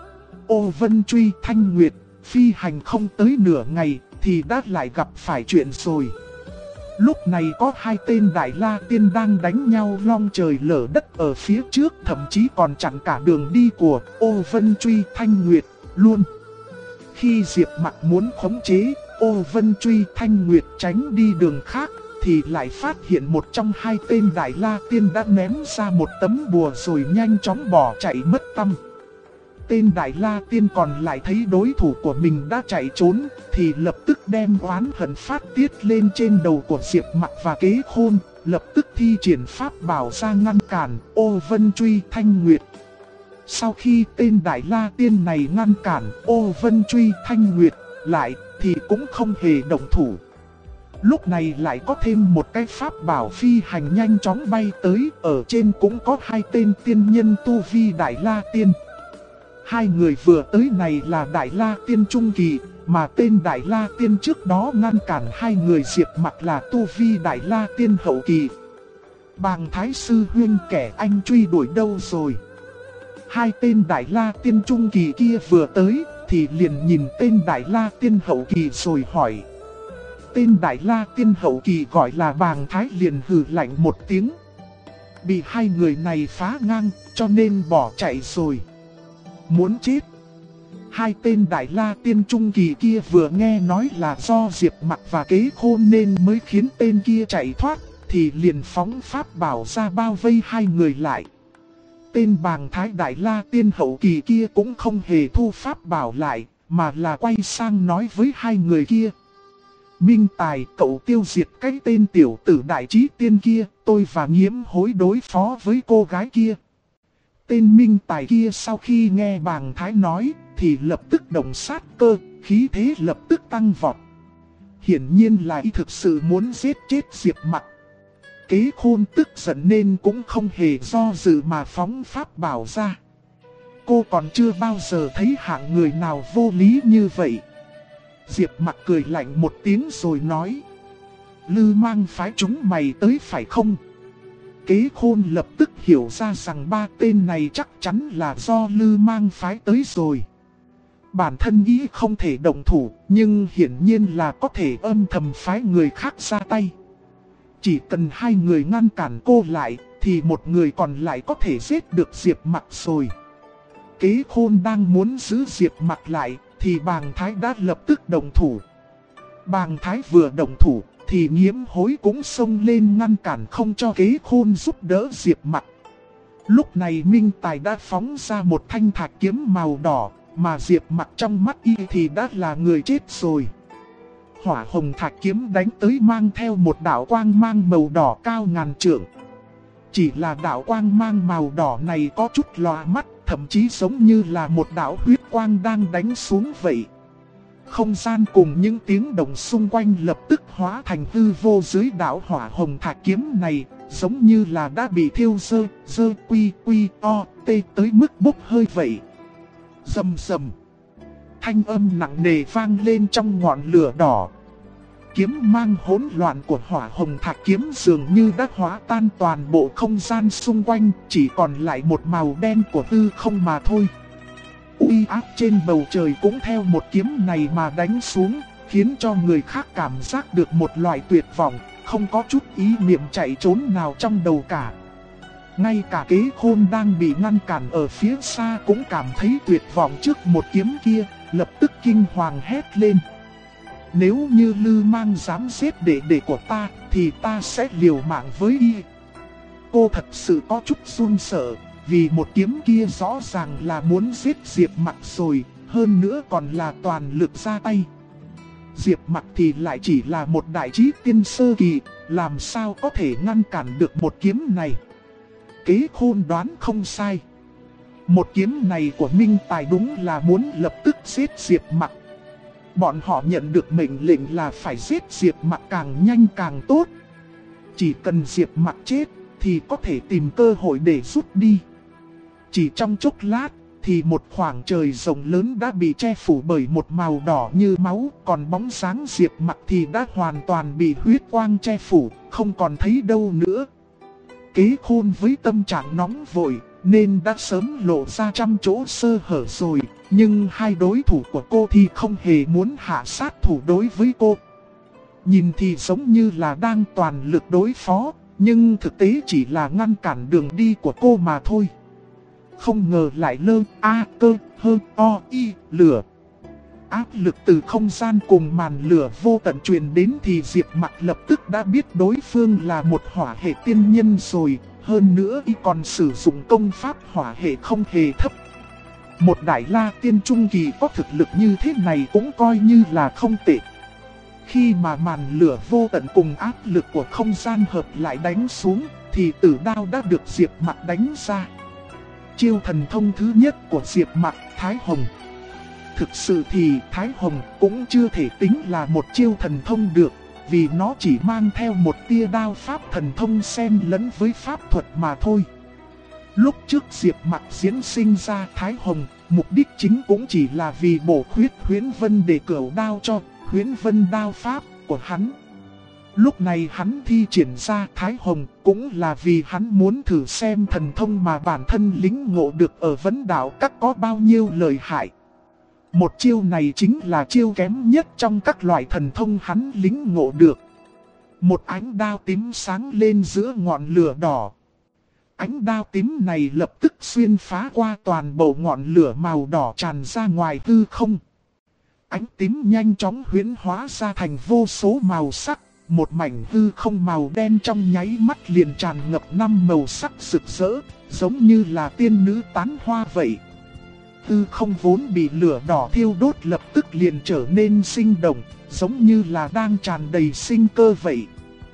Ô Vân Truy Thanh Nguyệt phi hành không tới nửa ngày thì đã lại gặp phải chuyện rồi. Lúc này có hai tên Đại La Tiên đang đánh nhau long trời lở đất ở phía trước, thậm chí còn chặn cả đường đi của Ô Vân Truy Thanh Nguyệt luôn. Khi Diệp Mặc muốn khống chế Ô Vân Truy Thanh Nguyệt tránh đi đường khác, thì lại phát hiện một trong hai tên Đại La Tiên đã ném ra một tấm bùa rồi nhanh chóng bỏ chạy mất tăm. Tên Đại La Tiên còn lại thấy đối thủ của mình đã chạy trốn, thì lập tức đem oán hận phát tiết lên trên đầu của Diệp Mặc và Kế Khôn, lập tức thi triển pháp bảo ra ngăn cản Ô Vân Truy Thanh Nguyệt. Sau khi tên Đại La Tiên này ngăn cản Ô Vân Truy Thanh Nguyệt lại, thì cũng không hề động thủ. Lúc này lại có thêm một cái pháp bảo phi hành nhanh chóng bay tới, ở trên cũng có hai tên tiên nhân tu vi Đại La Tiên. Hai người vừa tới này là Đại La Tiên Trung Kỳ, mà tên Đại La Tiên trước đó ngăn cản hai người Diệp Mặc là tu vi Đại La Tiên Hậu Kỳ. Bàng Thái Sư huynh, kẻ anh truy đuổi đâu rồi? Hai tên Đại La Tiên Trung Kỳ kia vừa tới, thì liền nhìn tên Đại La Tiên Hậu Kỳ rồi hỏi. Tên Đại La Tiên Hậu Kỳ gọi là Bàng Thái liền hừ lạnh một tiếng. Bị hai người này phá ngang, cho nên bỏ chạy rồi. Muốn chết. Hai tên Đại La Tiên Trung Kỳ kia vừa nghe nói là do Diệp Mặc và Kế Khôn nên mới khiến tên kia chạy thoát, thì liền phóng pháp bảo ra bao vây hai người lại. Tên Bàng Thái Đại La Tiên Hậu Kỳ kia cũng không hề thu pháp bảo lại, mà là quay sang nói với hai người kia. Minh Tài, cậu tiêu diệt cái tên tiểu tử Đại Trí Tiên kia, tôi và Nghiễm Hối đối phó với cô gái kia. Tên Minh Tài kia sau khi nghe Bàng Thái nói, thì lập tức động sát cơ, khí thế lập tức tăng vọt. Hiển nhiên là y thực sự muốn giết chết Diệp Mặc. Kế Khôn tức giận nên cũng không hề do dự mà phóng pháp bảo ra. Cô còn chưa bao giờ thấy hạng người nào vô lý như vậy. Diệp Mặc cười lạnh một tiếng rồi nói. Lư Mang phái chúng mày tới phải không? Kế Khôn lập tức hiểu ra rằng ba tên này chắc chắn là do Lư Mang phái tới rồi. Bản thân ý không thể động thủ, nhưng hiển nhiên là có thể âm thầm phái người khác ra tay. Chỉ cần hai người ngăn cản cô lại, thì một người còn lại có thể giết được Diệp Mặc rồi. Kế Khôn đang muốn giữ Diệp Mặc lại, thì Bàng Thái đã lập tức động thủ. Bàng Thái vừa động thủ, thì Nghiễm Hối cũng xông lên ngăn cản không cho Kế Khôn giúp đỡ Diệp Mặc. Lúc này Minh Tài đã phóng ra một thanh thạch kiếm màu đỏ, mà Diệp Mặc trong mắt y thì đã là người chết rồi. Hỏa hồng thạch kiếm đánh tới mang theo một đạo quang mang màu đỏ cao ngàn trượng. Chỉ là đạo quang mang màu đỏ này có chút lòa mắt, thậm chí giống như là một đạo huyết quang đang đánh xuống vậy. Không gian cùng những tiếng động xung quanh lập tức hóa thành hư vô dưới đạo hỏa hồng thạch kiếm này, giống như là đã bị thiêu dơ quy o tê tới mức bốc hơi vậy. Rầm rầm. thanh âm nặng nề vang lên trong ngọn lửa đỏ. Kiếm mang hỗn loạn của hỏa hồng thạch kiếm dường như đã hóa tan toàn bộ không gian xung quanh, chỉ còn lại một màu đen của tư không mà thôi. Uy áp trên bầu trời cũng theo một kiếm này mà đánh xuống, khiến cho người khác cảm giác được một loại tuyệt vọng, không có chút ý niệm chạy trốn nào trong đầu cả. Ngay cả Kế Khôn đang bị ngăn cản ở phía xa cũng cảm thấy tuyệt vọng trước một kiếm kia, lập tức kinh hoàng hét lên. Nếu như Lư Mang dám giết đệ đệ của ta, thì ta sẽ liều mạng với y. Cô thật sự có chút run sợ, vì một kiếm kia rõ ràng là muốn giết Diệp Mặc rồi, hơn nữa còn là toàn lực ra tay. Diệp Mặc thì lại chỉ là một đại chí tiên sơ kỳ, làm sao có thể ngăn cản được một kiếm này. Kế Khôn đoán không sai. Một kiếm này của Minh Tài đúng là muốn lập tức giết Diệp Mặc. Bọn họ nhận được mệnh lệnh là phải giết Diệp Mặc càng nhanh càng tốt. Chỉ cần Diệp Mặc chết thì có thể tìm cơ hội để rút đi. Chỉ trong chốc lát thì một khoảng trời rộng lớn đã bị che phủ bởi một màu đỏ như máu, còn bóng dáng Diệp Mặc thì đã hoàn toàn bị huyết quang che phủ, không còn thấy đâu nữa. Kế Khôn với tâm trạng nóng vội nên đã sớm lộ ra trăm chỗ sơ hở rồi, nhưng hai đối thủ của cô thì không hề muốn hạ sát thủ đối với cô. Nhìn thì giống như là đang toàn lực đối phó, nhưng thực tế chỉ là ngăn cản đường đi của cô mà thôi. Không ngờ lại lửa. Áp lực từ không gian cùng màn lửa vô tận truyền đến thì Diệp Mặc lập tức đã biết đối phương là một hỏa hệ tiên nhân rồi. Hơn nữa y còn sử dụng công pháp hỏa hệ không hề thấp. Một đại la tiên trung kỳ có thực lực như thế này cũng coi như là không tệ. Khi mà màn lửa vô tận cùng áp lực của không gian hợp lại đánh xuống thì tử đao đã được Diệp Mặc đánh ra. Chiêu thần thông thứ nhất của Diệp Mặc, Thái Hồng. Thực sự thì Thái Hồng cũng chưa thể tính là một chiêu thần thông được, vì nó chỉ mang theo một tia đao pháp thần thông xen lẫn với pháp thuật mà thôi. Lúc trước Diệp Mặc diễn sinh ra Thái Hồng, mục đích chính cũng chỉ là vì bổ khuyết Huyễn Vân để cửu đao cho Huyễn Vân đao pháp của hắn. Lúc này hắn thi triển ra Thái Hồng cũng là vì hắn muốn thử xem thần thông mà bản thân lĩnh ngộ được ở Vấn Đạo Các có bao nhiêu lợi hại. Một chiêu này chính là chiêu kém nhất trong các loại thần thông hắn lĩnh ngộ được. Một ánh đao tím sáng lên giữa ngọn lửa đỏ. Ánh đao tím này lập tức xuyên phá qua toàn bộ ngọn lửa màu đỏ tràn ra ngoài hư không. Ánh tím nhanh chóng huyễn hóa ra thành vô số màu sắc. Một mảnh hư không màu đen trong nháy mắt liền tràn ngập 5 màu sắc rực rỡ, giống như là tiên nữ tán hoa vậy. Hư không vốn bị lửa đỏ thiêu đốt lập tức liền trở nên sinh động, giống như là đang tràn đầy sinh cơ vậy.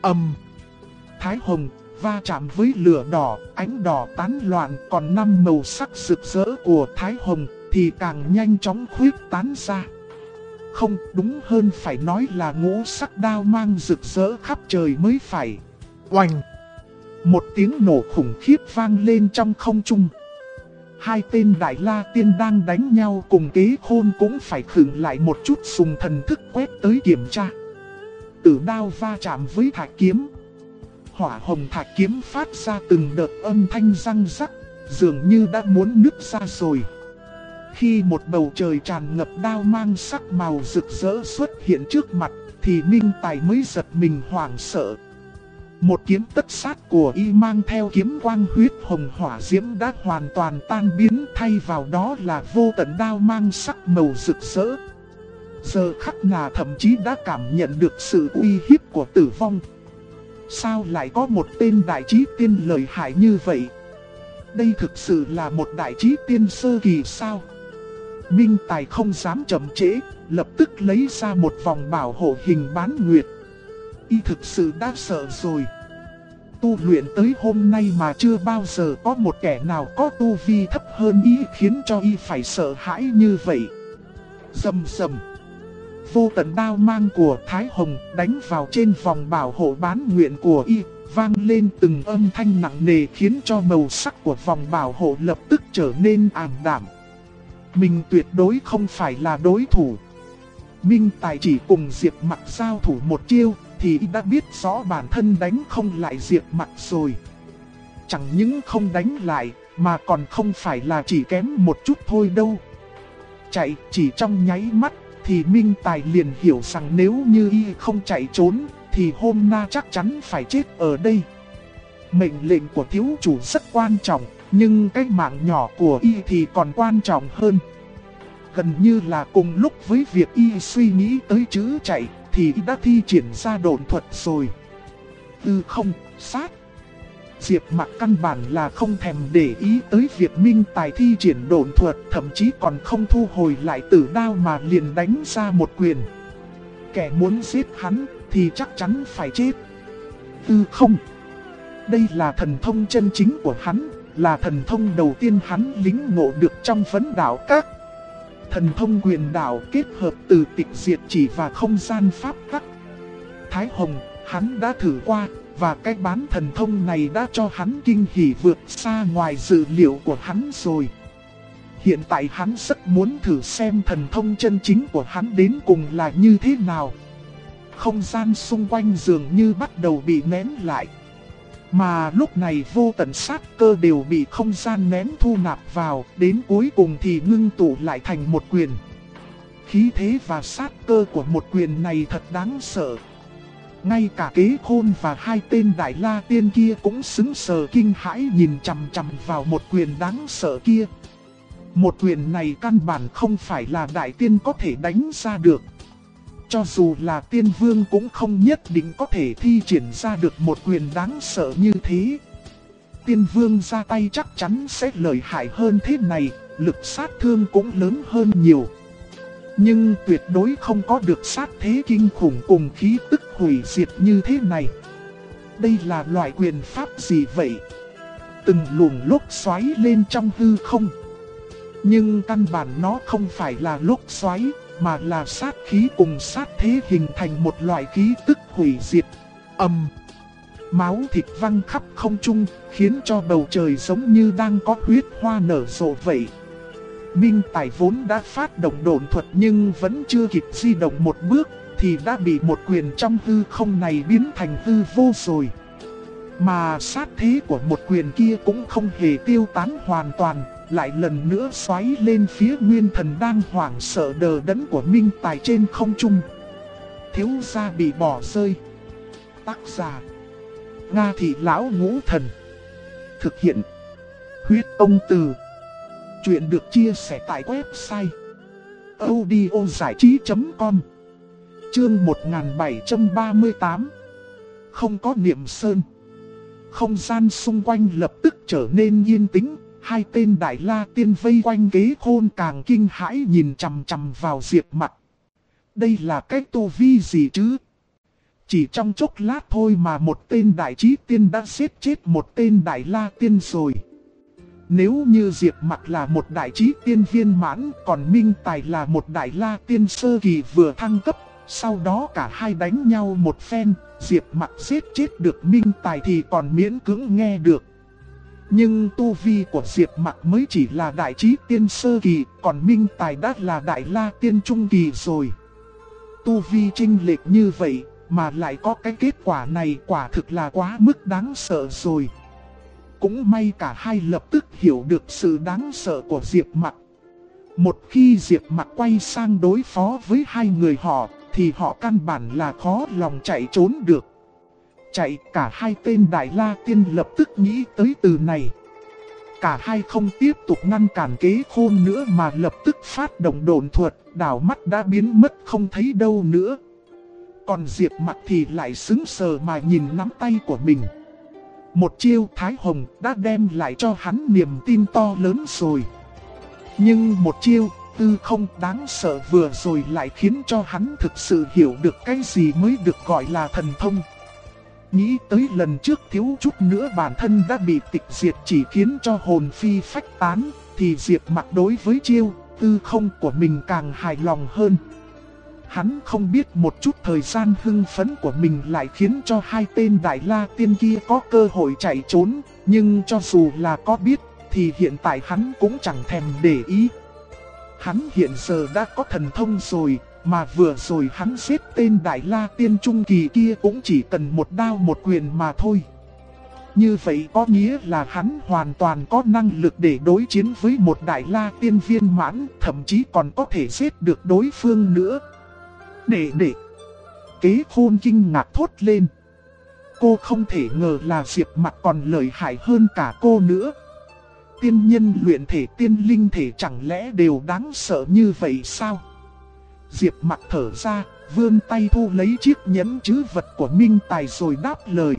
Thái Hồng va chạm với lửa đỏ, ánh đỏ tán loạn, còn 5 màu sắc rực rỡ của Thái Hồng thì càng nhanh chóng khuyết tán ra. Không, đúng hơn phải nói là ngũ sắc đao mang rực rỡ khắp trời mới phải. Oanh! Một tiếng nổ khủng khiếp vang lên trong không trung. Hai tên đại la tiên đang đánh nhau cùng Kế Khôn cũng phải khựng lại một chút, dùng thần thức quét tới kiểm tra. Tử đao va chạm với thạch kiếm. Hỏa hồng thạch kiếm phát ra từng đợt âm thanh răng rắc, dường như đã muốn nứt ra rồi. Khi một bầu trời tràn ngập đao mang sắc màu rực rỡ xuất hiện trước mặt, thì Minh Tài mới giật mình hoảng sợ. Một kiếm tất sát của y mang theo kiếm quang huyết hồng hỏa diễm đã hoàn toàn tan biến, thay vào đó là vô tận đao mang sắc màu rực rỡ. Giờ khắc nà thậm chí đã cảm nhận được sự uy hiếp của tử vong. Sao lại có một tên đại chí tiên lợi hại như vậy? Đây thực sự là một đại chí tiên sơ kỳ sao? Minh Tài không dám chậm trễ, lập tức lấy ra một vòng bảo hộ hình bán nguyệt. Y thực sự đã sợ rồi. Tu luyện tới hôm nay mà chưa bao giờ có một kẻ nào có tu vi thấp hơn y khiến cho y phải sợ hãi như vậy. Rầm rầm. Vô tận đao mang của Thái Hồng đánh vào trên vòng bảo hộ bán nguyện của y, vang lên từng âm thanh nặng nề khiến cho màu sắc của vòng bảo hộ lập tức trở nên ảm đạm. mình tuyệt đối không phải là đối thủ. Minh Tài chỉ cùng Diệp Mặc giao thủ một chiêu thì đã biết rõ bản thân đánh không lại Diệp Mặc rồi. Chẳng những không đánh lại mà còn không phải là chỉ kém một chút thôi đâu. Chạy chỉ trong nháy mắt thì Minh Tài liền hiểu rằng nếu như y không chạy trốn thì hôm nay chắc chắn phải chết ở đây. Mệnh lệnh của thiếu chủ rất quan trọng, nhưng cái mạng nhỏ của y thì còn quan trọng hơn. Gần như là cùng lúc với việc y suy nghĩ tới chữ chạy thì y đã thi triển ra độn thuật rồi. Tư không, sát. Diệp Mặc căn bản là không thèm để ý tới việc Minh Tài thi triển độn thuật, thậm chí còn không thu hồi lại tử đao mà liền đánh ra một quyền. Kẻ muốn giết hắn thì chắc chắn phải chết. Tư không. Đây là thần thông chân chính của hắn, là thần thông đầu tiên hắn lĩnh ngộ được trong vấn đạo các. Thần thông quyền đạo kết hợp từ tịch diệt chỉ và không gian pháp tắc. Thái Hồng, hắn đã thử qua, và cái bán thần thông này đã cho hắn kinh hỉ vượt xa ngoài dự liệu của hắn rồi. Hiện tại hắn rất muốn thử xem thần thông chân chính của hắn đến cùng là như thế nào. Không gian xung quanh dường như bắt đầu bị nén lại. Mà lúc này vô tận sát cơ đều bị không gian nén thu nạp vào, đến cuối cùng thì ngưng tụ lại thành một quyền. Khí thế và sát cơ của một quyền này thật đáng sợ. Ngay cả Kế Khôn và hai tên Đại La Tiên kia cũng sững sờ kinh hãi nhìn chằm chằm vào một quyền đáng sợ kia. Một quyền này căn bản không phải là Đại Tiên có thể đánh ra được. Cho dù là Tiên Vương cũng không nhất định có thể thi triển ra được một quyền đáng sợ như thế. Tiên Vương ra tay chắc chắn sẽ lợi hại hơn thế này, lực sát thương cũng lớn hơn nhiều. Nhưng tuyệt đối không có được sát thế kinh khủng cùng khí tức hủy diệt như thế này. Đây là loại quyền pháp gì vậy? Từng luồng lốc xoáy lên trong hư không. Nhưng căn bản nó không phải là lốc xoáy, mà là sát khí cùng sát thế hình thành một loại khí tức hủy diệt. Máu thịt văng khắp không trung, khiến cho bầu trời giống như đang có huyết hoa nở rộ vậy. Minh Tài vốn đã phát động độn thuật nhưng vẫn chưa kịp di động một bước thì đã bị một quyền trong hư không này biến thành hư vô rồi. Mà sát thế của một quyền kia cũng không hề tiêu tán hoàn toàn, lại lần nữa xoáy lên phía nguyên thần đang hoảng sợ đờ đẫn của Minh Tài trên không trung. Thiếu gia bị bỏ rơi. Tác giả: Nga Thị Lão Ngũ Thần. Thực hiện: Huyết Tông Từ. Chuyện được chia sẻ tại website audiozảichí.com. Chương 1738. Không có niệm sơn. Không gian xung quanh lập tức trở nên yên tĩnh. Hai tên Đại La Tiên vây quanh Kế Khôn càng kinh hãi nhìn chằm chằm vào Diệp Mặc. Đây là cái tu vi gì chứ? Chỉ trong chốc lát thôi mà một tên Đại Chí Tiên đã giết chết một tên Đại La Tiên rồi. Nếu như Diệp Mặc là một Đại Chí Tiên viên mãn, còn Minh Tài là một Đại La Tiên sơ kỳ vừa thăng cấp, sau đó cả hai đánh nhau một phen, Diệp Mặc giết chết được Minh Tài thì còn miễn cưỡng nghe được. Nhưng tu vi của Diệp Mặc mới chỉ là Đại Chí Tiên sơ kỳ, còn Minh Tài đã là Đại La Tiên trung kỳ rồi. Tu vi chênh lệch như vậy mà lại có cái kết quả này, quả thực là quá mức đáng sợ rồi. Cũng may cả hai lập tức hiểu được sự đáng sợ của Diệp Mặc. Một khi Diệp Mặc quay sang đối phó với hai người họ thì họ căn bản là khó lòng chạy trốn được. Chạy, cả hai tên Đại La Tiên lập tức nghĩ tới từ này. Cả hai không tiếp tục ngăn cản Kế Khôn nữa mà lập tức phát động độn thuật, đảo mắt đã biến mất không thấy đâu nữa. Còn Diệp Mặc thì lại sững sờ mà nhìn nắm tay của mình. Một chiêu Thái Hồng đã đem lại cho hắn niềm tin to lớn rồi. Nhưng một chiêu Tư Không đáng sợ vừa rồi lại khiến cho hắn thực sự hiểu được cái gì mới được gọi là thần thông. Nghĩ tới lần trước thiếu chút nữa bản thân đã bị tịch diệt chỉ khiến cho hồn phi phách tán, thì Diệp Mặc đối với chiêu Tư Không của mình càng hài lòng hơn. Hắn không biết một chút thời gian hưng phấn của mình lại khiến cho hai tên Đại La Tiên kia có cơ hội chạy trốn, nhưng cho dù là có biết thì hiện tại hắn cũng chẳng thèm để ý. Hắn hiện giờ đã có thần thông rồi, mà vừa rồi hắn giết tên Đại La Tiên Trung Kỳ kia cũng chỉ cần một đao một quyền mà thôi. Như vậy có nghĩa là hắn hoàn toàn có năng lực để đối chiến với một Đại La Tiên viên mãn, thậm chí còn có thể giết được đối phương nữa. Đệ. Kế Khôn kinh ngạc thốt lên. Cô không thể ngờ là Diệp Mặc còn lợi hại hơn cả cô nữa. Tiên nhân luyện thể tiên linh thể chẳng lẽ đều đáng sợ như vậy sao? Diệp Mặc thở ra, vươn tay thu lấy chiếc nhẫn trữ vật của Minh Tài rồi đáp lời.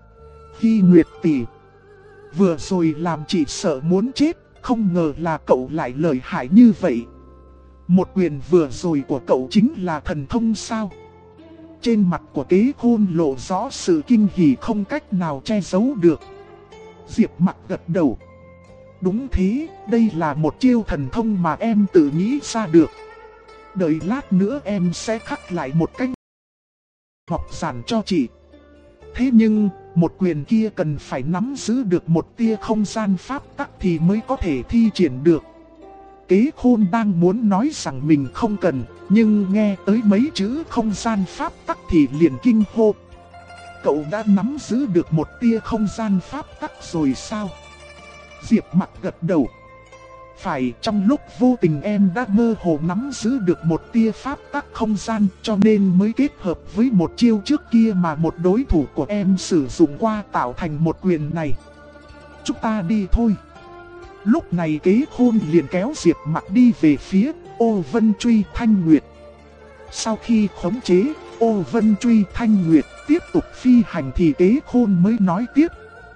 Hy Nguyệt tỷ, vừa rồi làm chị sợ muốn chết, không ngờ là cậu lại lợi hại như vậy. Một quyền vừa rồi của cậu chính là thần thông sao? Trên mặt của Kế Khôn lộ rõ sự kinh hỉ không cách nào che giấu được. Diệp Mặc gật đầu. Đúng thế, đây là một chiêu thần thông mà em tự nghĩ ra được. Đợi lát nữa em sẽ khắc lại một cách ngọc giản cho chị. Thế nhưng, một quyền kia cần phải nắm giữ được một tia không gian pháp tắc thì mới có thể thi triển được. Kế Khôn đang muốn nói rằng mình không cần, nhưng nghe tới mấy chữ không gian pháp tắc thì liền kinh hô. Cậu đã nắm giữ được một tia không gian pháp tắc rồi sao? Diệp Mặc gật đầu. Phải, trong lúc vô tình em đã mơ hồ nắm giữ được một tia pháp tắc không gian, cho nên mới kết hợp với một chiêu trước kia mà một đối thủ của em sử dụng qua tạo thành một quyền này. Chúng ta đi thôi. Lúc này Kế Khôn liền kéo Diệp Mặc đi về phía Ô Vân Truy Thanh Nguyệt. Sau khi khống chế, Ô Vân Truy Thanh Nguyệt tiếp tục phi hành thì Kế Khôn mới nói tiếp.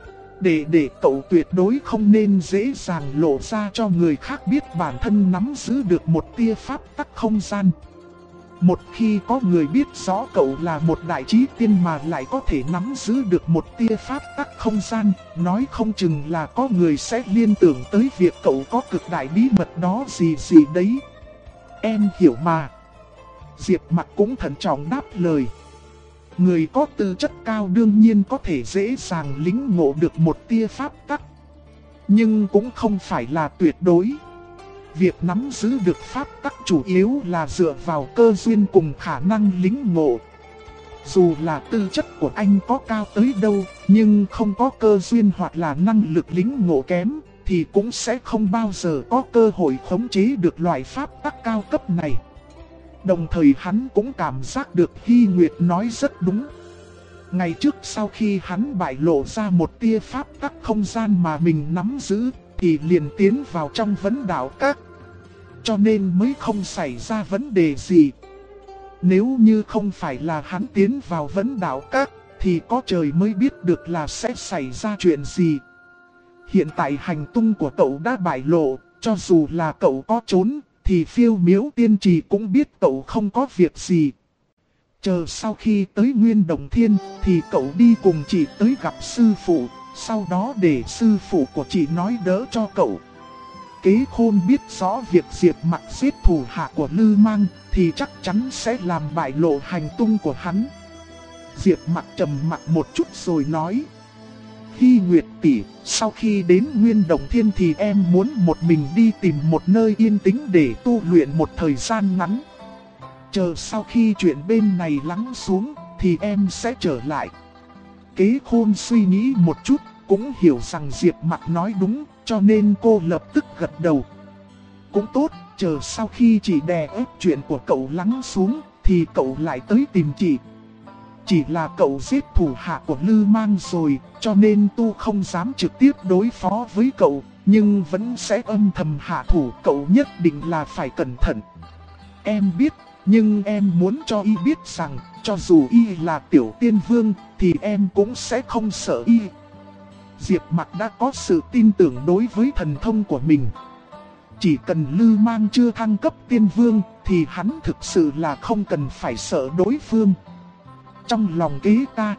Để cậu tuyệt đối không nên dễ dàng lộ ra cho người khác biết bản thân nắm giữ được một tia pháp tắc không gian. Một khi có người biết rõ cậu là một đại trí tiên mà lại có thể nắm giữ được một tia pháp tắc không gian, nói không chừng là có người sẽ liên tưởng tới việc cậu có cực đại bí mật đó gì đấy. Em hiểu mà. Diệp Mặc cũng thận trọng đáp lời. Người có tư chất cao đương nhiên có thể dễ dàng lĩnh ngộ được một tia pháp tắc, nhưng cũng không phải là tuyệt đối. Việc nắm giữ được pháp tắc chủ yếu là dựa vào cơ duyên cùng khả năng lĩnh ngộ. Dù là tư chất của anh có cao tới đâu, nhưng không có cơ duyên hoặc là năng lực lĩnh ngộ kém, thì cũng sẽ không bao giờ có cơ hội khống chế được loại pháp tắc cao cấp này. Đồng thời hắn cũng cảm giác được Hy Nguyệt nói rất đúng. Ngày trước sau khi hắn bại lộ ra một tia pháp tắc không gian mà mình nắm giữ, thì liền tiến vào trong vấn đạo các. Cho nên mới không xảy ra vấn đề gì. Nếu như không phải là hắn tiến vào vấn đạo các, thì có trời mới biết được là sẽ xảy ra chuyện gì. Hiện tại hành tung của cậu đã bại lộ, cho dù là cậu có trốn, thì Phiêu Miếu Tiên Trì cũng biết cậu không có việc gì. Chờ sau khi tới Nguyên Đồng Thiên, thì cậu đi cùng chị tới gặp sư phụ, sau đó để sư phụ của chị nói đỡ cho cậu. Kế Khôn biết rõ việc Diệp Mặc giết thủ hạ của Lư Mang, thì chắc chắn sẽ làm bại lộ hành tung của hắn. Diệp Mặc trầm mặc một chút rồi nói. Hy Nguyệt tỷ, sau khi đến Nguyên Đồng Thiên thì em muốn một mình đi tìm một nơi yên tĩnh để tu luyện một thời gian ngắn. Chờ sau khi chuyện bên này lắng xuống, thì em sẽ trở lại. Kế Khôn suy nghĩ một chút, cũng hiểu rằng Diệp Mặc nói đúng, cho nên cô lập tức gật đầu. Cũng tốt, chờ sau khi chị đè ép chuyện của cậu lắng xuống, thì cậu lại tới tìm chị. Chỉ là cậu giết thủ hạ của Lư Mang rồi, cho nên tu không dám trực tiếp đối phó với cậu, nhưng vẫn sẽ âm thầm hạ thủ, cậu nhất định là phải cẩn thận. Em biết, nhưng em muốn cho y biết rằng, cho dù y là tiểu tiên vương, thì em cũng sẽ không sợ y. Diệp Mặc đã có sự tin tưởng đối với thần thông của mình. Chỉ cần Lư Mang chưa thăng cấp tiên vương, thì hắn thực sự là không cần phải sợ đối phương. Trong lòng Kế Ca,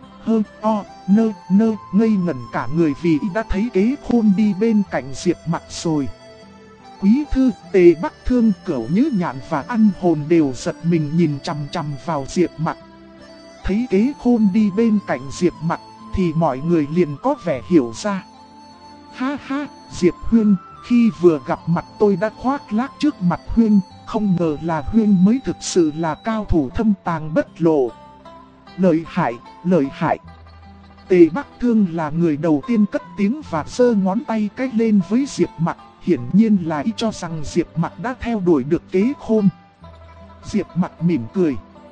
ngây ngẩn cả người vì đã thấy Kế Khôn đi bên cạnh Diệp Mặc rồi. Quý Thư, Tề Bắc Thương, Cửu Nhữ Nhạn và Ăn Hồn đều giật mình nhìn chằm chằm vào Diệp Mặc. Thấy Kế Khôn đi bên cạnh Diệp Mặc, thì mọi người liền có vẻ hiểu ra. Ha ha, Diệp Huynh, Khi vừa gặp mặt tôi đã khoác lác trước mặt Huyên, không ngờ là Huyên mới thực sự là cao thủ thâm tàng bất lộ. Lợi hại, lợi hại. Tề Bắc Thương là người đầu tiên cất tiếng và giơ ngón tay cái lên với Diệp Mặc, hiển nhiên là ý cho rằng Diệp Mặc đã theo đuổi được kế khôn. Diệp Mặc mỉm cười.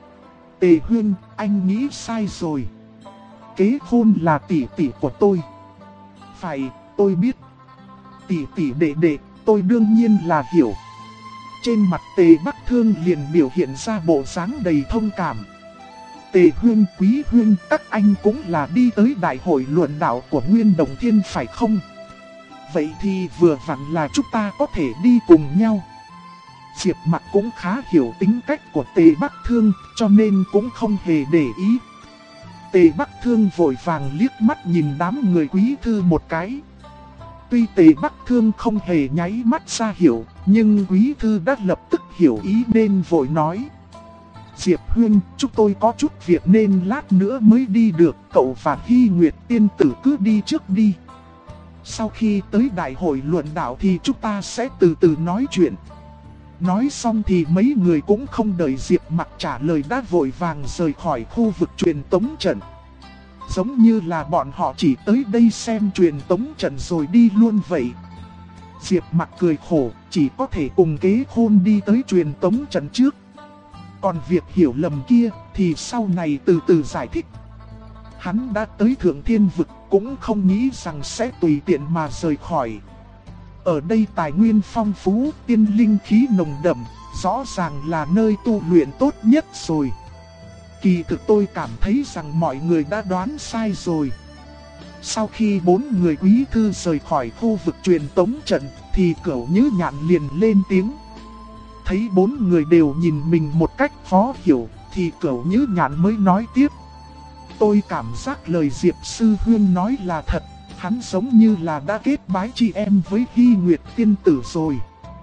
Tề Huyên, anh nghĩ sai rồi. Kế khôn là tỷ tỷ của tôi. Phải, tôi biết. Tỷ tỷ đệ đệ, tôi đương nhiên là hiểu. Trên mặt Tề Bắc Thương liền biểu hiện ra bộ dáng đầy thông cảm. Tề Huyên, Quý Huyên, các anh cũng là đi tới đại hội luận đạo của Nguyên Đồng Thiên phải không? Vậy thì vừa vặn là chúng ta có thể đi cùng nhau. Diệp Mặc cũng khá hiểu tính cách của Tề Bắc Thương, cho nên cũng không hề để ý. Tề Bắc Thương vội vàng liếc mắt nhìn đám người Quý Thư một cái. Tuy Tề Bắc Thương không hề nháy mắt ra hiểu, nhưng Quý Thư đã lập tức hiểu ý nên vội nói. Diệp Huyên, chúng tôi có chút việc nên lát nữa mới đi được, cậu và Hy Nguyệt tiên tử cứ đi trước đi. Sau khi tới đại hội luận đạo thì chúng ta sẽ từ từ nói chuyện. Nói xong thì mấy người cũng không đợi Diệp Mặc trả lời đã vội vàng rời khỏi khu vực truyền tống trận. Giống như là bọn họ chỉ tới đây xem truyền tống trận rồi đi luôn vậy. Diệp Mặc cười khổ, chỉ có thể cùng kế khôn đi tới truyền tống trận trước. Còn việc hiểu lầm kia thì sau này từ từ giải thích. Hắn đã tới Thượng Thiên Vực cũng không nghĩ rằng sẽ tùy tiện mà rời khỏi. Ở đây tài nguyên phong phú, tiên linh khí nồng đậm, rõ ràng là nơi tu luyện tốt nhất rồi. Kỳ thực tôi cảm thấy rằng mọi người đã đoán sai rồi. Sau khi 4 người Quý Thư rời khỏi khu vực truyền tống trận thì Cửu Nhữ Nhạn liền lên tiếng. Thấy 4 người đều nhìn mình một cách khó hiểu thì Cửu Nhữ Nhạn mới nói tiếp. Tôi cảm giác lời Diệp Sư Huyên nói là thật, hắn giống như là đã kết bái chị em với Hy Nguyệt tiên tử rồi.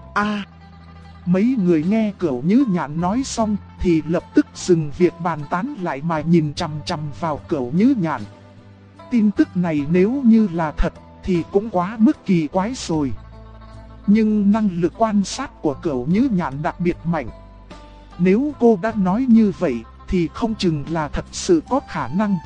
Mấy người nghe Cửu Nhữ Nhạn nói xong thì lập tức dừng việc bàn tán lại mà nhìn chằm chằm vào Cửu Nhữ Nhạn. Tin tức này nếu như là thật thì cũng quá mức kỳ quái rồi. Nhưng năng lực quan sát của Cửu Nhữ Nhạn đặc biệt mạnh. Nếu cô đã nói như vậy thì không chừng là thật sự có khả năng.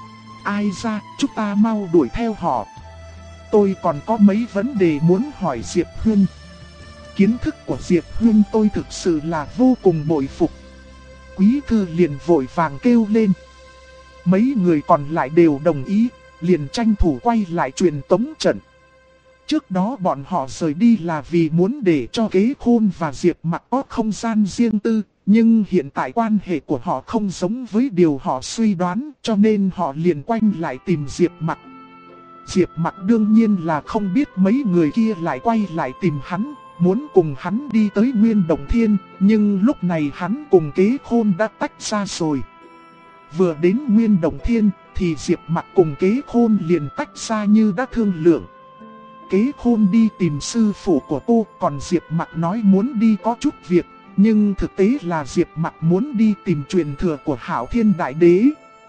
Ai ra, chúng ta mau đuổi theo họ. Tôi còn có mấy vấn đề muốn hỏi Diệp Huyên. Kiến thức của Diệp Huyên tôi thực sự là vô cùng bội phục. Quý Thư liền vội vàng kêu lên. Mấy người còn lại đều đồng ý, liền tranh thủ quay lại truyền tống trận. Trước đó bọn họ rời đi là vì muốn để cho Kế Khôn và Diệp Mặc có không gian riêng tư, nhưng hiện tại quan hệ của họ không giống với điều họ suy đoán, cho nên họ liền quanh lại tìm Diệp Mặc. Diệp Mặc đương nhiên là không biết mấy người kia lại quay lại tìm hắn, muốn cùng hắn đi tới Nguyên Đồng Thiên, nhưng lúc này hắn cùng Kế Khôn đã tách ra rồi. Vừa đến Nguyên Đồng Thiên thì Diệp Mặc cùng Kế Khôn liền tách ra như đã thương lượng. Kế Khôn đi tìm sư phụ của cô, còn Diệp Mặc nói muốn đi có chút việc, nhưng thực tế là Diệp Mặc muốn đi tìm truyền thừa của Hạo Thiên Đại Đế.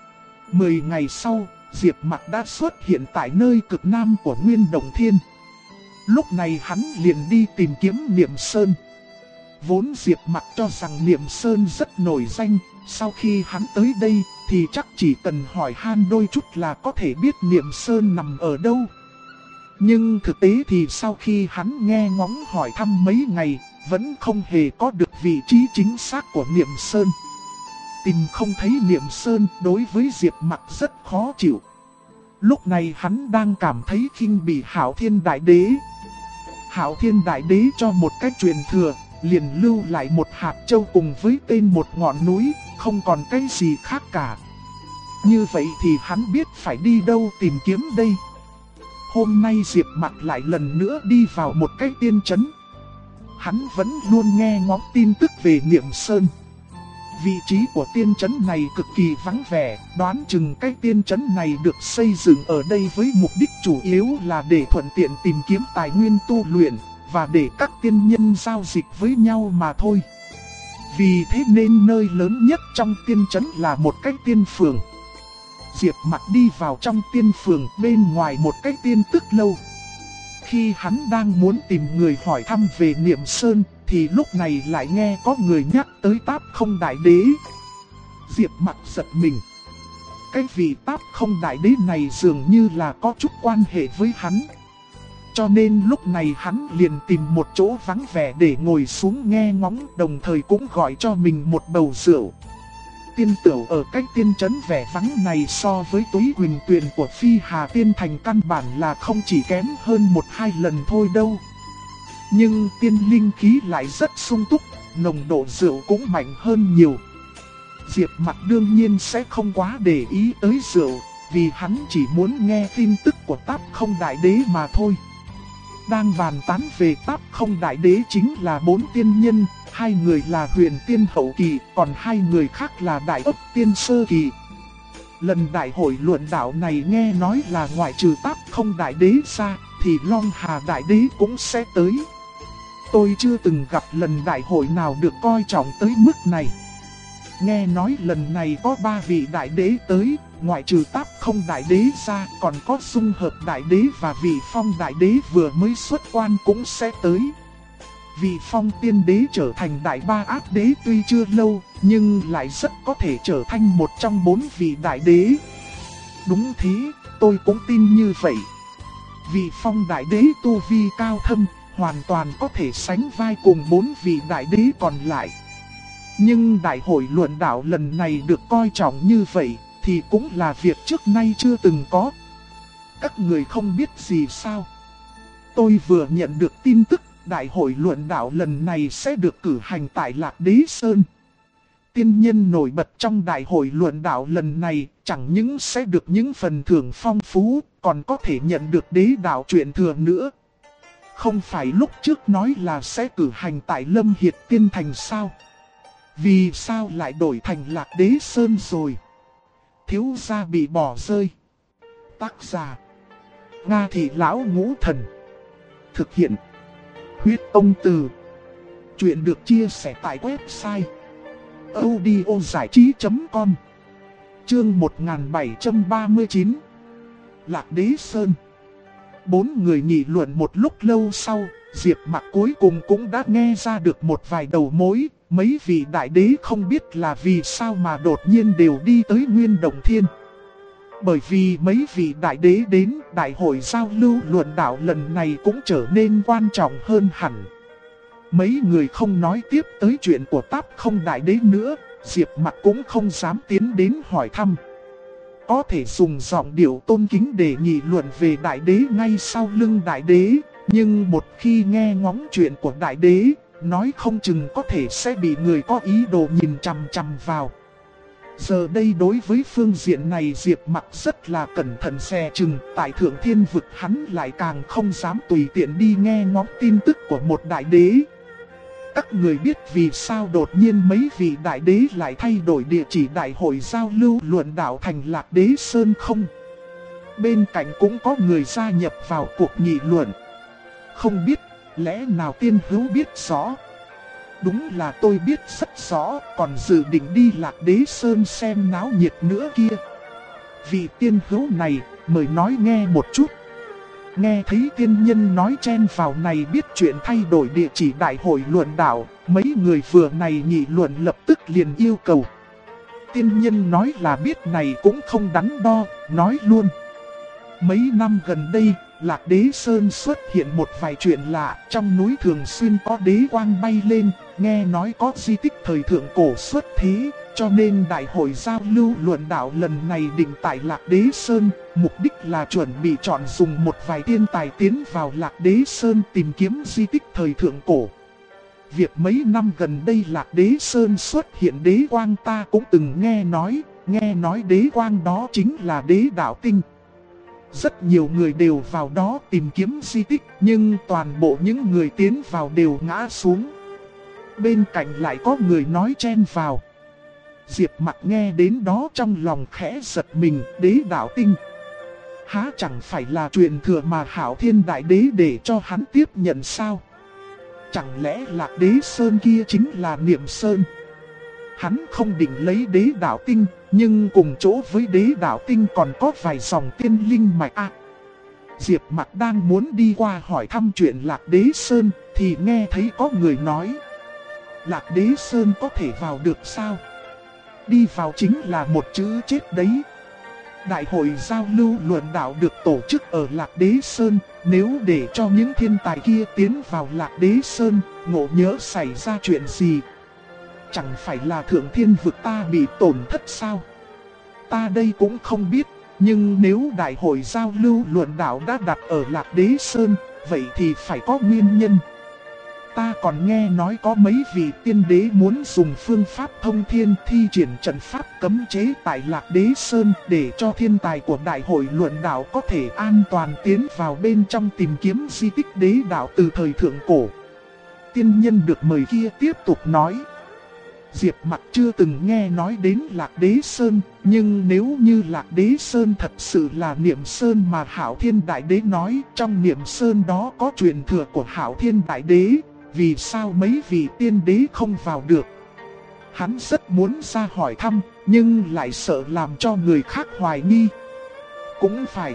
10 ngày sau, Diệp Mặc đã xuất hiện tại nơi cực nam của Nguyên Đồng Thiên. Lúc này hắn liền đi tìm kiếm Niệm Sơn. Vốn Diệp Mặc cho rằng Niệm Sơn rất nổi danh, sau khi hắn tới đây thì chắc chỉ cần hỏi han đôi chút là có thể biết Niệm Sơn nằm ở đâu. Nhưng thực tế thì sau khi hắn nghe ngóng hỏi thăm mấy ngày, vẫn không hề có được vị trí chính xác của Niệm Sơn. Tìm không thấy Niệm Sơn đối với Diệp Mặc rất khó chịu. Lúc này hắn đang cảm thấy khinh bỉ Hạo Thiên Đại Đế. Hạo Thiên Đại Đế cho một cách truyền thừa, liền lưu lại một hạt châu cùng với tên một ngọn núi, không còn cái gì khác cả. Như vậy thì hắn biết phải đi đâu tìm kiếm đây. Hôm nay Diệp Mặc lại lần nữa đi vào một cái tiên trấn. Hắn vẫn luôn nghe ngóng tin tức về Niệm Sơn. Vị trí của tiên trấn này cực kỳ vắng vẻ, đoán chừng cái tiên trấn này được xây dựng ở đây với mục đích chủ yếu là để thuận tiện tìm kiếm tài nguyên tu luyện, và để các tiên nhân giao dịch với nhau mà thôi. Vì thế nên nơi lớn nhất trong tiên trấn là một cái tiên phường. Diệp Mặc đi vào trong tiên phường, bên ngoài một cái tiên tức lâu. khi hắn đang muốn tìm người hỏi thăm về Niệm Sơn, thì lúc này lại nghe có người nhắc tới Táp Không Đại Đế. Diệp Mặc giật mình. Cái vị Táp Không Đại Đế này dường như là có chút quan hệ với hắn. Cho nên lúc này hắn liền tìm một chỗ vắng vẻ để ngồi xuống nghe ngóng, đồng thời cũng gọi cho mình một bầu rượu. Tiên tửu ở cách tiên trấn vẻ vắng này so với Túy Huỳnh Tuyền của Phi Hà Tiên Thành căn bản là không chỉ kém hơn 1-2 lần thôi đâu. Nhưng tiên linh khí lại rất sung túc, nồng độ rượu cũng mạnh hơn nhiều. Diệp Mặc đương nhiên sẽ không quá để ý tới rượu, vì hắn chỉ muốn nghe tin tức của Táp Không Đại Đế mà thôi. Đang bàn tán về Táp Không Đại Đế chính là 4 tiên nhân, 2 người là Huyền Tiên hậu kỳ, còn 2 người khác là Đại Ấp Tiên sơ kỳ. Lần đại hội luận đạo này nghe nói là ngoại trừ Táp Không Đại Đế ra, thì Long Hà Đại Đế cũng sẽ tới. Tôi chưa từng gặp lần đại hội nào được coi trọng tới mức này. Nghe nói lần này có 3 vị đại đế tới, ngoại trừ Táp Không Đại Đế ra, còn có Dung Hợp Đại Đế và vị Phong Đại Đế vừa mới xuất quan cũng sẽ tới. Vị Phong Tiên Đế trở thành Đại Ba Ác Đế tuy chưa lâu, nhưng lại rất có thể trở thành một trong 4 vị đại đế. Đúng thế, tôi cũng tin như vậy. Vị Phong Đại Đế tu vi cao thâm, hoàn toàn có thể sánh vai cùng 4 vị đại đế còn lại. Nhưng đại hội luận đạo lần này được coi trọng như vậy, thì cũng là việc trước nay chưa từng có. Các người không biết gì sao? Tôi vừa nhận được tin tức, đại hội luận đạo lần này sẽ được cử hành tại Lạc Đế Sơn. Tiên nhân nổi bật trong đại hội luận đạo lần này, chẳng những sẽ được những phần thưởng phong phú, còn có thể nhận được đế đạo truyền thừa nữa. Không phải lúc trước nói là sẽ cử hành tại Lâm Hiệt Tiên Thành sao? Vì sao lại đổi thành Lạc Đế Sơn rồi? Thiếu gia bị bỏ rơi. Tác giả: Nga Thị Lão Ngũ Thần. Thực hiện: Huyết Ông Từ. Chuyện được chia sẻ tại website audiozảichí.com. Chương 1739. Lạc Đế Sơn. 4 người nghị luận một lúc lâu sau, Diệp Mặc cuối cùng cũng đã nghe ra được một vài đầu mối. Mấy vị đại đế không biết là vì sao mà đột nhiên đều đi tới Nguyên Động Thiên. Bởi vì mấy vị đại đế đến, đại hội giao lưu luận đạo lần này cũng trở nên quan trọng hơn hẳn. Mấy người không nói tiếp tới chuyện của Táp Không Đại Đế nữa, Diệp Mặc cũng không dám tiến đến hỏi thăm. Có thể dùng giọng điệu tôn kính để nghị luận về đại đế ngay sau lưng đại đế, nhưng một khi nghe ngóng chuyện của đại đế, nói không chừng có thể sẽ bị người có ý đồ nhìn chằm chằm vào. Giờ đây đối với phương diện này Diệp Mặc rất là cẩn thận dè chừng, tại Thượng Thiên Vực hắn lại càng không dám tùy tiện đi nghe ngóng tin tức của một đại đế. Các người biết vì sao đột nhiên mấy vị đại đế lại thay đổi địa chỉ đại hội giao lưu luận đạo thành Lạc Đế Sơn không? Bên cạnh cũng có người gia nhập vào cuộc nghị luận. Không biết, lẽ nào tiên hữu biết rõ? Đúng là tôi biết rất rõ, còn dự định đi Lạc Đế Sơn xem náo nhiệt nữa kia. Vị tiên hữu này, mời nói nghe một chút. Nghe thấy tiên nhân nói chen vào này biết chuyện thay đổi địa chỉ đại hội luận đạo, mấy người vừa này nghị luận lập tức liền yêu cầu. Tiên nhân nói là biết này cũng không đắn đo, nói luôn. Mấy năm gần đây, Lạc Đế Sơn xuất hiện một vài chuyện lạ, trong núi thường xuyên có đế quang bay lên, nghe nói có di tích thời thượng cổ xuất thế, cho nên đại hội giao lưu luận đạo lần này định tại Lạc Đế Sơn, mục đích là chuẩn bị chọn dùng một vài tiên tài tiến vào Lạc Đế Sơn tìm kiếm di tích thời thượng cổ. Việc mấy năm gần đây Lạc Đế Sơn xuất hiện đế quang ta cũng từng nghe nói đế quang đó chính là đế đạo tinh. Rất nhiều người đều vào đó tìm kiếm di tích, nhưng toàn bộ những người tiến vào đều ngã xuống. Bên cạnh lại có người nói chen vào. Diệp Mặc nghe đến đó trong lòng khẽ giật mình, đế đạo tinh. Há chẳng phải là truyền thừa mà Hạo Thiên Đại Đế để cho hắn tiếp nhận sao? Chẳng lẽ Lạc Đế Sơn kia chính là Niệm Sơn? Hắn không định lấy đế đạo tinh, nhưng cùng chỗ với đế đạo tinh còn có vài dòng tiên linh mạch Diệp Mặc đang muốn đi qua hỏi thăm chuyện Lạc Đế Sơn thì nghe thấy có người nói: Lạc Đế Sơn có thể vào được sao? Đi vào chính là một chữ chết đấy. Đại hội giao lưu luận đạo được tổ chức ở Lạc Đế Sơn, nếu để cho những thiên tài kia tiến vào Lạc Đế Sơn, ngộ nhỡ xảy ra chuyện gì? Chẳng phải là Thượng Thiên vực ta bị tổn thất sao? Ta đây cũng không biết, nhưng nếu đại hội giao lưu luận đạo đã đặt ở Lạc Đế Sơn, vậy thì phải có nguyên nhân. Ta còn nghe nói có mấy vị tiên đế muốn dùng phương pháp thông thiên thi triển trận pháp cấm chế tại Lạc Đế Sơn để cho thiên tài của đại hội luận đạo có thể an toàn tiến vào bên trong tìm kiếm di tích đế đạo từ thời thượng cổ. Tiên nhân được mời kia tiếp tục nói: Diệp Mặc chưa từng nghe nói đến Lạc Đế Sơn, nhưng nếu như Lạc Đế Sơn thật sự là Niệm Sơn mà Hạo Thiên Đại Đế nói, trong Niệm Sơn đó có truyền thừa của Hạo Thiên Đại Đế, vì sao mấy vị tiên đế không vào được? Hắn rất muốn ra hỏi thăm, nhưng lại sợ làm cho người khác hoài nghi. Cũng phải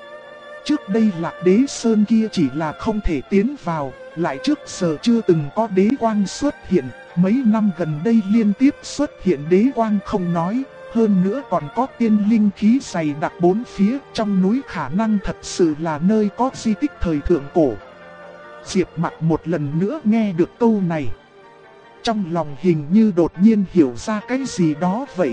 trước đây Lạc Đế Sơn kia chỉ là không thể tiến vào, lại trước giờ chưa từng có đế quang xuất hiện. Mấy năm gần đây liên tiếp xuất hiện đế quang không nói, hơn nữa còn có tiên linh khí dày đặc bốn phía, trong núi khả năng thật sự là nơi có di tích thời thượng cổ. Diệp Mặc một lần nữa nghe được câu này, trong lòng hình như đột nhiên hiểu ra cái gì đó vậy.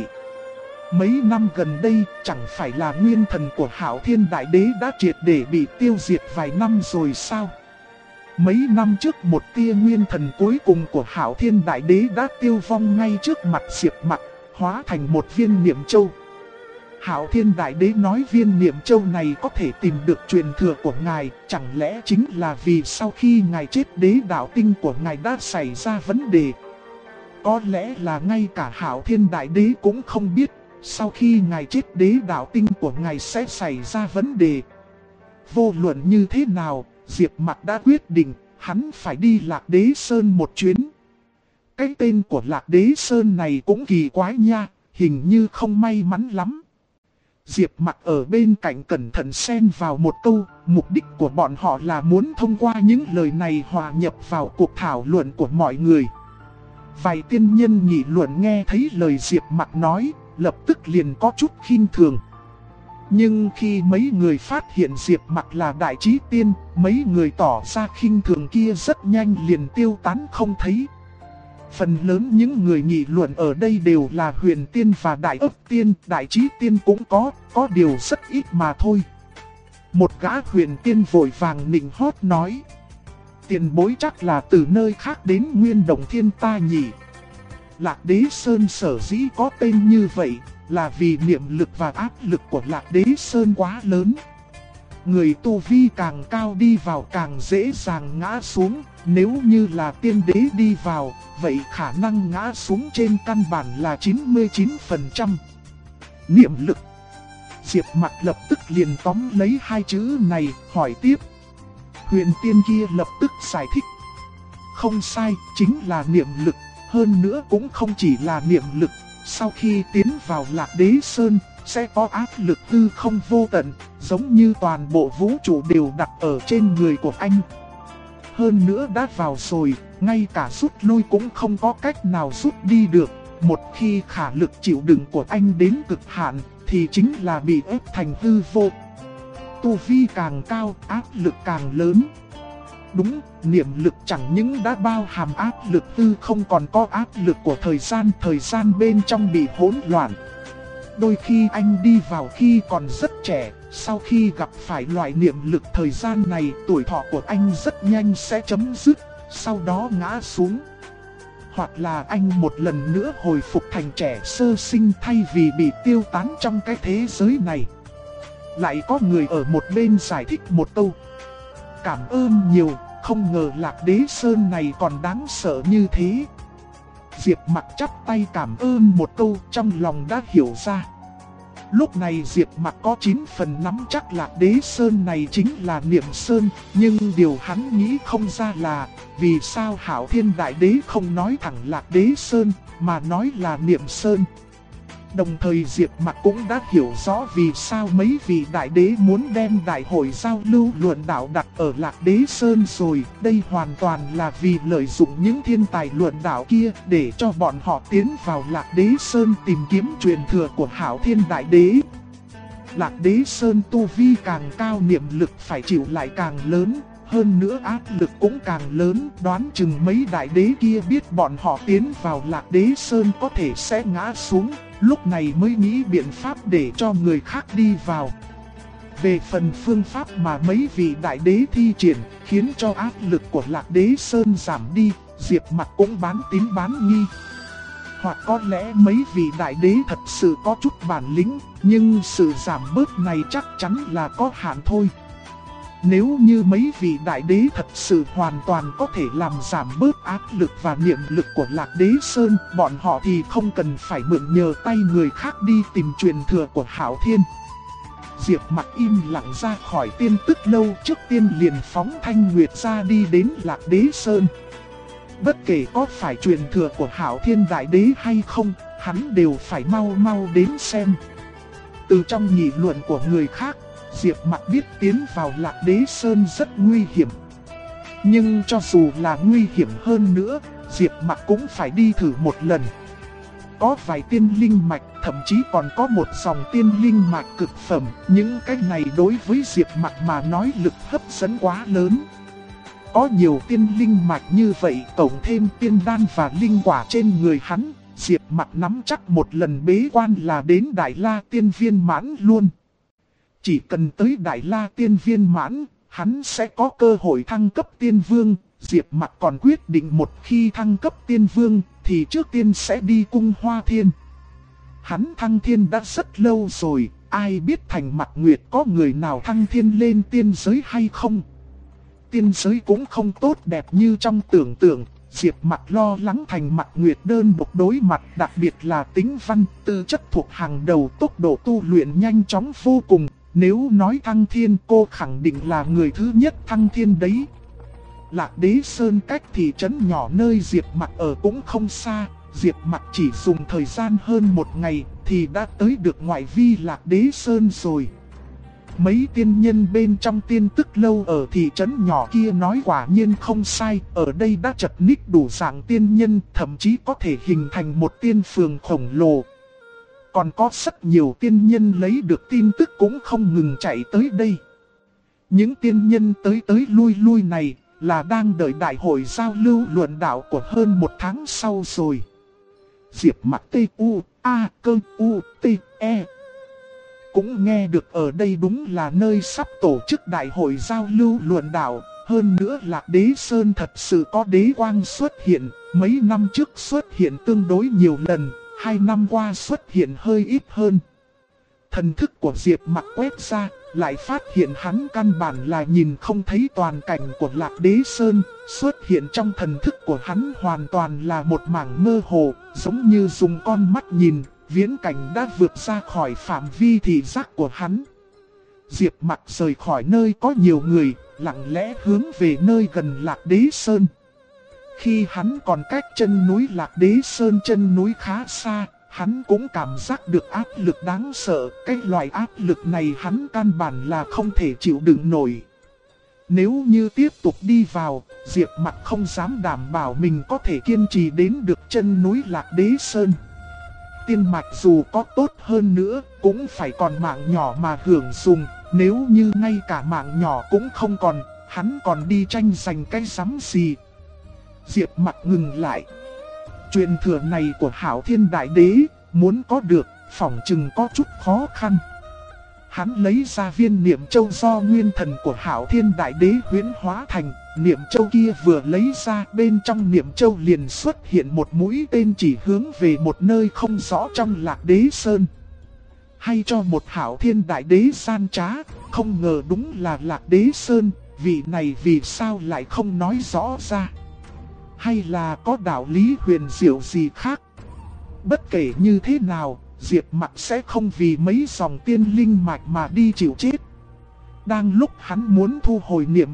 Mấy năm gần đây chẳng phải là nguyên thần của Hạo Thiên Đại Đế đã triệt để bị tiêu diệt vài năm rồi sao? Mấy năm trước một tia nguyên thần cuối cùng của Hạo Thiên Đại Đế đã tiêu vong ngay trước mặt Diệp Mặc, hóa thành một viên niệm châu. Hạo Thiên Đại Đế nói viên niệm châu này có thể tìm được truyền thừa của ngài, chẳng lẽ chính là vì sau khi ngài chết đế đạo tinh của ngài đã xảy ra vấn đề? Có lẽ là ngay cả Hạo Thiên Đại Đế cũng không biết, sau khi ngài chết đế đạo tinh của ngài sẽ xảy ra vấn đề. Vô luận như thế nào, Diệp Mặc đã quyết định, hắn phải đi Lạc Đế Sơn một chuyến. Cái tên của Lạc Đế Sơn này cũng kỳ quái nha, hình như không may mắn lắm. Diệp Mặc ở bên cạnh cẩn thận xen vào một câu, mục đích của bọn họ là muốn thông qua những lời này hòa nhập vào cuộc thảo luận của mọi người. Vài tiên nhân nghị luận nghe thấy lời Diệp Mặc nói, lập tức liền có chút khinh thường. Nhưng khi mấy người phát hiện Diệp Mặc là đại trí tiên, mấy người tỏ ra khinh thường kia rất nhanh liền tiêu tán không thấy. Phần lớn những người nghị luận ở đây đều là huyền tiên và đại ấp tiên, đại trí tiên cũng có điều rất ít mà thôi. Một gã huyền tiên vội vàng nịnh hót nói: tiền bối chắc là từ nơi khác đến Nguyên Động Thiên ta nhỉ. Lạc Đế Sơn sở dĩ có tên như vậy là vì niệm lực và áp lực của Lạc Đế Sơn quá lớn. Người tu vi càng cao đi vào càng dễ dàng ngã xuống, nếu như là tiên đế đi vào, vậy khả năng ngã xuống trên căn bản là 99%. Niệm lực. Diệp Mặc lập tức liền tóm lấy hai chữ này, hỏi tiếp. Huyền tiên kia lập tức giải thích. Không sai, chính là niệm lực, hơn nữa cũng không chỉ là niệm lực. Sau khi tiến vào Lạc Đế Sơn, sẽ có áp lực hư không vô tận, giống như toàn bộ vũ trụ đều đặt ở trên người của anh. Hơn nữa đã vào rồi, ngay cả rút lui cũng không có cách nào rút đi được. Một khi khả lực chịu đựng của anh đến cực hạn, thì chính là bị ép thành hư vô. Tu vi càng cao, áp lực càng lớn. Đúng, niệm lực chẳng những đã bao hàm áp lực hư không, còn có áp lực của thời gian bên trong bị hỗn loạn. Đôi khi anh đi vào khi còn rất trẻ, sau khi gặp phải loại niệm lực thời gian này, tuổi thọ của anh rất nhanh sẽ chấm dứt, sau đó ngã xuống. Hoặc là anh một lần nữa hồi phục thành trẻ sơ sinh thay vì bị tiêu tán trong cái thế giới này. Lại có người ở một bên giải thích một câu. Cảm ơn nhiều, không ngờ Lạc Đế Sơn này còn đáng sợ như thế. Diệp Mặc chắp tay cảm ơn một câu, trong lòng đã hiểu ra. Lúc này Diệp Mặc có 9 phần nắm chắc Lạc Đế Sơn này chính là Niệm Sơn, nhưng điều hắn nghĩ không ra là vì sao Hạo Thiên Đại Đế không nói thẳng Lạc Đế Sơn mà nói là Niệm Sơn. Đồng thời Diệp Mặc cũng đã hiểu rõ vì sao mấy vị đại đế muốn đem đại hội giao lưu luận đạo đặt ở Lạc Đế Sơn rồi. Đây hoàn toàn là vì lợi dụng những thiên tài luận đạo kia để cho bọn họ tiến vào Lạc Đế Sơn tìm kiếm truyền thừa của Hạo Thiên Đại Đế. Lạc Đế Sơn tu vi càng cao, niệm lực phải chịu lại càng lớn. Hơn nữa áp lực cũng càng lớn, đoán chừng mấy đại đế kia biết bọn họ tiến vào Lạc Đế Sơn có thể sẽ ngã xuống, lúc này mới nghĩ biện pháp để cho người khác đi vào. Về phần phương pháp mà mấy vị đại đế thi triển, khiến cho áp lực của Lạc Đế Sơn giảm đi, Diệp Mặc cũng bán tín bán nghi. Hoặc có lẽ mấy vị đại đế thật sự có chút bản lĩnh, nhưng sự giảm bớt này chắc chắn là có hạn thôi. Nếu như mấy vị đại đế thật sự hoàn toàn có thể làm giảm bớt áp lực và niệm lực của Lạc Đế Sơn, bọn họ thì không cần phải mượn nhờ tay người khác đi tìm truyền thừa của Hạo Thiên. Diệp Mặc im lặng ra khỏi Tiên Tức Lâu, trước tiên liền phóng Thanh Nguyệt ra đi đến Lạc Đế Sơn. Bất kể có phải truyền thừa của Hạo Thiên Đại Đế hay không, hắn đều phải mau mau đến xem. Từ trong nghị luận của người khác, Diệp Mặc biết tiến vào Lạc Đế Sơn rất nguy hiểm. Nhưng cho dù là nguy hiểm hơn nữa, Diệp Mặc cũng phải đi thử một lần. Có vài tiên linh mạch, thậm chí còn có một dòng tiên linh mạch cực phẩm. Những cái này đối với Diệp Mặc mà nói lực hấp dẫn quá lớn. Có nhiều tiên linh mạch như vậy, cộng thêm tiên đan và linh quả trên người hắn, Diệp Mặc nắm chắc một lần bế quan là đến Đại La Tiên Viên Mãn luôn. Chỉ cần tới Đại La Tiên Viên Mãn, hắn sẽ có cơ hội thăng cấp Tiên Vương. Diệp Mặc còn quyết định một khi thăng cấp Tiên Vương thì trước tiên sẽ đi cung Hoa Thiên. Hắn thăng thiên đã rất lâu rồi, ai biết Thành Mặc Nguyệt có người nào thăng thiên lên tiên giới hay không? Tiên giới cũng không tốt đẹp như trong tưởng tượng. Diệp Mặc lo lắng Thành Mặc Nguyệt đơn độc đối mặt, đặc biệt là tính văn, tư chất thuộc hàng đầu, tốc độ tu luyện nhanh chóng vô cùng. Nếu nói thăng thiên, cô khẳng định là người thứ nhất thăng thiên đấy. Lạc Đế Sơn cách thị trấn nhỏ nơi Diệp Mặc ở cũng không xa. Diệp Mặc chỉ dùng thời gian hơn một ngày thì đã tới được ngoại vi Lạc Đế Sơn rồi. Mấy tiên nhân bên trong Tiên Tức Lâu ở thị trấn nhỏ kia nói quả nhiên không sai. Ở đây đã chật ních đủ dạng tiên nhân, thậm chí có thể hình thành một tiên phường khổng lồ. Còn có rất nhiều tiên nhân lấy được tin tức cũng không ngừng chạy tới đây. Những tiên nhân tới lui lui này là đang đợi đại hội giao lưu luận đạo của hơn một tháng sau rồi. Diệp Mặc T-U-A-K-U-T-E cũng nghe được ở đây đúng là nơi sắp tổ chức đại hội giao lưu luận đạo. Hơn nữa Lạc Đế Sơn thật sự có đế quang xuất hiện. Mấy năm trước xuất hiện tương đối nhiều lần, 2 năm qua xuất hiện hơi ít hơn. Thần thức của Diệp Mặc quét ra, lại phát hiện hắn căn bản là nhìn không thấy toàn cảnh của Lạc Đế Sơn. Xuất hiện trong thần thức của hắn hoàn toàn là một mảng mơ hồ, giống như dùng con mắt nhìn, viễn cảnh đã vượt ra khỏi phạm vi thị giác của hắn. Diệp Mặc rời khỏi nơi có nhiều người, lặng lẽ hướng về nơi gần Lạc Đế Sơn. Khi hắn còn cách chân núi Lạc Đế Sơn chân núi khá xa, hắn cũng cảm giác được áp lực đáng sợ. Cái loại áp lực này hắn căn bản là không thể chịu đựng nổi. Nếu như tiếp tục đi vào, Diệp Mặc không dám đảm bảo mình có thể kiên trì đến được chân núi Lạc Đế Sơn. Tiên mạch dù có tốt hơn nữa, cũng phải còn mạng nhỏ mà hưởng dùng. Nếu như ngay cả mạng nhỏ cũng không còn, hắn còn đi tranh giành cái rắm gì? Diệp Mặc ngừng lại. Truyền thừa này của Hạo Thiên Đại Đế, muốn có được, phỏng chừng có chút khó khăn. Hắn lấy ra viên niệm châu do nguyên thần của Hạo Thiên Đại Đế huyễn hóa thành. Niệm châu kia vừa lấy ra, bên trong niệm châu liền xuất hiện một mũi tên chỉ hướng về một nơi không rõ trong Lạc Đế Sơn. Hay cho một Hạo Thiên Đại Đế gian trá, không ngờ đúng là Lạc Đế Sơn, vị này vì sao lại không nói rõ ra? Hay là có đạo lý huyền diệu gì khác? Bất kể như thế nào, Diệp Mặc sẽ không vì mấy dòng tiên linh mạch mà đi chịu chết. Đang lúc hắn muốn thu hồi niệm châu,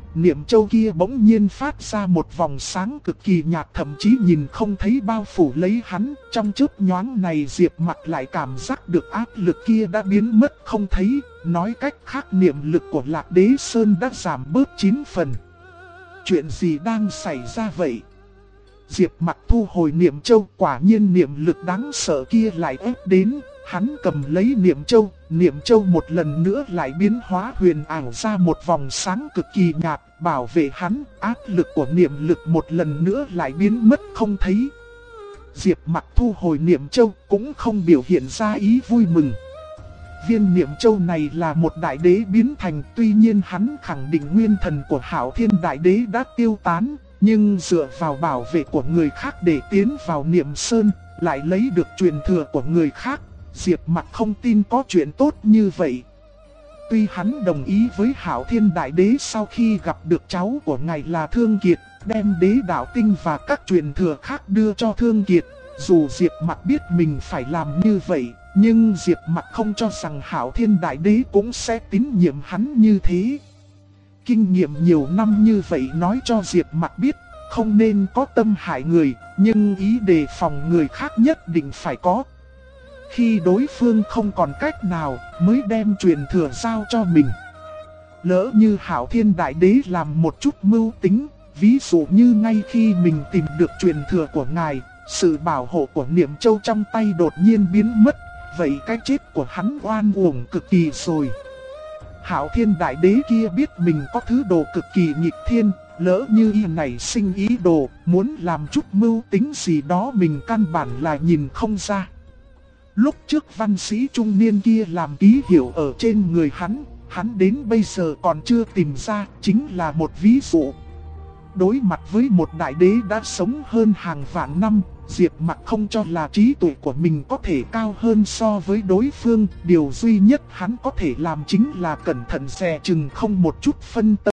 niệm châu kia bỗng nhiên phát ra một vòng sáng cực kỳ nhạt, thậm chí nhìn không thấy bao phủ lấy hắn. Trong chớp nhoáng này Diệp Mặc lại cảm giác được áp lực kia đã biến mất không thấy. Nói cách khác, niệm lực của Lạc Đế Sơn đã giảm bớt 9 phần. Chuyện gì đang xảy ra vậy? Diệp Mặc thu hồi niệm châu, quả nhiên niệm lực đáng sợ kia lại ép đến. Hắn cầm lấy niệm châu một lần nữa lại biến hóa huyền ảo ra một vòng sáng cực kỳ nhạt, bảo vệ hắn. Áp lực của niệm lực một lần nữa lại biến mất không thấy. Diệp Mặc thu hồi niệm châu cũng không biểu hiện ra ý vui mừng. Viên niệm châu này là một đại đế biến thành, tuy nhiên hắn khẳng định nguyên thần của Hạo Thiên đại đế đã tiêu tán, nhưng dựa vào bảo vệ của người khác để tiến vào niệm sơn, lại lấy được truyền thừa của người khác. Diệp Mặc không tin có chuyện tốt như vậy. Tuy hắn đồng ý với Hạo Thiên đại đế sau khi gặp được cháu của ngài là Thương Kiệt, đem đế đạo tinh và các truyền thừa khác đưa cho Thương Kiệt. Dù Diệp Mặc biết mình phải làm như vậy, nhưng Diệp Mặc không cho rằng Hạo Thiên đại đế cũng sẽ tín nhiệm hắn như thế. Kinh nghiệm nhiều năm như vậy nói cho Diệp Mặc biết, không nên có tâm hại người, nhưng ý đề phòng người khác nhất định phải có. Khi đối phương không còn cách nào, mới đem truyền thừa giao cho mình. Lỡ như Hạo Thiên đại đế làm một chút mưu tính, ví dụ như ngay khi mình tìm được truyền thừa của ngài, sự bảo hộ của niệm châu trong tay đột nhiên biến mất, vậy cái chết của hắn oan uổng cực kỳ rồi. Hạo Thiên đại đế kia biết mình có thứ đồ cực kỳ nghịch thiên, lỡ như y này sinh ý đồ, muốn làm chút mưu tính gì đó mình căn bản là nhìn không ra. Lúc trước văn sĩ trung niên kia làm ký hiệu ở trên người hắn đến bây giờ còn chưa tìm ra, chính là một ví dụ. Đối mặt với một đại đế đã sống hơn hàng vạn năm, Diệp Mặc không cho là trí tuệ của mình có thể cao hơn so với đối phương. Điều duy nhất hắn có thể làm chính là cẩn thận dè chừng, không một chút phân tâm.